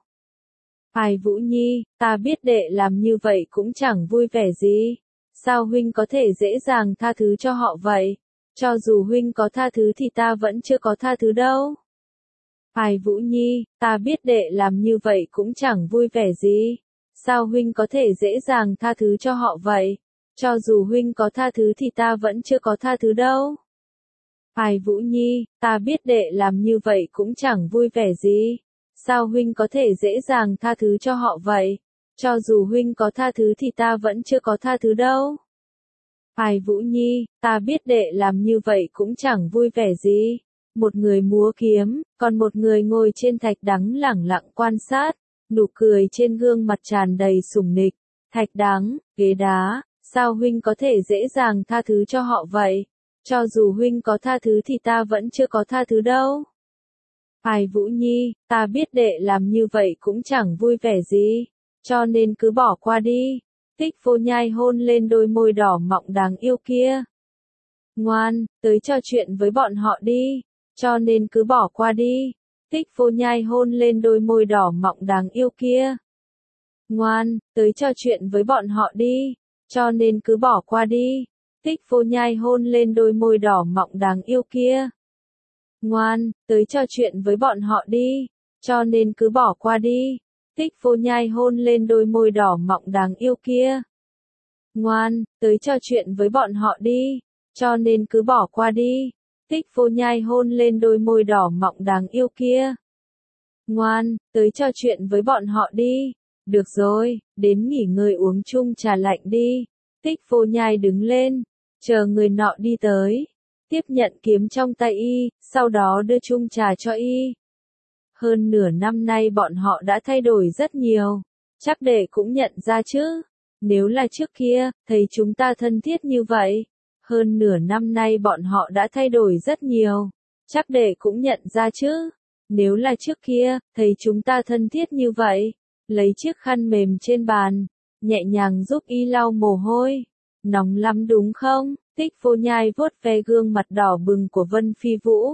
Ai Vũ Nhi, ta biết đệ làm như vậy cũng chẳng vui vẻ gì. Sao huynh có thể dễ dàng tha thứ cho họ vậy? Cho dù huynh có tha thứ thì ta vẫn chưa có tha thứ đâu. Ai Vũ Nhi, ta biết đệ làm như vậy cũng chẳng vui vẻ gì. Sao huynh có thể dễ dàng tha thứ cho họ vậy? Cho dù huynh có tha thứ thì ta vẫn chưa có tha thứ đâu. Ai Vũ Nhi, ta biết đệ làm như vậy cũng chẳng vui vẻ gì. Sao huynh có thể dễ dàng tha thứ cho họ vậy? Cho dù huynh có tha thứ thì ta vẫn chưa có tha thứ đâu. Ai Vũ Nhi, ta biết đệ làm như vậy cũng chẳng vui vẻ gì. Một người múa kiếm, còn một người ngồi trên thạch đắng lẳng lặng quan sát, nụ cười trên gương mặt tràn đầy sủng nịch. Thạch đắng, ghế đá, sao huynh có thể dễ dàng tha thứ cho họ vậy? Cho dù huynh có tha thứ thì ta vẫn chưa có tha thứ đâu. Ai Vũ Nhi, ta biết đệ làm như vậy cũng chẳng vui vẻ gì, cho nên cứ bỏ qua đi. Tích Vô Nhai hôn lên đôi môi đỏ mọng đáng yêu kia. Ngoan, tới trò chuyện với bọn họ đi, cho nên cứ bỏ qua đi. Tích Vô Nhai hôn lên đôi môi đỏ mọng đáng yêu kia. Ngoan, tới trò chuyện với bọn họ đi, cho nên cứ bỏ qua đi. Tích Vô Nhai hôn lên đôi môi đỏ mọng đáng yêu kia. Ngoan, tới trò chuyện với bọn họ đi, cho nên cứ bỏ qua đi. Tích Vô Nhai hôn lên đôi môi đỏ mọng đáng yêu kia. Ngoan, tới trò chuyện với bọn họ đi, cho nên cứ bỏ qua đi. Tích Vô Nhai hôn lên đôi môi đỏ mọng đáng yêu kia. Ngoan, tới trò chuyện với bọn họ đi. Được rồi, đến nghỉ ngơi uống chung trà lạnh đi. Tích Vô Nhai đứng lên, chờ người nọ đi tới, tiếp nhận kiếm trong tay y, sau đó đưa chung trà cho y. Hơn nửa năm nay bọn họ đã thay đổi rất nhiều, chắc đệ cũng nhận ra chứ. Nếu là trước kia, thấy chúng ta thân thiết như vậy. Hơn nửa năm nay bọn họ đã thay đổi rất nhiều, chắc đệ cũng nhận ra chứ. Nếu là trước kia, thấy chúng ta thân thiết như vậy. Lấy chiếc khăn mềm trên bàn, nhẹ nhàng giúp y lau mồ hôi. Nóng lắm đúng không? Tích Vô Nhai vuốt ve gương mặt đỏ bừng của Vân Phi Vũ.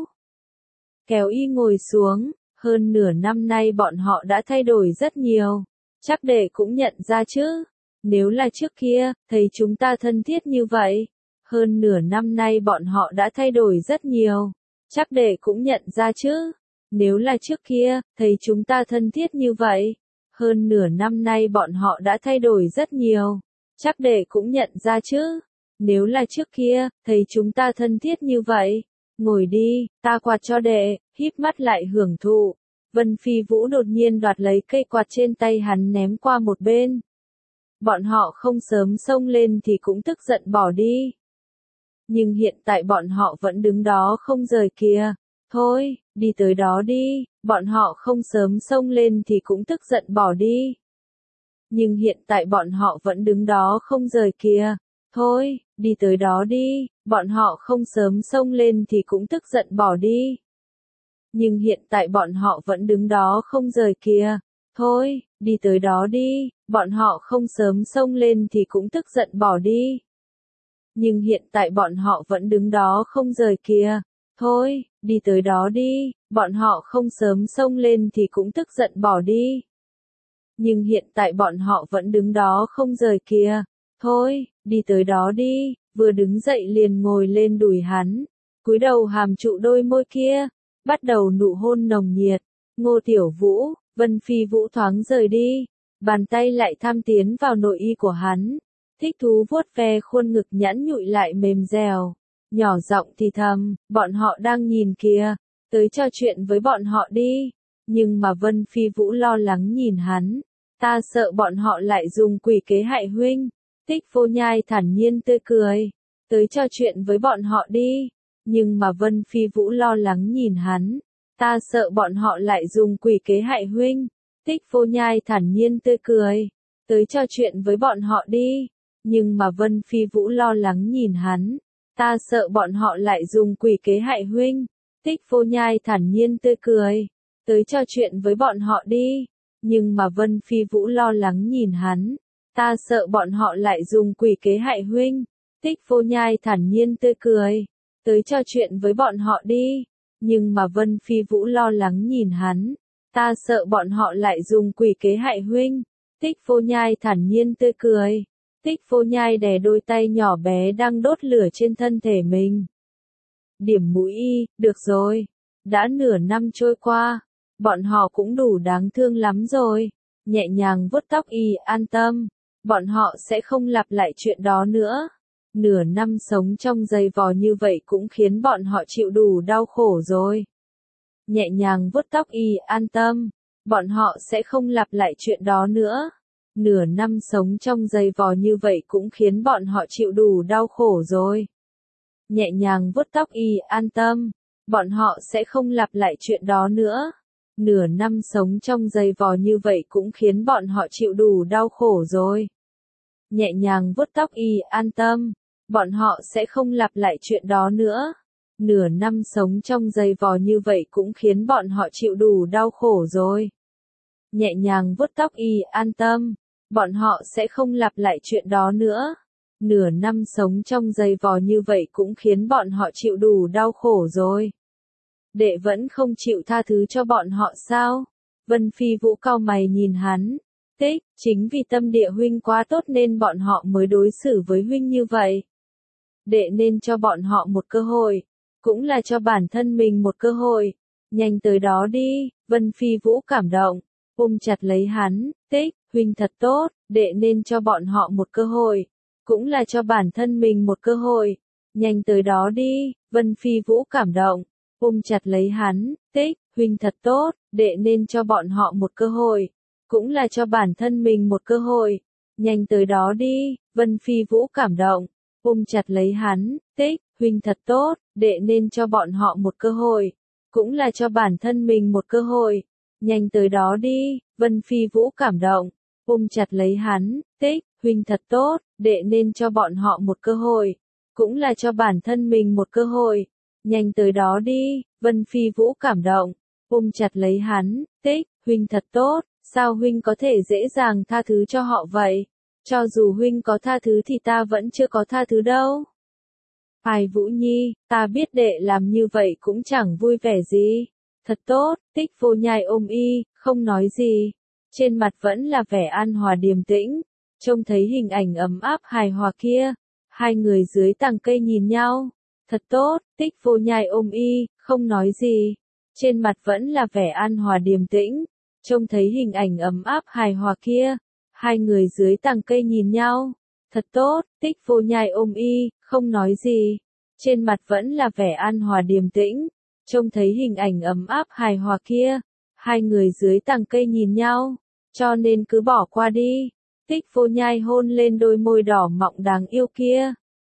Kéo y ngồi xuống, hơn nửa năm nay bọn họ đã thay đổi rất nhiều. Chắc đệ cũng nhận ra chứ. Nếu là trước kia, thấy chúng ta thân thiết như vậy. Hơn nửa năm nay bọn họ đã thay đổi rất nhiều. Chắc đệ cũng nhận ra chứ. Nếu là trước kia, thấy chúng ta thân thiết như vậy. Hơn nửa năm nay bọn họ đã thay đổi rất nhiều. Chắc đệ cũng nhận ra chứ. Nếu là trước kia, thấy chúng ta thân thiết như vậy. Ngồi đi, ta quạt cho đệ, híp mắt lại hưởng thụ. Vân Phi Vũ đột nhiên đoạt lấy cây quạt trên tay hắn ném qua một bên. Bọn họ không sớm xông lên thì cũng tức giận bỏ đi. Nhưng hiện tại bọn họ vẫn đứng đó không rời kìa. Thôi, đi tới đó đi, bọn họ không sớm xông lên thì cũng tức giận bỏ đi. Nhưng hiện tại bọn họ vẫn đứng đó không rời kìa. Thôi, đi tới đó đi, bọn họ không sớm xông lên thì cũng tức giận bỏ đi. Nhưng hiện tại bọn họ vẫn đứng đó không rời kìa. Thôi, đi tới đó đi, bọn họ không sớm xông lên thì cũng tức giận bỏ đi. Nhưng hiện tại bọn họ vẫn đứng đó không rời kìa. Thôi, đi tới đó đi, bọn họ không sớm xông lên thì cũng tức giận bỏ đi. Nhưng hiện tại bọn họ vẫn đứng đó không rời kìa. Thôi, đi tới đó đi, vừa đứng dậy liền ngồi lên đùi hắn, cúi đầu hàm trụ đôi môi kia, bắt đầu nụ hôn nồng nhiệt. Ngô Tiểu Vũ, Vân Phi Vũ thoáng rời đi, bàn tay lại tham tiến vào nội y của hắn, thích thú vuốt ve khuôn ngực nhẵn nhụi lại mềm dẻo, nhỏ giọng thì thầm, bọn họ đang nhìn kìa, tới trò chuyện với bọn họ đi. Nhưng mà Vân Phi Vũ lo lắng nhìn hắn, ta sợ bọn họ lại dùng quỷ kế hại huynh. Tích Vô Nhai thản nhiên tươi cười, tới trò chuyện với bọn họ đi. Nhưng mà Vân Phi Vũ lo lắng nhìn hắn. Ta sợ bọn họ lại dùng quỷ kế hại huynh. Tích Vô Nhai thản nhiên tươi cười. Tới trò chuyện với bọn họ đi. Nhưng mà Vân Phi Vũ lo lắng nhìn hắn. Ta sợ bọn họ lại dùng quỷ kế hại huynh. Tích Vô Nhai thản nhiên tươi cười. Tới trò chuyện với bọn họ đi. Nhưng mà Vân Phi Vũ lo lắng nhìn hắn. Ta sợ bọn họ lại dùng quỷ kế hại huynh. Tích Vô Nhai thản nhiên tươi cười. Tới trò chuyện với bọn họ đi. Nhưng mà Vân Phi Vũ lo lắng nhìn hắn. Ta sợ bọn họ lại dùng quỷ kế hại huynh. Tích Vô Nhai thản nhiên tươi cười. Tích Vô Nhai đè đôi tay nhỏ bé đang đốt lửa trên thân thể mình. Điểm mũi y, được rồi. Đã nửa năm trôi qua. Bọn họ cũng đủ đáng thương lắm rồi. Nhẹ nhàng vuốt tóc y, an tâm. Bọn họ sẽ không lặp lại chuyện đó nữa. Nửa năm sống trong giày vò như vậy cũng khiến bọn họ chịu đủ đau khổ rồi. Nhẹ nhàng vuốt tóc y, an tâm. Bọn họ sẽ không lặp lại chuyện đó nữa. Nửa năm sống trong giày vò như vậy cũng khiến bọn họ chịu đủ đau khổ rồi. Nhẹ nhàng vuốt tóc y, an tâm. Bọn họ sẽ không lặp lại chuyện đó nữa. Nửa năm sống trong giày vò như vậy cũng khiến bọn họ chịu đủ đau khổ rồi. Nhẹ nhàng vuốt tóc y, an tâm. Bọn họ sẽ không lặp lại chuyện đó nữa. Nửa năm sống trong giày vò như vậy cũng khiến bọn họ chịu đủ đau khổ rồi. Nhẹ nhàng vuốt tóc y, an tâm. Bọn họ sẽ không lặp lại chuyện đó nữa. Nửa năm sống trong giày vò như vậy cũng khiến bọn họ chịu đủ đau khổ rồi. Đệ vẫn không chịu tha thứ cho bọn họ sao? Vân Phi Vũ cau mày nhìn hắn. Tích, chính vì tâm địa huynh quá tốt nên bọn họ mới đối xử với huynh như vậy. Đệ nên cho bọn họ một cơ hội. Cũng là cho bản thân mình một cơ hội. Nhanh tới đó đi. Vân Phi Vũ cảm động. Ôm chặt lấy hắn. Tích, huynh thật tốt. Đệ nên cho bọn họ một cơ hội. Cũng là cho bản thân mình một cơ hội. Nhanh tới đó đi. Vân Phi Vũ cảm động. Ôm chặt lấy hắn. Tích, huynh thật tốt. Đệ nên cho bọn họ một cơ hội. Cũng là cho bản thân mình một cơ hội. Nhanh tới đó đi. Vân Phi Vũ cảm động. Ôm chặt lấy hắn. Tích, huynh thật tốt. Đệ nên cho bọn họ một cơ hội. Cũng là cho bản thân mình một cơ hội. Nhanh tới đó đi. Vân Phi Vũ cảm động. Ôm chặt lấy hắn. Tích, huynh thật tốt. Đệ nên cho bọn họ một cơ hội. Cũng là cho bản thân mình một cơ hội. Nhanh tới đó đi. Vân Phi Vũ cảm động. Ôm chặt lấy hắn. Tích, huynh thật tốt. Sao huynh có thể dễ dàng tha thứ cho họ vậy? Cho dù huynh có tha thứ thì ta vẫn chưa có tha thứ đâu. Ai Vũ Nhi, ta biết đệ làm như vậy cũng chẳng vui vẻ gì. Thật tốt. Tích Vô Nhai ôm y, không nói gì. Trên mặt vẫn là vẻ an hòa điềm tĩnh. Trông thấy hình ảnh ấm áp hài hòa kia. Hai người dưới tàng cây nhìn nhau. Thật tốt. Tích Vô Nhai ôm y, không nói gì. Trên mặt vẫn là vẻ an hòa điềm tĩnh. Trông thấy hình ảnh ấm áp hài hòa kia. Hai người dưới tàng cây nhìn nhau. Thật tốt. Tích Vô Nhai ôm y, không nói gì. Trên mặt vẫn là vẻ an hòa điềm tĩnh. Trông thấy hình ảnh ấm áp hài hòa kia. Hai người dưới tàng cây nhìn nhau. Cho nên cứ bỏ qua đi. Tích Vô Nhai hôn lên đôi môi đỏ mọng đáng yêu kia.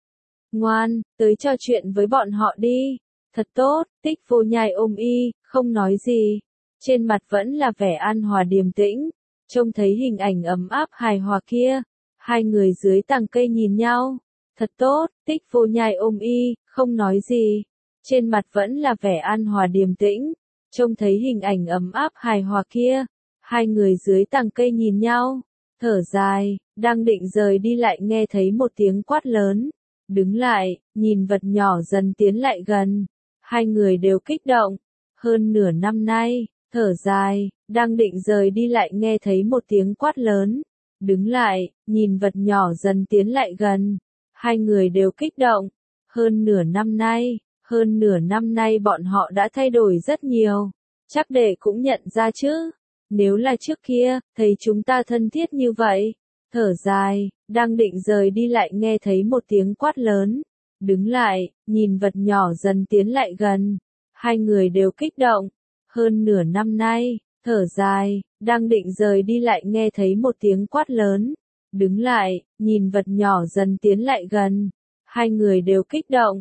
Ngoan, tới trò chuyện với bọn họ đi. Thật tốt. Tích Vô Nhai ôm y, không nói gì. Trên mặt vẫn là vẻ an hòa điềm tĩnh. Trông thấy hình ảnh ấm áp hài hòa kia. Hai người dưới tàng cây nhìn nhau. Thật tốt. Tích Vô Nhai ôm y, không nói gì. Trên mặt vẫn là vẻ an hòa điềm tĩnh. Trông thấy hình ảnh ấm áp hài hòa kia. Hai người dưới tàng cây nhìn nhau. Thở dài, đang định rời đi lại nghe thấy một tiếng quát lớn. Đứng lại, nhìn vật nhỏ dần tiến lại gần. Hai người đều kích động. Hơn nửa năm nay, thở dài, đang định rời đi lại nghe thấy một tiếng quát lớn. Đứng lại, nhìn vật nhỏ dần tiến lại gần. Hai người đều kích động. Hơn nửa năm nay, hơn nửa năm nay bọn họ đã thay đổi rất nhiều. Chắc đệ cũng nhận ra chứ. Nếu là trước kia, thấy chúng ta thân thiết như vậy. Thở dài, đang định rời đi lại nghe thấy một tiếng quát lớn. Đứng lại, nhìn vật nhỏ dần tiến lại gần. Hai người đều kích động. Hơn nửa năm nay, thở dài, đang định rời đi lại nghe thấy một tiếng quát lớn. Đứng lại, nhìn vật nhỏ dần tiến lại gần. Hai người đều kích động.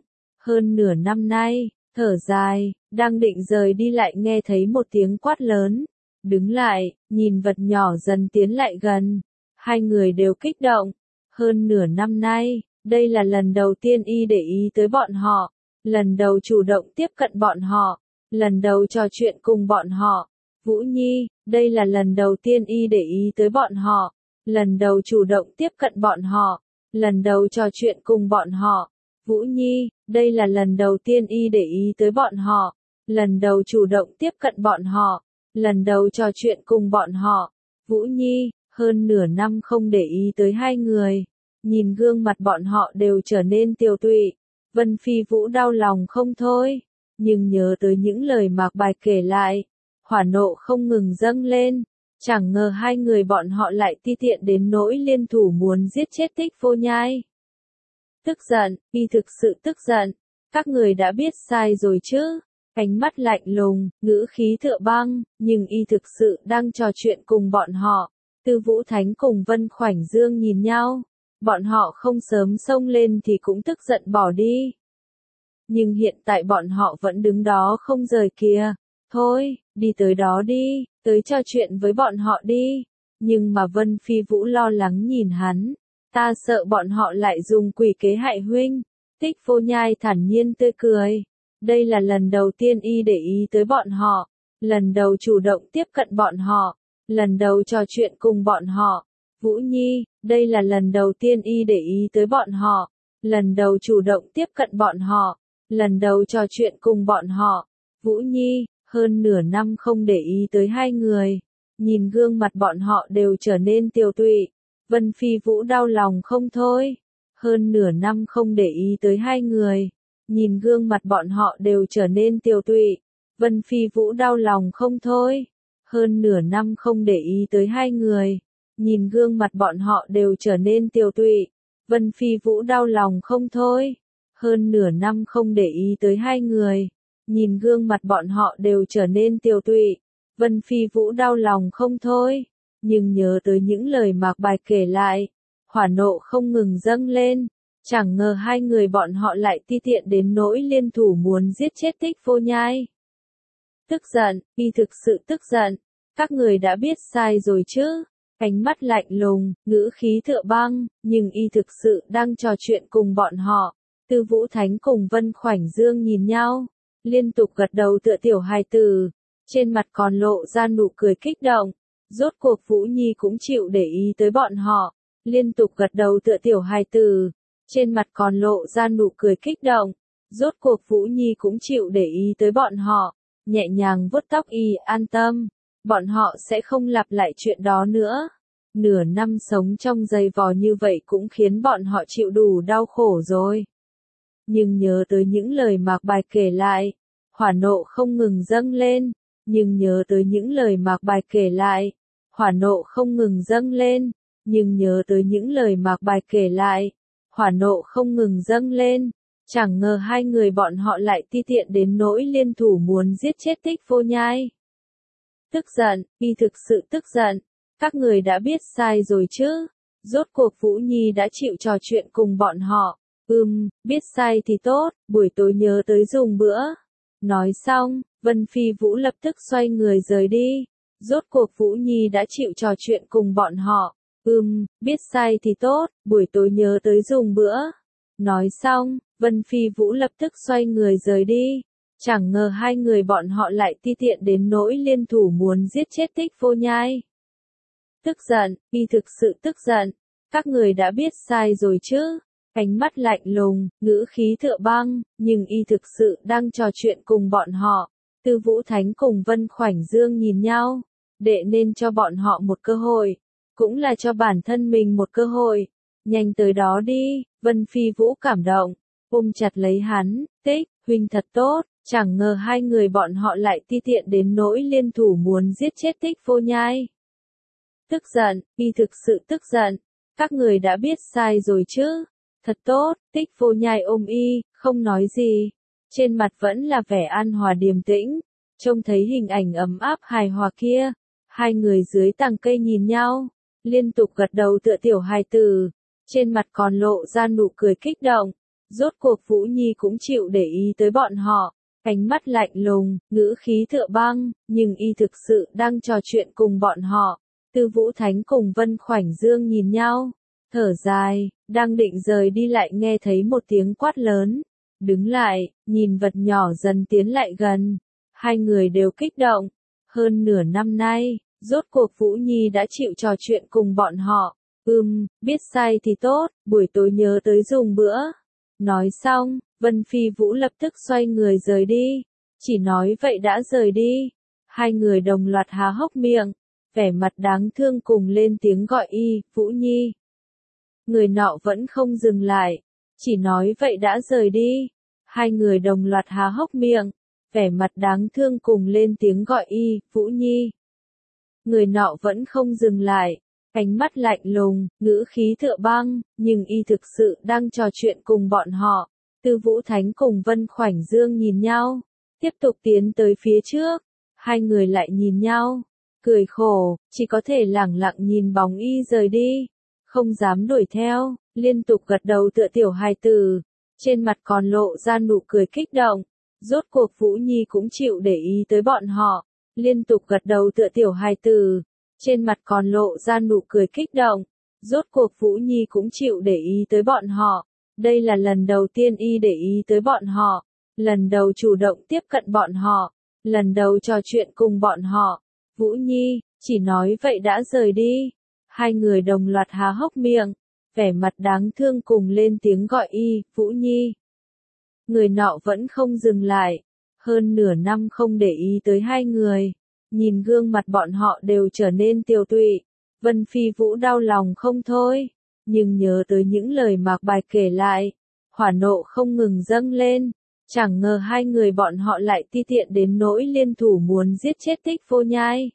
hơn nửa năm nay, thở dài, đang định rời đi lại nghe thấy một tiếng quát lớn. Đứng lại, nhìn vật nhỏ dần tiến lại gần. Hai người đều kích động. Hơn nửa năm nay, đây là lần đầu tiên y để ý tới bọn họ. Lần đầu chủ động tiếp cận bọn họ. Lần đầu trò chuyện cùng bọn họ. Vũ Nhi, đây là lần đầu tiên y để ý tới bọn họ. Lần đầu chủ động tiếp cận bọn họ. Lần đầu trò chuyện cùng bọn họ. Vũ Nhi, đây là lần đầu tiên y để ý tới bọn họ. Lần đầu chủ động tiếp cận bọn họ. Lần đầu trò chuyện cùng bọn họ. Vũ Nhi, hơn nửa năm không để ý tới hai người. Nhìn gương mặt bọn họ đều trở nên tiều tụy. Vân Phi Vũ đau lòng không thôi. Nhưng nhớ tới những lời Mạc Bài kể lại. Hỏa nộ không ngừng dâng lên. Chẳng ngờ hai người bọn họ lại ti tiện đến nỗi liên thủ muốn giết chết Tích Vô Nhai. Tức giận, y thực sự tức giận. Các người đã biết sai rồi chứ. Ánh mắt lạnh lùng, ngữ khí tựa băng, nhưng y thực sự đang trò chuyện cùng bọn họ. Tư Vũ Thánh cùng Vân Khoảnh Dương nhìn nhau. Bọn họ không sớm xông lên thì cũng tức giận bỏ đi. Nhưng hiện tại bọn họ vẫn đứng đó không rời kìa. Thôi, đi tới đó đi, tới trò chuyện với bọn họ đi. Nhưng mà Vân Phi Vũ lo lắng nhìn hắn. Ta sợ bọn họ lại dùng quỷ kế hại huynh. Tích Vô Nhai thản nhiên tươi cười. Đây là lần đầu tiên y để ý tới bọn họ. Lần đầu chủ động tiếp cận bọn họ. Lần đầu trò chuyện cùng bọn họ. Vũ Nhi, đây là lần đầu tiên y để ý tới bọn họ. Lần đầu chủ động tiếp cận bọn họ. Lần đầu trò chuyện cùng bọn họ. Vũ Nhi, hơn nửa năm không để ý tới hai người. Nhìn gương mặt bọn họ đều trở nên tiều tụy. Vân Phi Vũ đau lòng không thôi. Hơn nửa năm không để ý tới hai người. Nhìn gương mặt bọn họ đều trở nên tiều tụy. Vân Phi Vũ đau lòng không thôi. Hơn nửa năm không để ý tới hai người. Nhìn gương mặt bọn họ đều trở nên tiều tụy. Vân Phi Vũ đau lòng không thôi. Hơn nửa năm không để ý tới hai người. Nhìn gương mặt bọn họ đều trở nên tiều tụy. Vân Phi Vũ đau lòng không thôi. Nhưng nhớ tới những lời Mạc Bài kể lại. Hỏa nộ không ngừng dâng lên. Chẳng ngờ hai người bọn họ lại ti tiện đến nỗi liên thủ muốn giết chết Tích Vô Nhai. Tức giận, y thực sự tức giận. Các người đã biết sai rồi chứ. Ánh mắt lạnh lùng, ngữ khí tựa băng, nhưng y thực sự đang trò chuyện cùng bọn họ. Tư Vũ Thánh cùng Vân Khoảnh Dương nhìn nhau. Liên tục gật đầu tựa tiểu hài tử. Trên mặt còn lộ ra nụ cười kích động. Rốt cuộc Vũ Nhi cũng chịu để ý tới bọn họ. Liên tục gật đầu tựa tiểu hài tử. Trên mặt còn lộ ra nụ cười kích động. Rốt cuộc Vũ Nhi cũng chịu để ý tới bọn họ. Nhẹ nhàng vuốt tóc y an tâm. Bọn họ sẽ không lặp lại chuyện đó nữa. Nửa năm sống trong giày vò như vậy cũng khiến bọn họ chịu đủ đau khổ rồi. Nhưng nhớ tới những lời Mạc Bài kể lại. Hỏa nộ không ngừng dâng lên. Nhưng nhớ tới những lời Mạc Bài kể lại. Hỏa nộ không ngừng dâng lên. Nhưng nhớ tới những lời Mạc Bài kể lại. Hỏa nộ không ngừng dâng lên. Chẳng ngờ hai người bọn họ lại ti tiện đến nỗi liên thủ muốn giết chết Tích Vô Nhai. Tức giận, y thực sự tức giận. Các người đã biết sai rồi chứ. Rốt cuộc Vũ Nhi đã chịu trò chuyện cùng bọn họ. Ừm, biết sai thì tốt, buổi tối nhớ tới dùng bữa. Nói xong, Vân Phi Vũ lập tức xoay người rời đi. Rốt cuộc Vũ Nhi đã chịu trò chuyện cùng bọn họ. Ừm, biết sai thì tốt, buổi tối nhớ tới dùng bữa. Nói xong, Vân Phi Vũ lập tức xoay người rời đi. Chẳng ngờ hai người bọn họ lại ti tiện đến nỗi liên thủ muốn giết chết Tích Vô Nhai. Tức giận, y thực sự tức giận. Các người đã biết sai rồi chứ. Ánh mắt lạnh lùng, ngữ khí tựa băng, nhưng y thực sự đang trò chuyện cùng bọn họ. Tư Vũ Thánh cùng Vân Khoảnh Dương nhìn nhau. Đệ nên cho bọn họ một cơ hội. Cũng là cho bản thân mình một cơ hội. Nhanh tới đó đi. Vân Phi Vũ cảm động. Ôm chặt lấy hắn. Tích, huynh thật tốt. Chẳng ngờ hai người bọn họ lại ti tiện đến nỗi liên thủ muốn giết chết Tích Vô Nhai. Tức giận, y thực sự tức giận. Các người đã biết sai rồi chứ. Thật tốt, Tích Vô Nhai ôm y, không nói gì. Trên mặt vẫn là vẻ an hòa điềm tĩnh. Trông thấy hình ảnh ấm áp hài hòa kia. Hai người dưới tàng cây nhìn nhau. Liên tục gật đầu tựa tiểu hài tử. Trên mặt còn lộ ra nụ cười kích động. Rốt cuộc Vũ Nhi cũng chịu để ý tới bọn họ, ánh mắt lạnh lùng, ngữ khí tựa băng, nhưng y thực sự đang trò chuyện cùng bọn họ. Tư Vũ Thánh cùng Vân Khoảnh Dương nhìn nhau, thở dài, đang định rời đi lại nghe thấy một tiếng quát lớn. Đứng lại, nhìn vật nhỏ dần tiến lại gần. Hai người đều kích động. Hơn nửa năm nay, rốt cuộc Vũ Nhi đã chịu trò chuyện cùng bọn họ. Ừm, biết sai thì tốt, buổi tối nhớ tới dùng bữa. Nói xong, Vân Phi Vũ lập tức xoay người rời đi. Chỉ nói vậy đã rời đi. Hai người đồng loạt há hốc miệng, vẻ mặt đáng thương cùng lên tiếng gọi y, Vũ Nhi. Người nọ vẫn không dừng lại, chỉ nói vậy đã rời đi. Hai người đồng loạt há hốc miệng, vẻ mặt đáng thương cùng lên tiếng gọi y, Vũ Nhi. Người nọ vẫn không dừng lại, ánh mắt lạnh lùng, ngữ khí tựa băng, nhưng y thực sự đang trò chuyện cùng bọn họ. Tư Vũ Thánh cùng Vân Khoảnh Dương nhìn nhau, tiếp tục tiến tới phía trước. Hai người lại nhìn nhau, cười khổ, chỉ có thể lẳng lặng nhìn bóng y rời đi, không dám đuổi theo, liên tục gật đầu tựa tiểu hài tử, trên mặt còn lộ ra nụ cười kích động. Rốt cuộc Vũ Nhi cũng chịu để ý tới bọn họ, liên tục gật đầu tựa tiểu hài tử, trên mặt còn lộ ra nụ cười kích động. Rốt cuộc Vũ Nhi cũng chịu để ý tới bọn họ, đây là lần đầu tiên y để ý tới bọn họ, lần đầu chủ động tiếp cận bọn họ, lần đầu trò chuyện cùng bọn họ. Vũ Nhi, chỉ nói vậy đã rời đi. Hai người đồng loạt há hốc miệng, vẻ mặt đáng thương cùng lên tiếng gọi y, Vũ Nhi. Người nọ vẫn không dừng lại, hơn nửa năm không để ý tới hai người, nhìn gương mặt bọn họ đều trở nên tiều tụy. Vân Phi Vũ đau lòng không thôi, nhưng nhớ tới những lời Mạc Bài kể lại, hỏa nộ không ngừng dâng lên, chẳng ngờ hai người bọn họ lại ti tiện đến nỗi liên thủ muốn giết chết Tích Vô Nhai.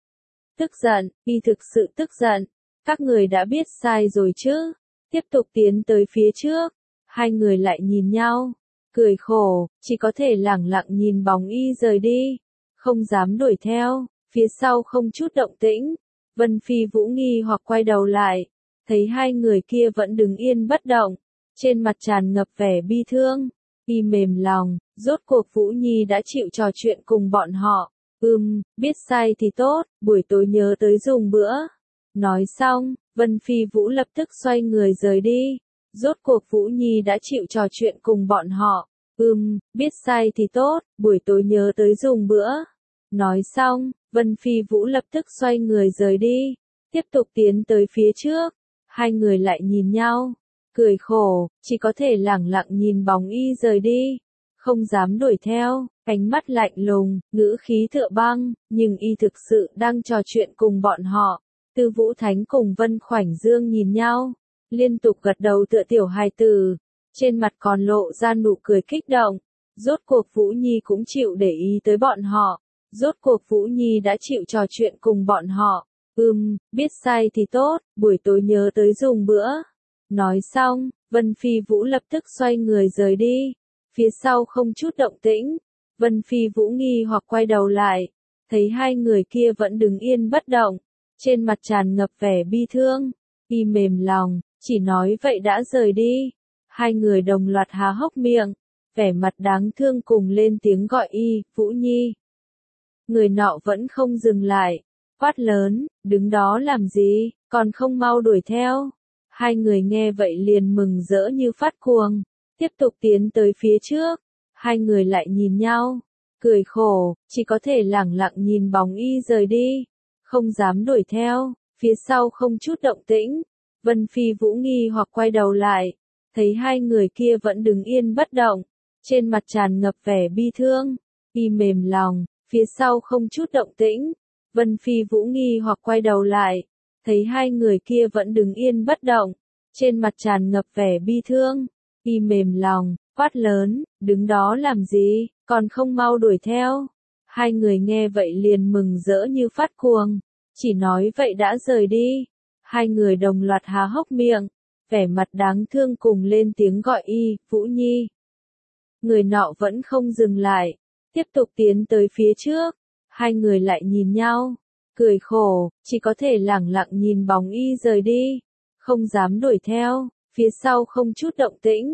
Tức giận, y thực sự tức giận, các người đã biết sai rồi chứ, tiếp tục tiến tới phía trước. Hai người lại nhìn nhau, cười khổ, chỉ có thể lẳng lặng nhìn bóng y rời đi, không dám đuổi theo. Phía sau không chút động tĩnh, Vân Phi Vũ nghi hoặc quay đầu lại, thấy hai người kia vẫn đứng yên bất động, trên mặt tràn ngập vẻ bi thương. Y mềm lòng, rốt cuộc Vũ Nhi đã chịu trò chuyện cùng bọn họ. Ừm, biết sai thì tốt, buổi tối nhớ tới dùng bữa. Nói xong, Vân Phi Vũ lập tức xoay người rời đi. Rốt cuộc Vũ Nhi đã chịu trò chuyện cùng bọn họ. Ừm, biết sai thì tốt, buổi tối nhớ tới dùng bữa. Nói xong, Vân Phi Vũ lập tức xoay người rời đi, tiếp tục tiến tới phía trước. Hai người lại nhìn nhau, cười khổ, chỉ có thể lẳng lặng nhìn bóng y rời đi, không dám đuổi theo, ánh mắt lạnh lùng, ngữ khí tựa băng, nhưng y thực sự đang trò chuyện cùng bọn họ. Tư Vũ Thánh cùng Vân Khoảnh Dương nhìn nhau, liên tục gật đầu tựa tiểu hài tử, trên mặt còn lộ ra nụ cười kích động. Rốt cuộc Vũ Nhi cũng chịu để ý tới bọn họ, rốt cuộc Vũ Nhi đã chịu trò chuyện cùng bọn họ. Ừm, biết sai thì tốt, buổi tối nhớ tới dùng bữa. Nói xong, Vân Phi Vũ lập tức xoay người rời đi, phía sau không chút động tĩnh. Vân Phi Vũ nghi hoặc quay đầu lại, thấy hai người kia vẫn đứng yên bất động, trên mặt tràn ngập vẻ bi thương. Y mềm lòng, chỉ nói vậy đã rời đi. Hai người đồng loạt há hốc miệng, vẻ mặt đáng thương cùng lên tiếng gọi y, Vũ Nhi. Người nọ vẫn không dừng lại, quát lớn, đứng đó làm gì, còn không mau đuổi theo. Hai người nghe vậy liền mừng rỡ như phát cuồng, tiếp tục tiến tới phía trước. Hai người lại nhìn nhau, cười khổ, chỉ có thể lẳng lặng nhìn bóng y rời đi, không dám đuổi theo. Phía sau không chút động tĩnh, Vân Phi Vũ nghi hoặc quay đầu lại, thấy hai người kia vẫn đứng yên bất động, trên mặt tràn ngập vẻ bi thương. Y mềm lòng, phía sau không chút động tĩnh, Vân Phi Vũ nghi hoặc quay đầu lại, thấy hai người kia vẫn đứng yên bất động, trên mặt tràn ngập vẻ bi thương. Y mềm lòng, quát lớn, đứng đó làm gì, còn không mau đuổi theo. Hai người nghe vậy liền mừng rỡ như phát cuồng, chỉ nói vậy đã rời đi. Hai người đồng loạt há hốc miệng, vẻ mặt đáng thương cùng lên tiếng gọi y, Vũ Nhi. Người nọ vẫn không dừng lại, tiếp tục tiến tới phía trước. Hai người lại nhìn nhau, cười khổ, chỉ có thể lẳng lặng nhìn bóng y rời đi, không dám đuổi theo. Phía sau không chút động tĩnh,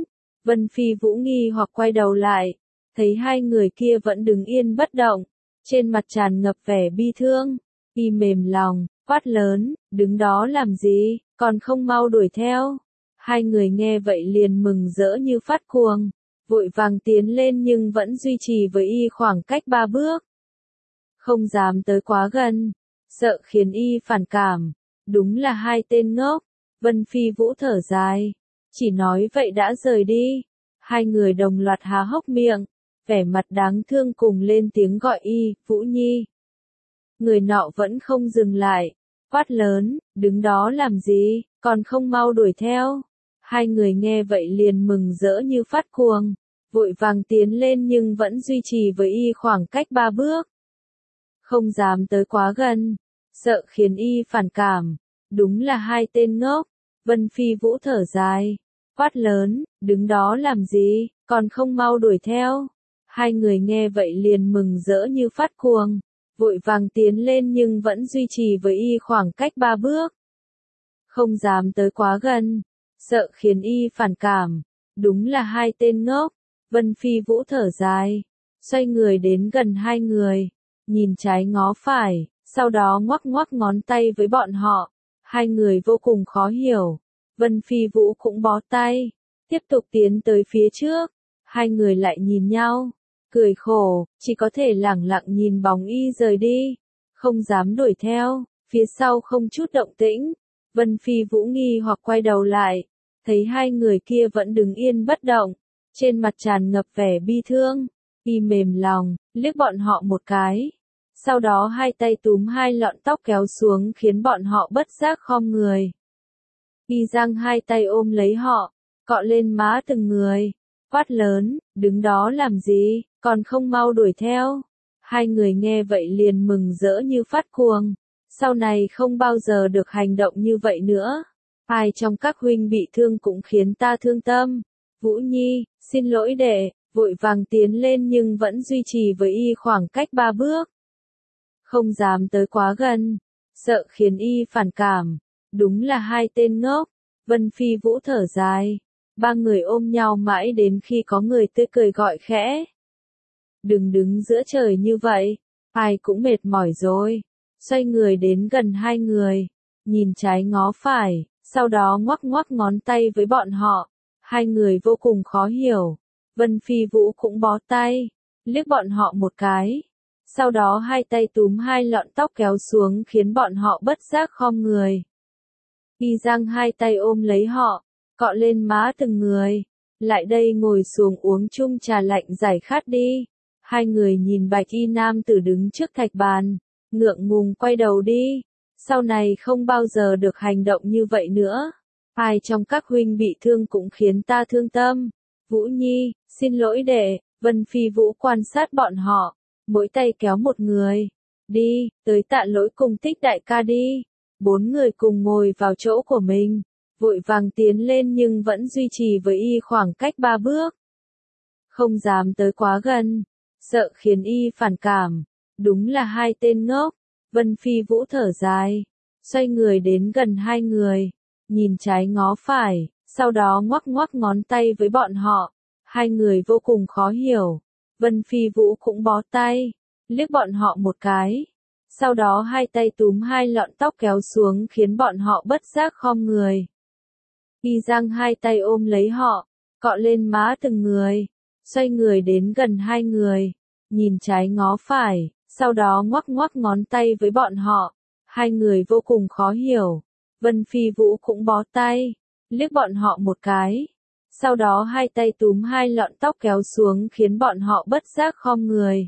Vân Phi Vũ nghi hoặc quay đầu lại, thấy hai người kia vẫn đứng yên bất động, trên mặt tràn ngập vẻ bi thương, y mềm lòng, quát lớn, đứng đó làm gì, còn không mau đuổi theo. Hai người nghe vậy liền mừng rỡ như phát cuồng, vội vàng tiến lên nhưng vẫn duy trì với y khoảng cách ba bước. Không dám tới quá gần, sợ khiến y phản cảm, đúng là hai tên ngốc. Vân Phi Vũ thở dài, chỉ nói vậy đã rời đi. Hai người đồng loạt há hốc miệng, vẻ mặt đáng thương cùng lên tiếng gọi y, Vũ Nhi. Người nọ vẫn không dừng lại, quát lớn, đứng đó làm gì, còn không mau đuổi theo. Hai người nghe vậy liền mừng rỡ như phát cuồng, vội vàng tiến lên nhưng vẫn duy trì với y khoảng cách ba bước. Không dám tới quá gần, sợ khiến y phản cảm, đúng là hai tên ngốc. Vân Phi Vũ thở dài, quát lớn, đứng đó làm gì, còn không mau đuổi theo. Hai người nghe vậy liền mừng rỡ như phát cuồng, vội vàng tiến lên nhưng vẫn duy trì với y khoảng cách ba bước. Không dám tới quá gần, sợ khiến y phản cảm, đúng là hai tên ngốc. Vân Phi Vũ thở dài, xoay người đến gần hai người, nhìn trái ngó phải, sau đó ngoắc ngoắc ngón tay với bọn họ. Hai người vô cùng khó hiểu. Vân Phi Vũ cũng bó tay, tiếp tục tiến tới phía trước. Hai người lại nhìn nhau, cười khổ, chỉ có thể lẳng lặng nhìn bóng y rời đi, không dám đuổi theo. Phía sau không chút động tĩnh, Vân Phi Vũ nghi hoặc quay đầu lại, thấy hai người kia vẫn đứng yên bất động, trên mặt tràn ngập vẻ bi thương, y mềm lòng, liếc bọn họ một cái. Sau đó hai tay túm hai lọn tóc kéo xuống khiến bọn họ bất giác khom người. Y giang hai tay ôm lấy họ, cọ lên má từng người, quát lớn, đứng đó làm gì, còn không mau đuổi theo. Hai người nghe vậy liền mừng rỡ như phát cuồng, sau này không bao giờ được hành động như vậy nữa. Ai trong các huynh bị thương cũng khiến ta thương tâm. Vũ Nhi, xin lỗi đệ, vội vàng tiến lên nhưng vẫn duy trì với y khoảng cách ba bước. Không dám tới quá gần, sợ khiến y phản cảm, đúng là hai tên ngốc. Vân Phi Vũ thở dài, ba người ôm nhau mãi đến khi có người tươi cười gọi khẽ. Đừng đứng giữa trời như vậy, ai cũng mệt mỏi rồi. Xoay người đến gần hai người, nhìn trái ngó phải, sau đó ngoắc ngoắc ngón tay với bọn họ. Hai người vô cùng khó hiểu. Vân Phi Vũ cũng bó tay, liếc bọn họ một cái. Sau đó hai tay túm hai lọn tóc kéo xuống khiến bọn họ bất giác khom người. Y giang hai tay ôm lấy họ, cọ lên má từng người. Lại đây ngồi xuống uống chung trà lạnh giải khát đi. Hai người nhìn bạch y nam tử đứng trước thạch bàn, ngượng ngùng quay đầu đi. Sau này không bao giờ được hành động như vậy nữa. Ai trong các huynh bị thương cũng khiến ta thương tâm. Vũ Nhi, xin lỗi đệ. Vân Phi Vũ quan sát bọn họ, mỗi tay kéo một người. Đi, tới tạ lỗi cùng Tích đại ca đi. Bốn người cùng ngồi vào chỗ của mình, vội vàng tiến lên nhưng vẫn duy trì với y khoảng cách ba bước. Không dám tới quá gần, sợ khiến y phản cảm, đúng là hai tên ngốc. Vân Phi Vũ thở dài, xoay người đến gần hai người, nhìn trái ngó phải, sau đó ngoắc ngoắc ngón tay với bọn họ. Hai người vô cùng khó hiểu. Vân Phi Vũ cũng bó tay, liếc bọn họ một cái. Sau đó hai tay túm hai lọn tóc kéo xuống khiến bọn họ bất giác khom người. Y giang hai tay ôm lấy họ, cọ lên má từng người. Xoay người đến gần hai người, nhìn trái ngó phải, sau đó ngoắc ngoắc ngón tay với bọn họ. Hai người vô cùng khó hiểu. Vân Phi Vũ cũng bó tay, liếc bọn họ một cái. Sau đó hai tay túm hai lọn tóc kéo xuống khiến bọn họ bất giác khom người.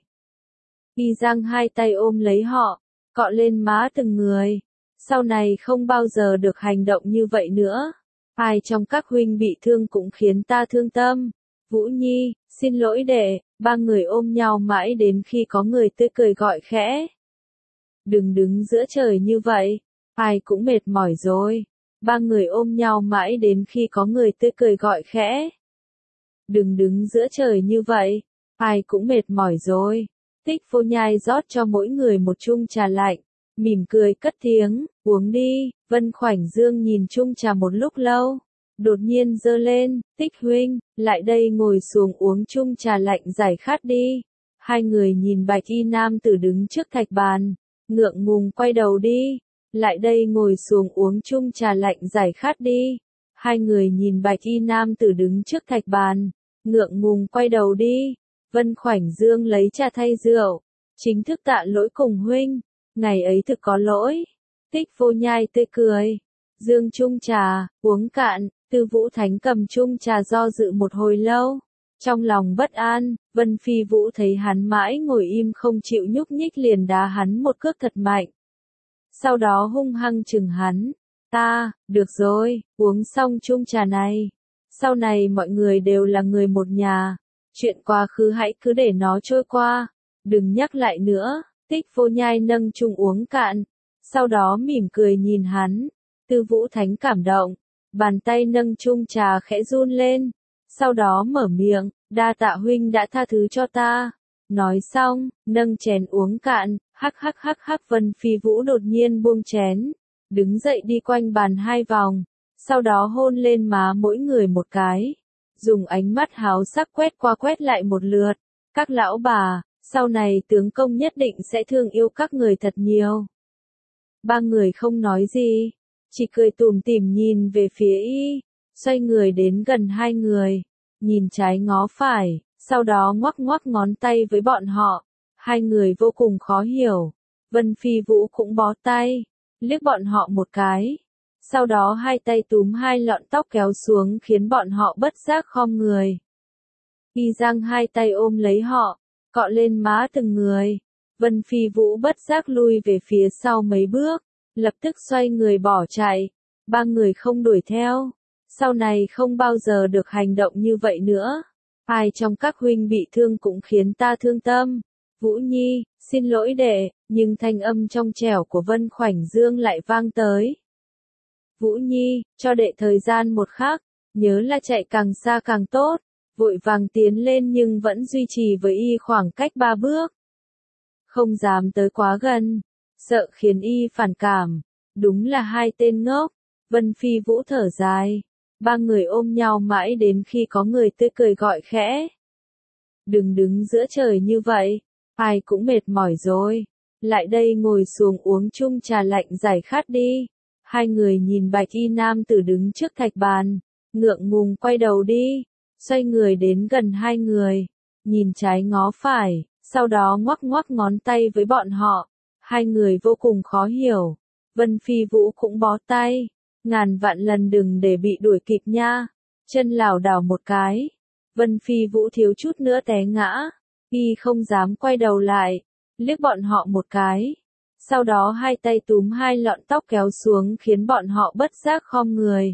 Y giang hai tay ôm lấy họ, cọ lên má từng người. Sau này không bao giờ được hành động như vậy nữa. Ai trong các huynh bị thương cũng khiến ta thương tâm. Vũ Nhi, xin lỗi đệ. Ba người ôm nhau mãi đến khi có người tươi cười gọi khẽ. Đừng đứng giữa trời như vậy, ai cũng mệt mỏi rồi. Ba người ôm nhau mãi đến khi có người tươi cười gọi khẽ. Đừng đứng giữa trời như vậy, ai cũng mệt mỏi rồi. Tích Phô Nhai rót cho mỗi người một chung trà lạnh, mỉm cười cất tiếng, uống đi. Vân Khoảnh Dương nhìn chung trà một lúc lâu, đột nhiên giơ lên, Tích huynh, lại đây ngồi xuống uống chung trà lạnh giải khát đi. Hai người nhìn bạch y nam tử đứng trước thạch bàn, ngượng ngùng quay đầu đi. Lại đây ngồi xuống uống chung trà lạnh giải khát đi. Hai người nhìn bạch y nam tử đứng trước thạch bàn, ngượng ngùng quay đầu đi. Vân Khoảnh Dương lấy trà thay rượu, chính thức tạ lỗi cùng huynh, ngày ấy thực có lỗi. Tích Vô Nhai tươi cười, dương chung trà, uống cạn. Tư Vũ Thánh cầm chung trà do dự một hồi lâu, trong lòng bất an. Vân Phi Vũ thấy hắn mãi ngồi im không chịu nhúc nhích liền đá hắn một cước thật mạnh. Sau đó hung hăng chừng hắn. Ta, được rồi, uống xong chung trà này. Sau này mọi người đều là người một nhà. Chuyện quá khứ hãy cứ để nó trôi qua. Đừng nhắc lại nữa. Tích Vô Nhai nâng chung uống cạn. Sau đó mỉm cười nhìn hắn. Tư Vũ Thánh cảm động. Bàn tay nâng chung trà khẽ run lên. Sau đó mở miệng. Đa tạ huynh đã tha thứ cho ta. Nói xong, nâng chén uống cạn. Hắc hắc hắc hắc. Vân Phi Vũ đột nhiên buông chén. Đứng dậy đi quanh bàn hai vòng. Sau đó hôn lên má mỗi người một cái. Dùng ánh mắt háo sắc quét qua quét lại một lượt. Các lão bà, sau này tướng công nhất định sẽ thương yêu các người thật nhiều. Ba người không nói gì, chỉ cười tủm tỉm nhìn về phía y, xoay người đến gần hai người, nhìn trái ngó phải, sau đó ngoắc ngoắc ngón tay với bọn họ. Hai người vô cùng khó hiểu. Vân Phi Vũ cũng bó tay, liếc bọn họ một cái. Sau đó hai tay túm hai lọn tóc kéo xuống khiến bọn họ bất giác khom người. Y giang hai tay ôm lấy họ, cọ lên má từng người. Vân Phi Vũ bất giác lui về phía sau mấy bước, lập tức xoay người bỏ chạy. Ba người không đuổi theo. Sau này không bao giờ được hành động như vậy nữa. Ai trong các huynh bị thương cũng khiến ta thương tâm. Vũ Nhi, xin lỗi đệ, nhưng thanh âm trong trẻo của Vân Khoảnh Dương lại vang tới. Vũ Nhi, cho đệ thời gian một khắc, nhớ là chạy càng xa càng tốt. Vội vàng tiến lên nhưng vẫn duy trì với y khoảng cách ba bước. Không dám tới quá gần, sợ khiến y phản cảm. Đúng là hai tên ngốc. Vân Phi Vũ thở dài. Ba người ôm nhau mãi đến khi có người tươi cười gọi khẽ. Đừng đứng giữa trời như vậy, ai cũng mệt mỏi rồi. Lại đây ngồi xuống uống chung trà lạnh giải khát đi. Hai người nhìn bạch y nam tử đứng trước thạch bàn, ngượng ngùng quay đầu đi, xoay người đến gần hai người, nhìn trái ngó phải, sau đó ngoắc ngoắc ngón tay với bọn họ. Hai người vô cùng khó hiểu. Vân Phi Vũ cũng bó tay, ngàn vạn lần đừng để bị đuổi kịp nha. Chân lảo đảo một cái, Vân Phi Vũ thiếu chút nữa té ngã, y không dám quay đầu lại, liếc bọn họ một cái. Sau đó hai tay túm hai lọn tóc kéo xuống khiến bọn họ bất giác khom người.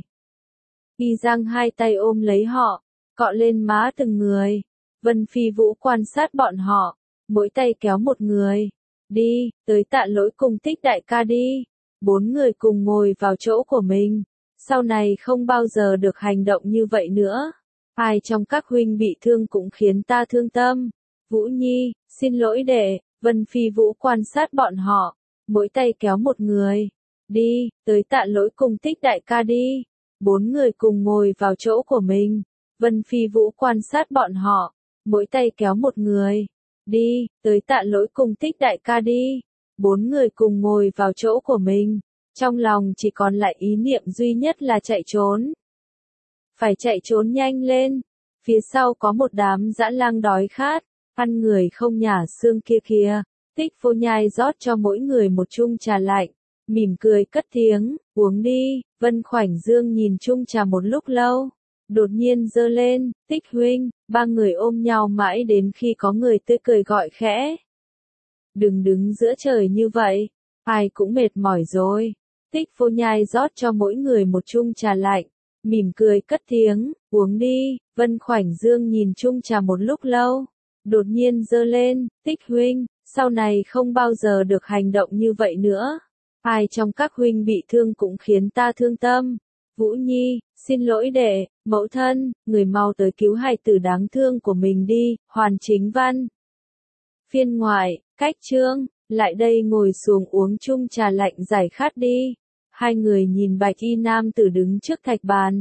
Y giang hai tay ôm lấy họ, cọ lên má từng người. Vân Phi Vũ quan sát bọn họ, mỗi tay kéo một người. Đi, tới tạ lỗi cùng Tích đại ca đi. Bốn người cùng ngồi vào chỗ của mình. Sau này không bao giờ được hành động như vậy nữa. Ai trong các huynh bị thương cũng khiến ta thương tâm. Vũ Nhi, xin lỗi đệ. Vân Phi Vũ quan sát bọn họ, mỗi tay kéo một người. Đi, tới tạ lỗi cùng Tích đại ca đi. Bốn người cùng ngồi vào chỗ của mình. Vân Phi Vũ quan sát bọn họ, mỗi tay kéo một người. Đi, tới tạ lỗi cùng Tích đại ca đi. Bốn người cùng ngồi vào chỗ của mình. Trong lòng chỉ còn lại ý niệm duy nhất là chạy trốn. Phải chạy trốn nhanh lên. Phía sau có một đám dã lang đói khát, ăn người không nhả xương kia kìa. Tích Vô Nhai rót cho mỗi người một chung trà lạnh, mỉm cười cất tiếng, uống đi. Vân Khoảnh Dương nhìn chung trà một lúc lâu, đột nhiên giơ lên, Tích huynh. Ba người ôm nhau mãi đến khi có người tươi cười gọi khẽ. Đừng đứng giữa trời như vậy, ai cũng mệt mỏi rồi. Tích Vô Nhai rót cho mỗi người một chung trà lạnh, mỉm cười cất tiếng, uống đi. Vân Khoảnh Dương nhìn chung trà một lúc lâu, đột nhiên giơ lên, Tích huynh, sau này không bao giờ được hành động như vậy nữa. Ai trong các huynh bị thương cũng khiến ta thương tâm. Vũ Nhi, xin lỗi đệ, mẫu thân, người mau tới cứu hài tử đáng thương của mình đi. Hoàn Chính Văn. Phiên ngoại, cách chương, lại đây ngồi xuống uống chung trà lạnh giải khát đi. Hai người nhìn bạch y nam tử đứng trước thạch bàn,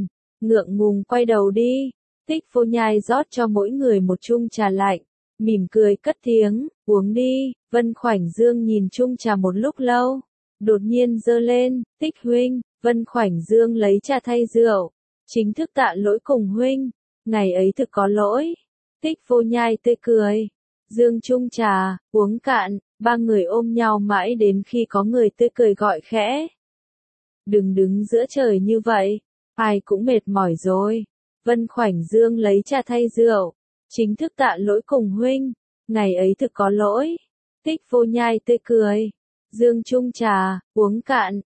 ngượng ngùng quay đầu đi. Tích Vô Nhai rót cho mỗi người một chung trà lạnh, mỉm cười cất tiếng, uống đi. Vân Khoảnh Dương nhìn chung trà một lúc lâu, đột nhiên giơ lên, Tích huynh. Vân Khoảnh Dương lấy trà thay rượu, chính thức tạ lỗi cùng huynh, ngày ấy thực có lỗi. Tích Vô Nhai tươi cười, dương chung trà, uống cạn, ba người ôm nhau mãi đến khi có người tươi cười gọi khẽ. Đừng đứng giữa trời như vậy, ai cũng mệt mỏi rồi. Vân Khoảnh Dương lấy trà thay rượu, chính thức tạ lỗi cùng huynh, ngày ấy thực có lỗi. Tích Vô Nhai tươi cười, dương chung trà, uống cạn,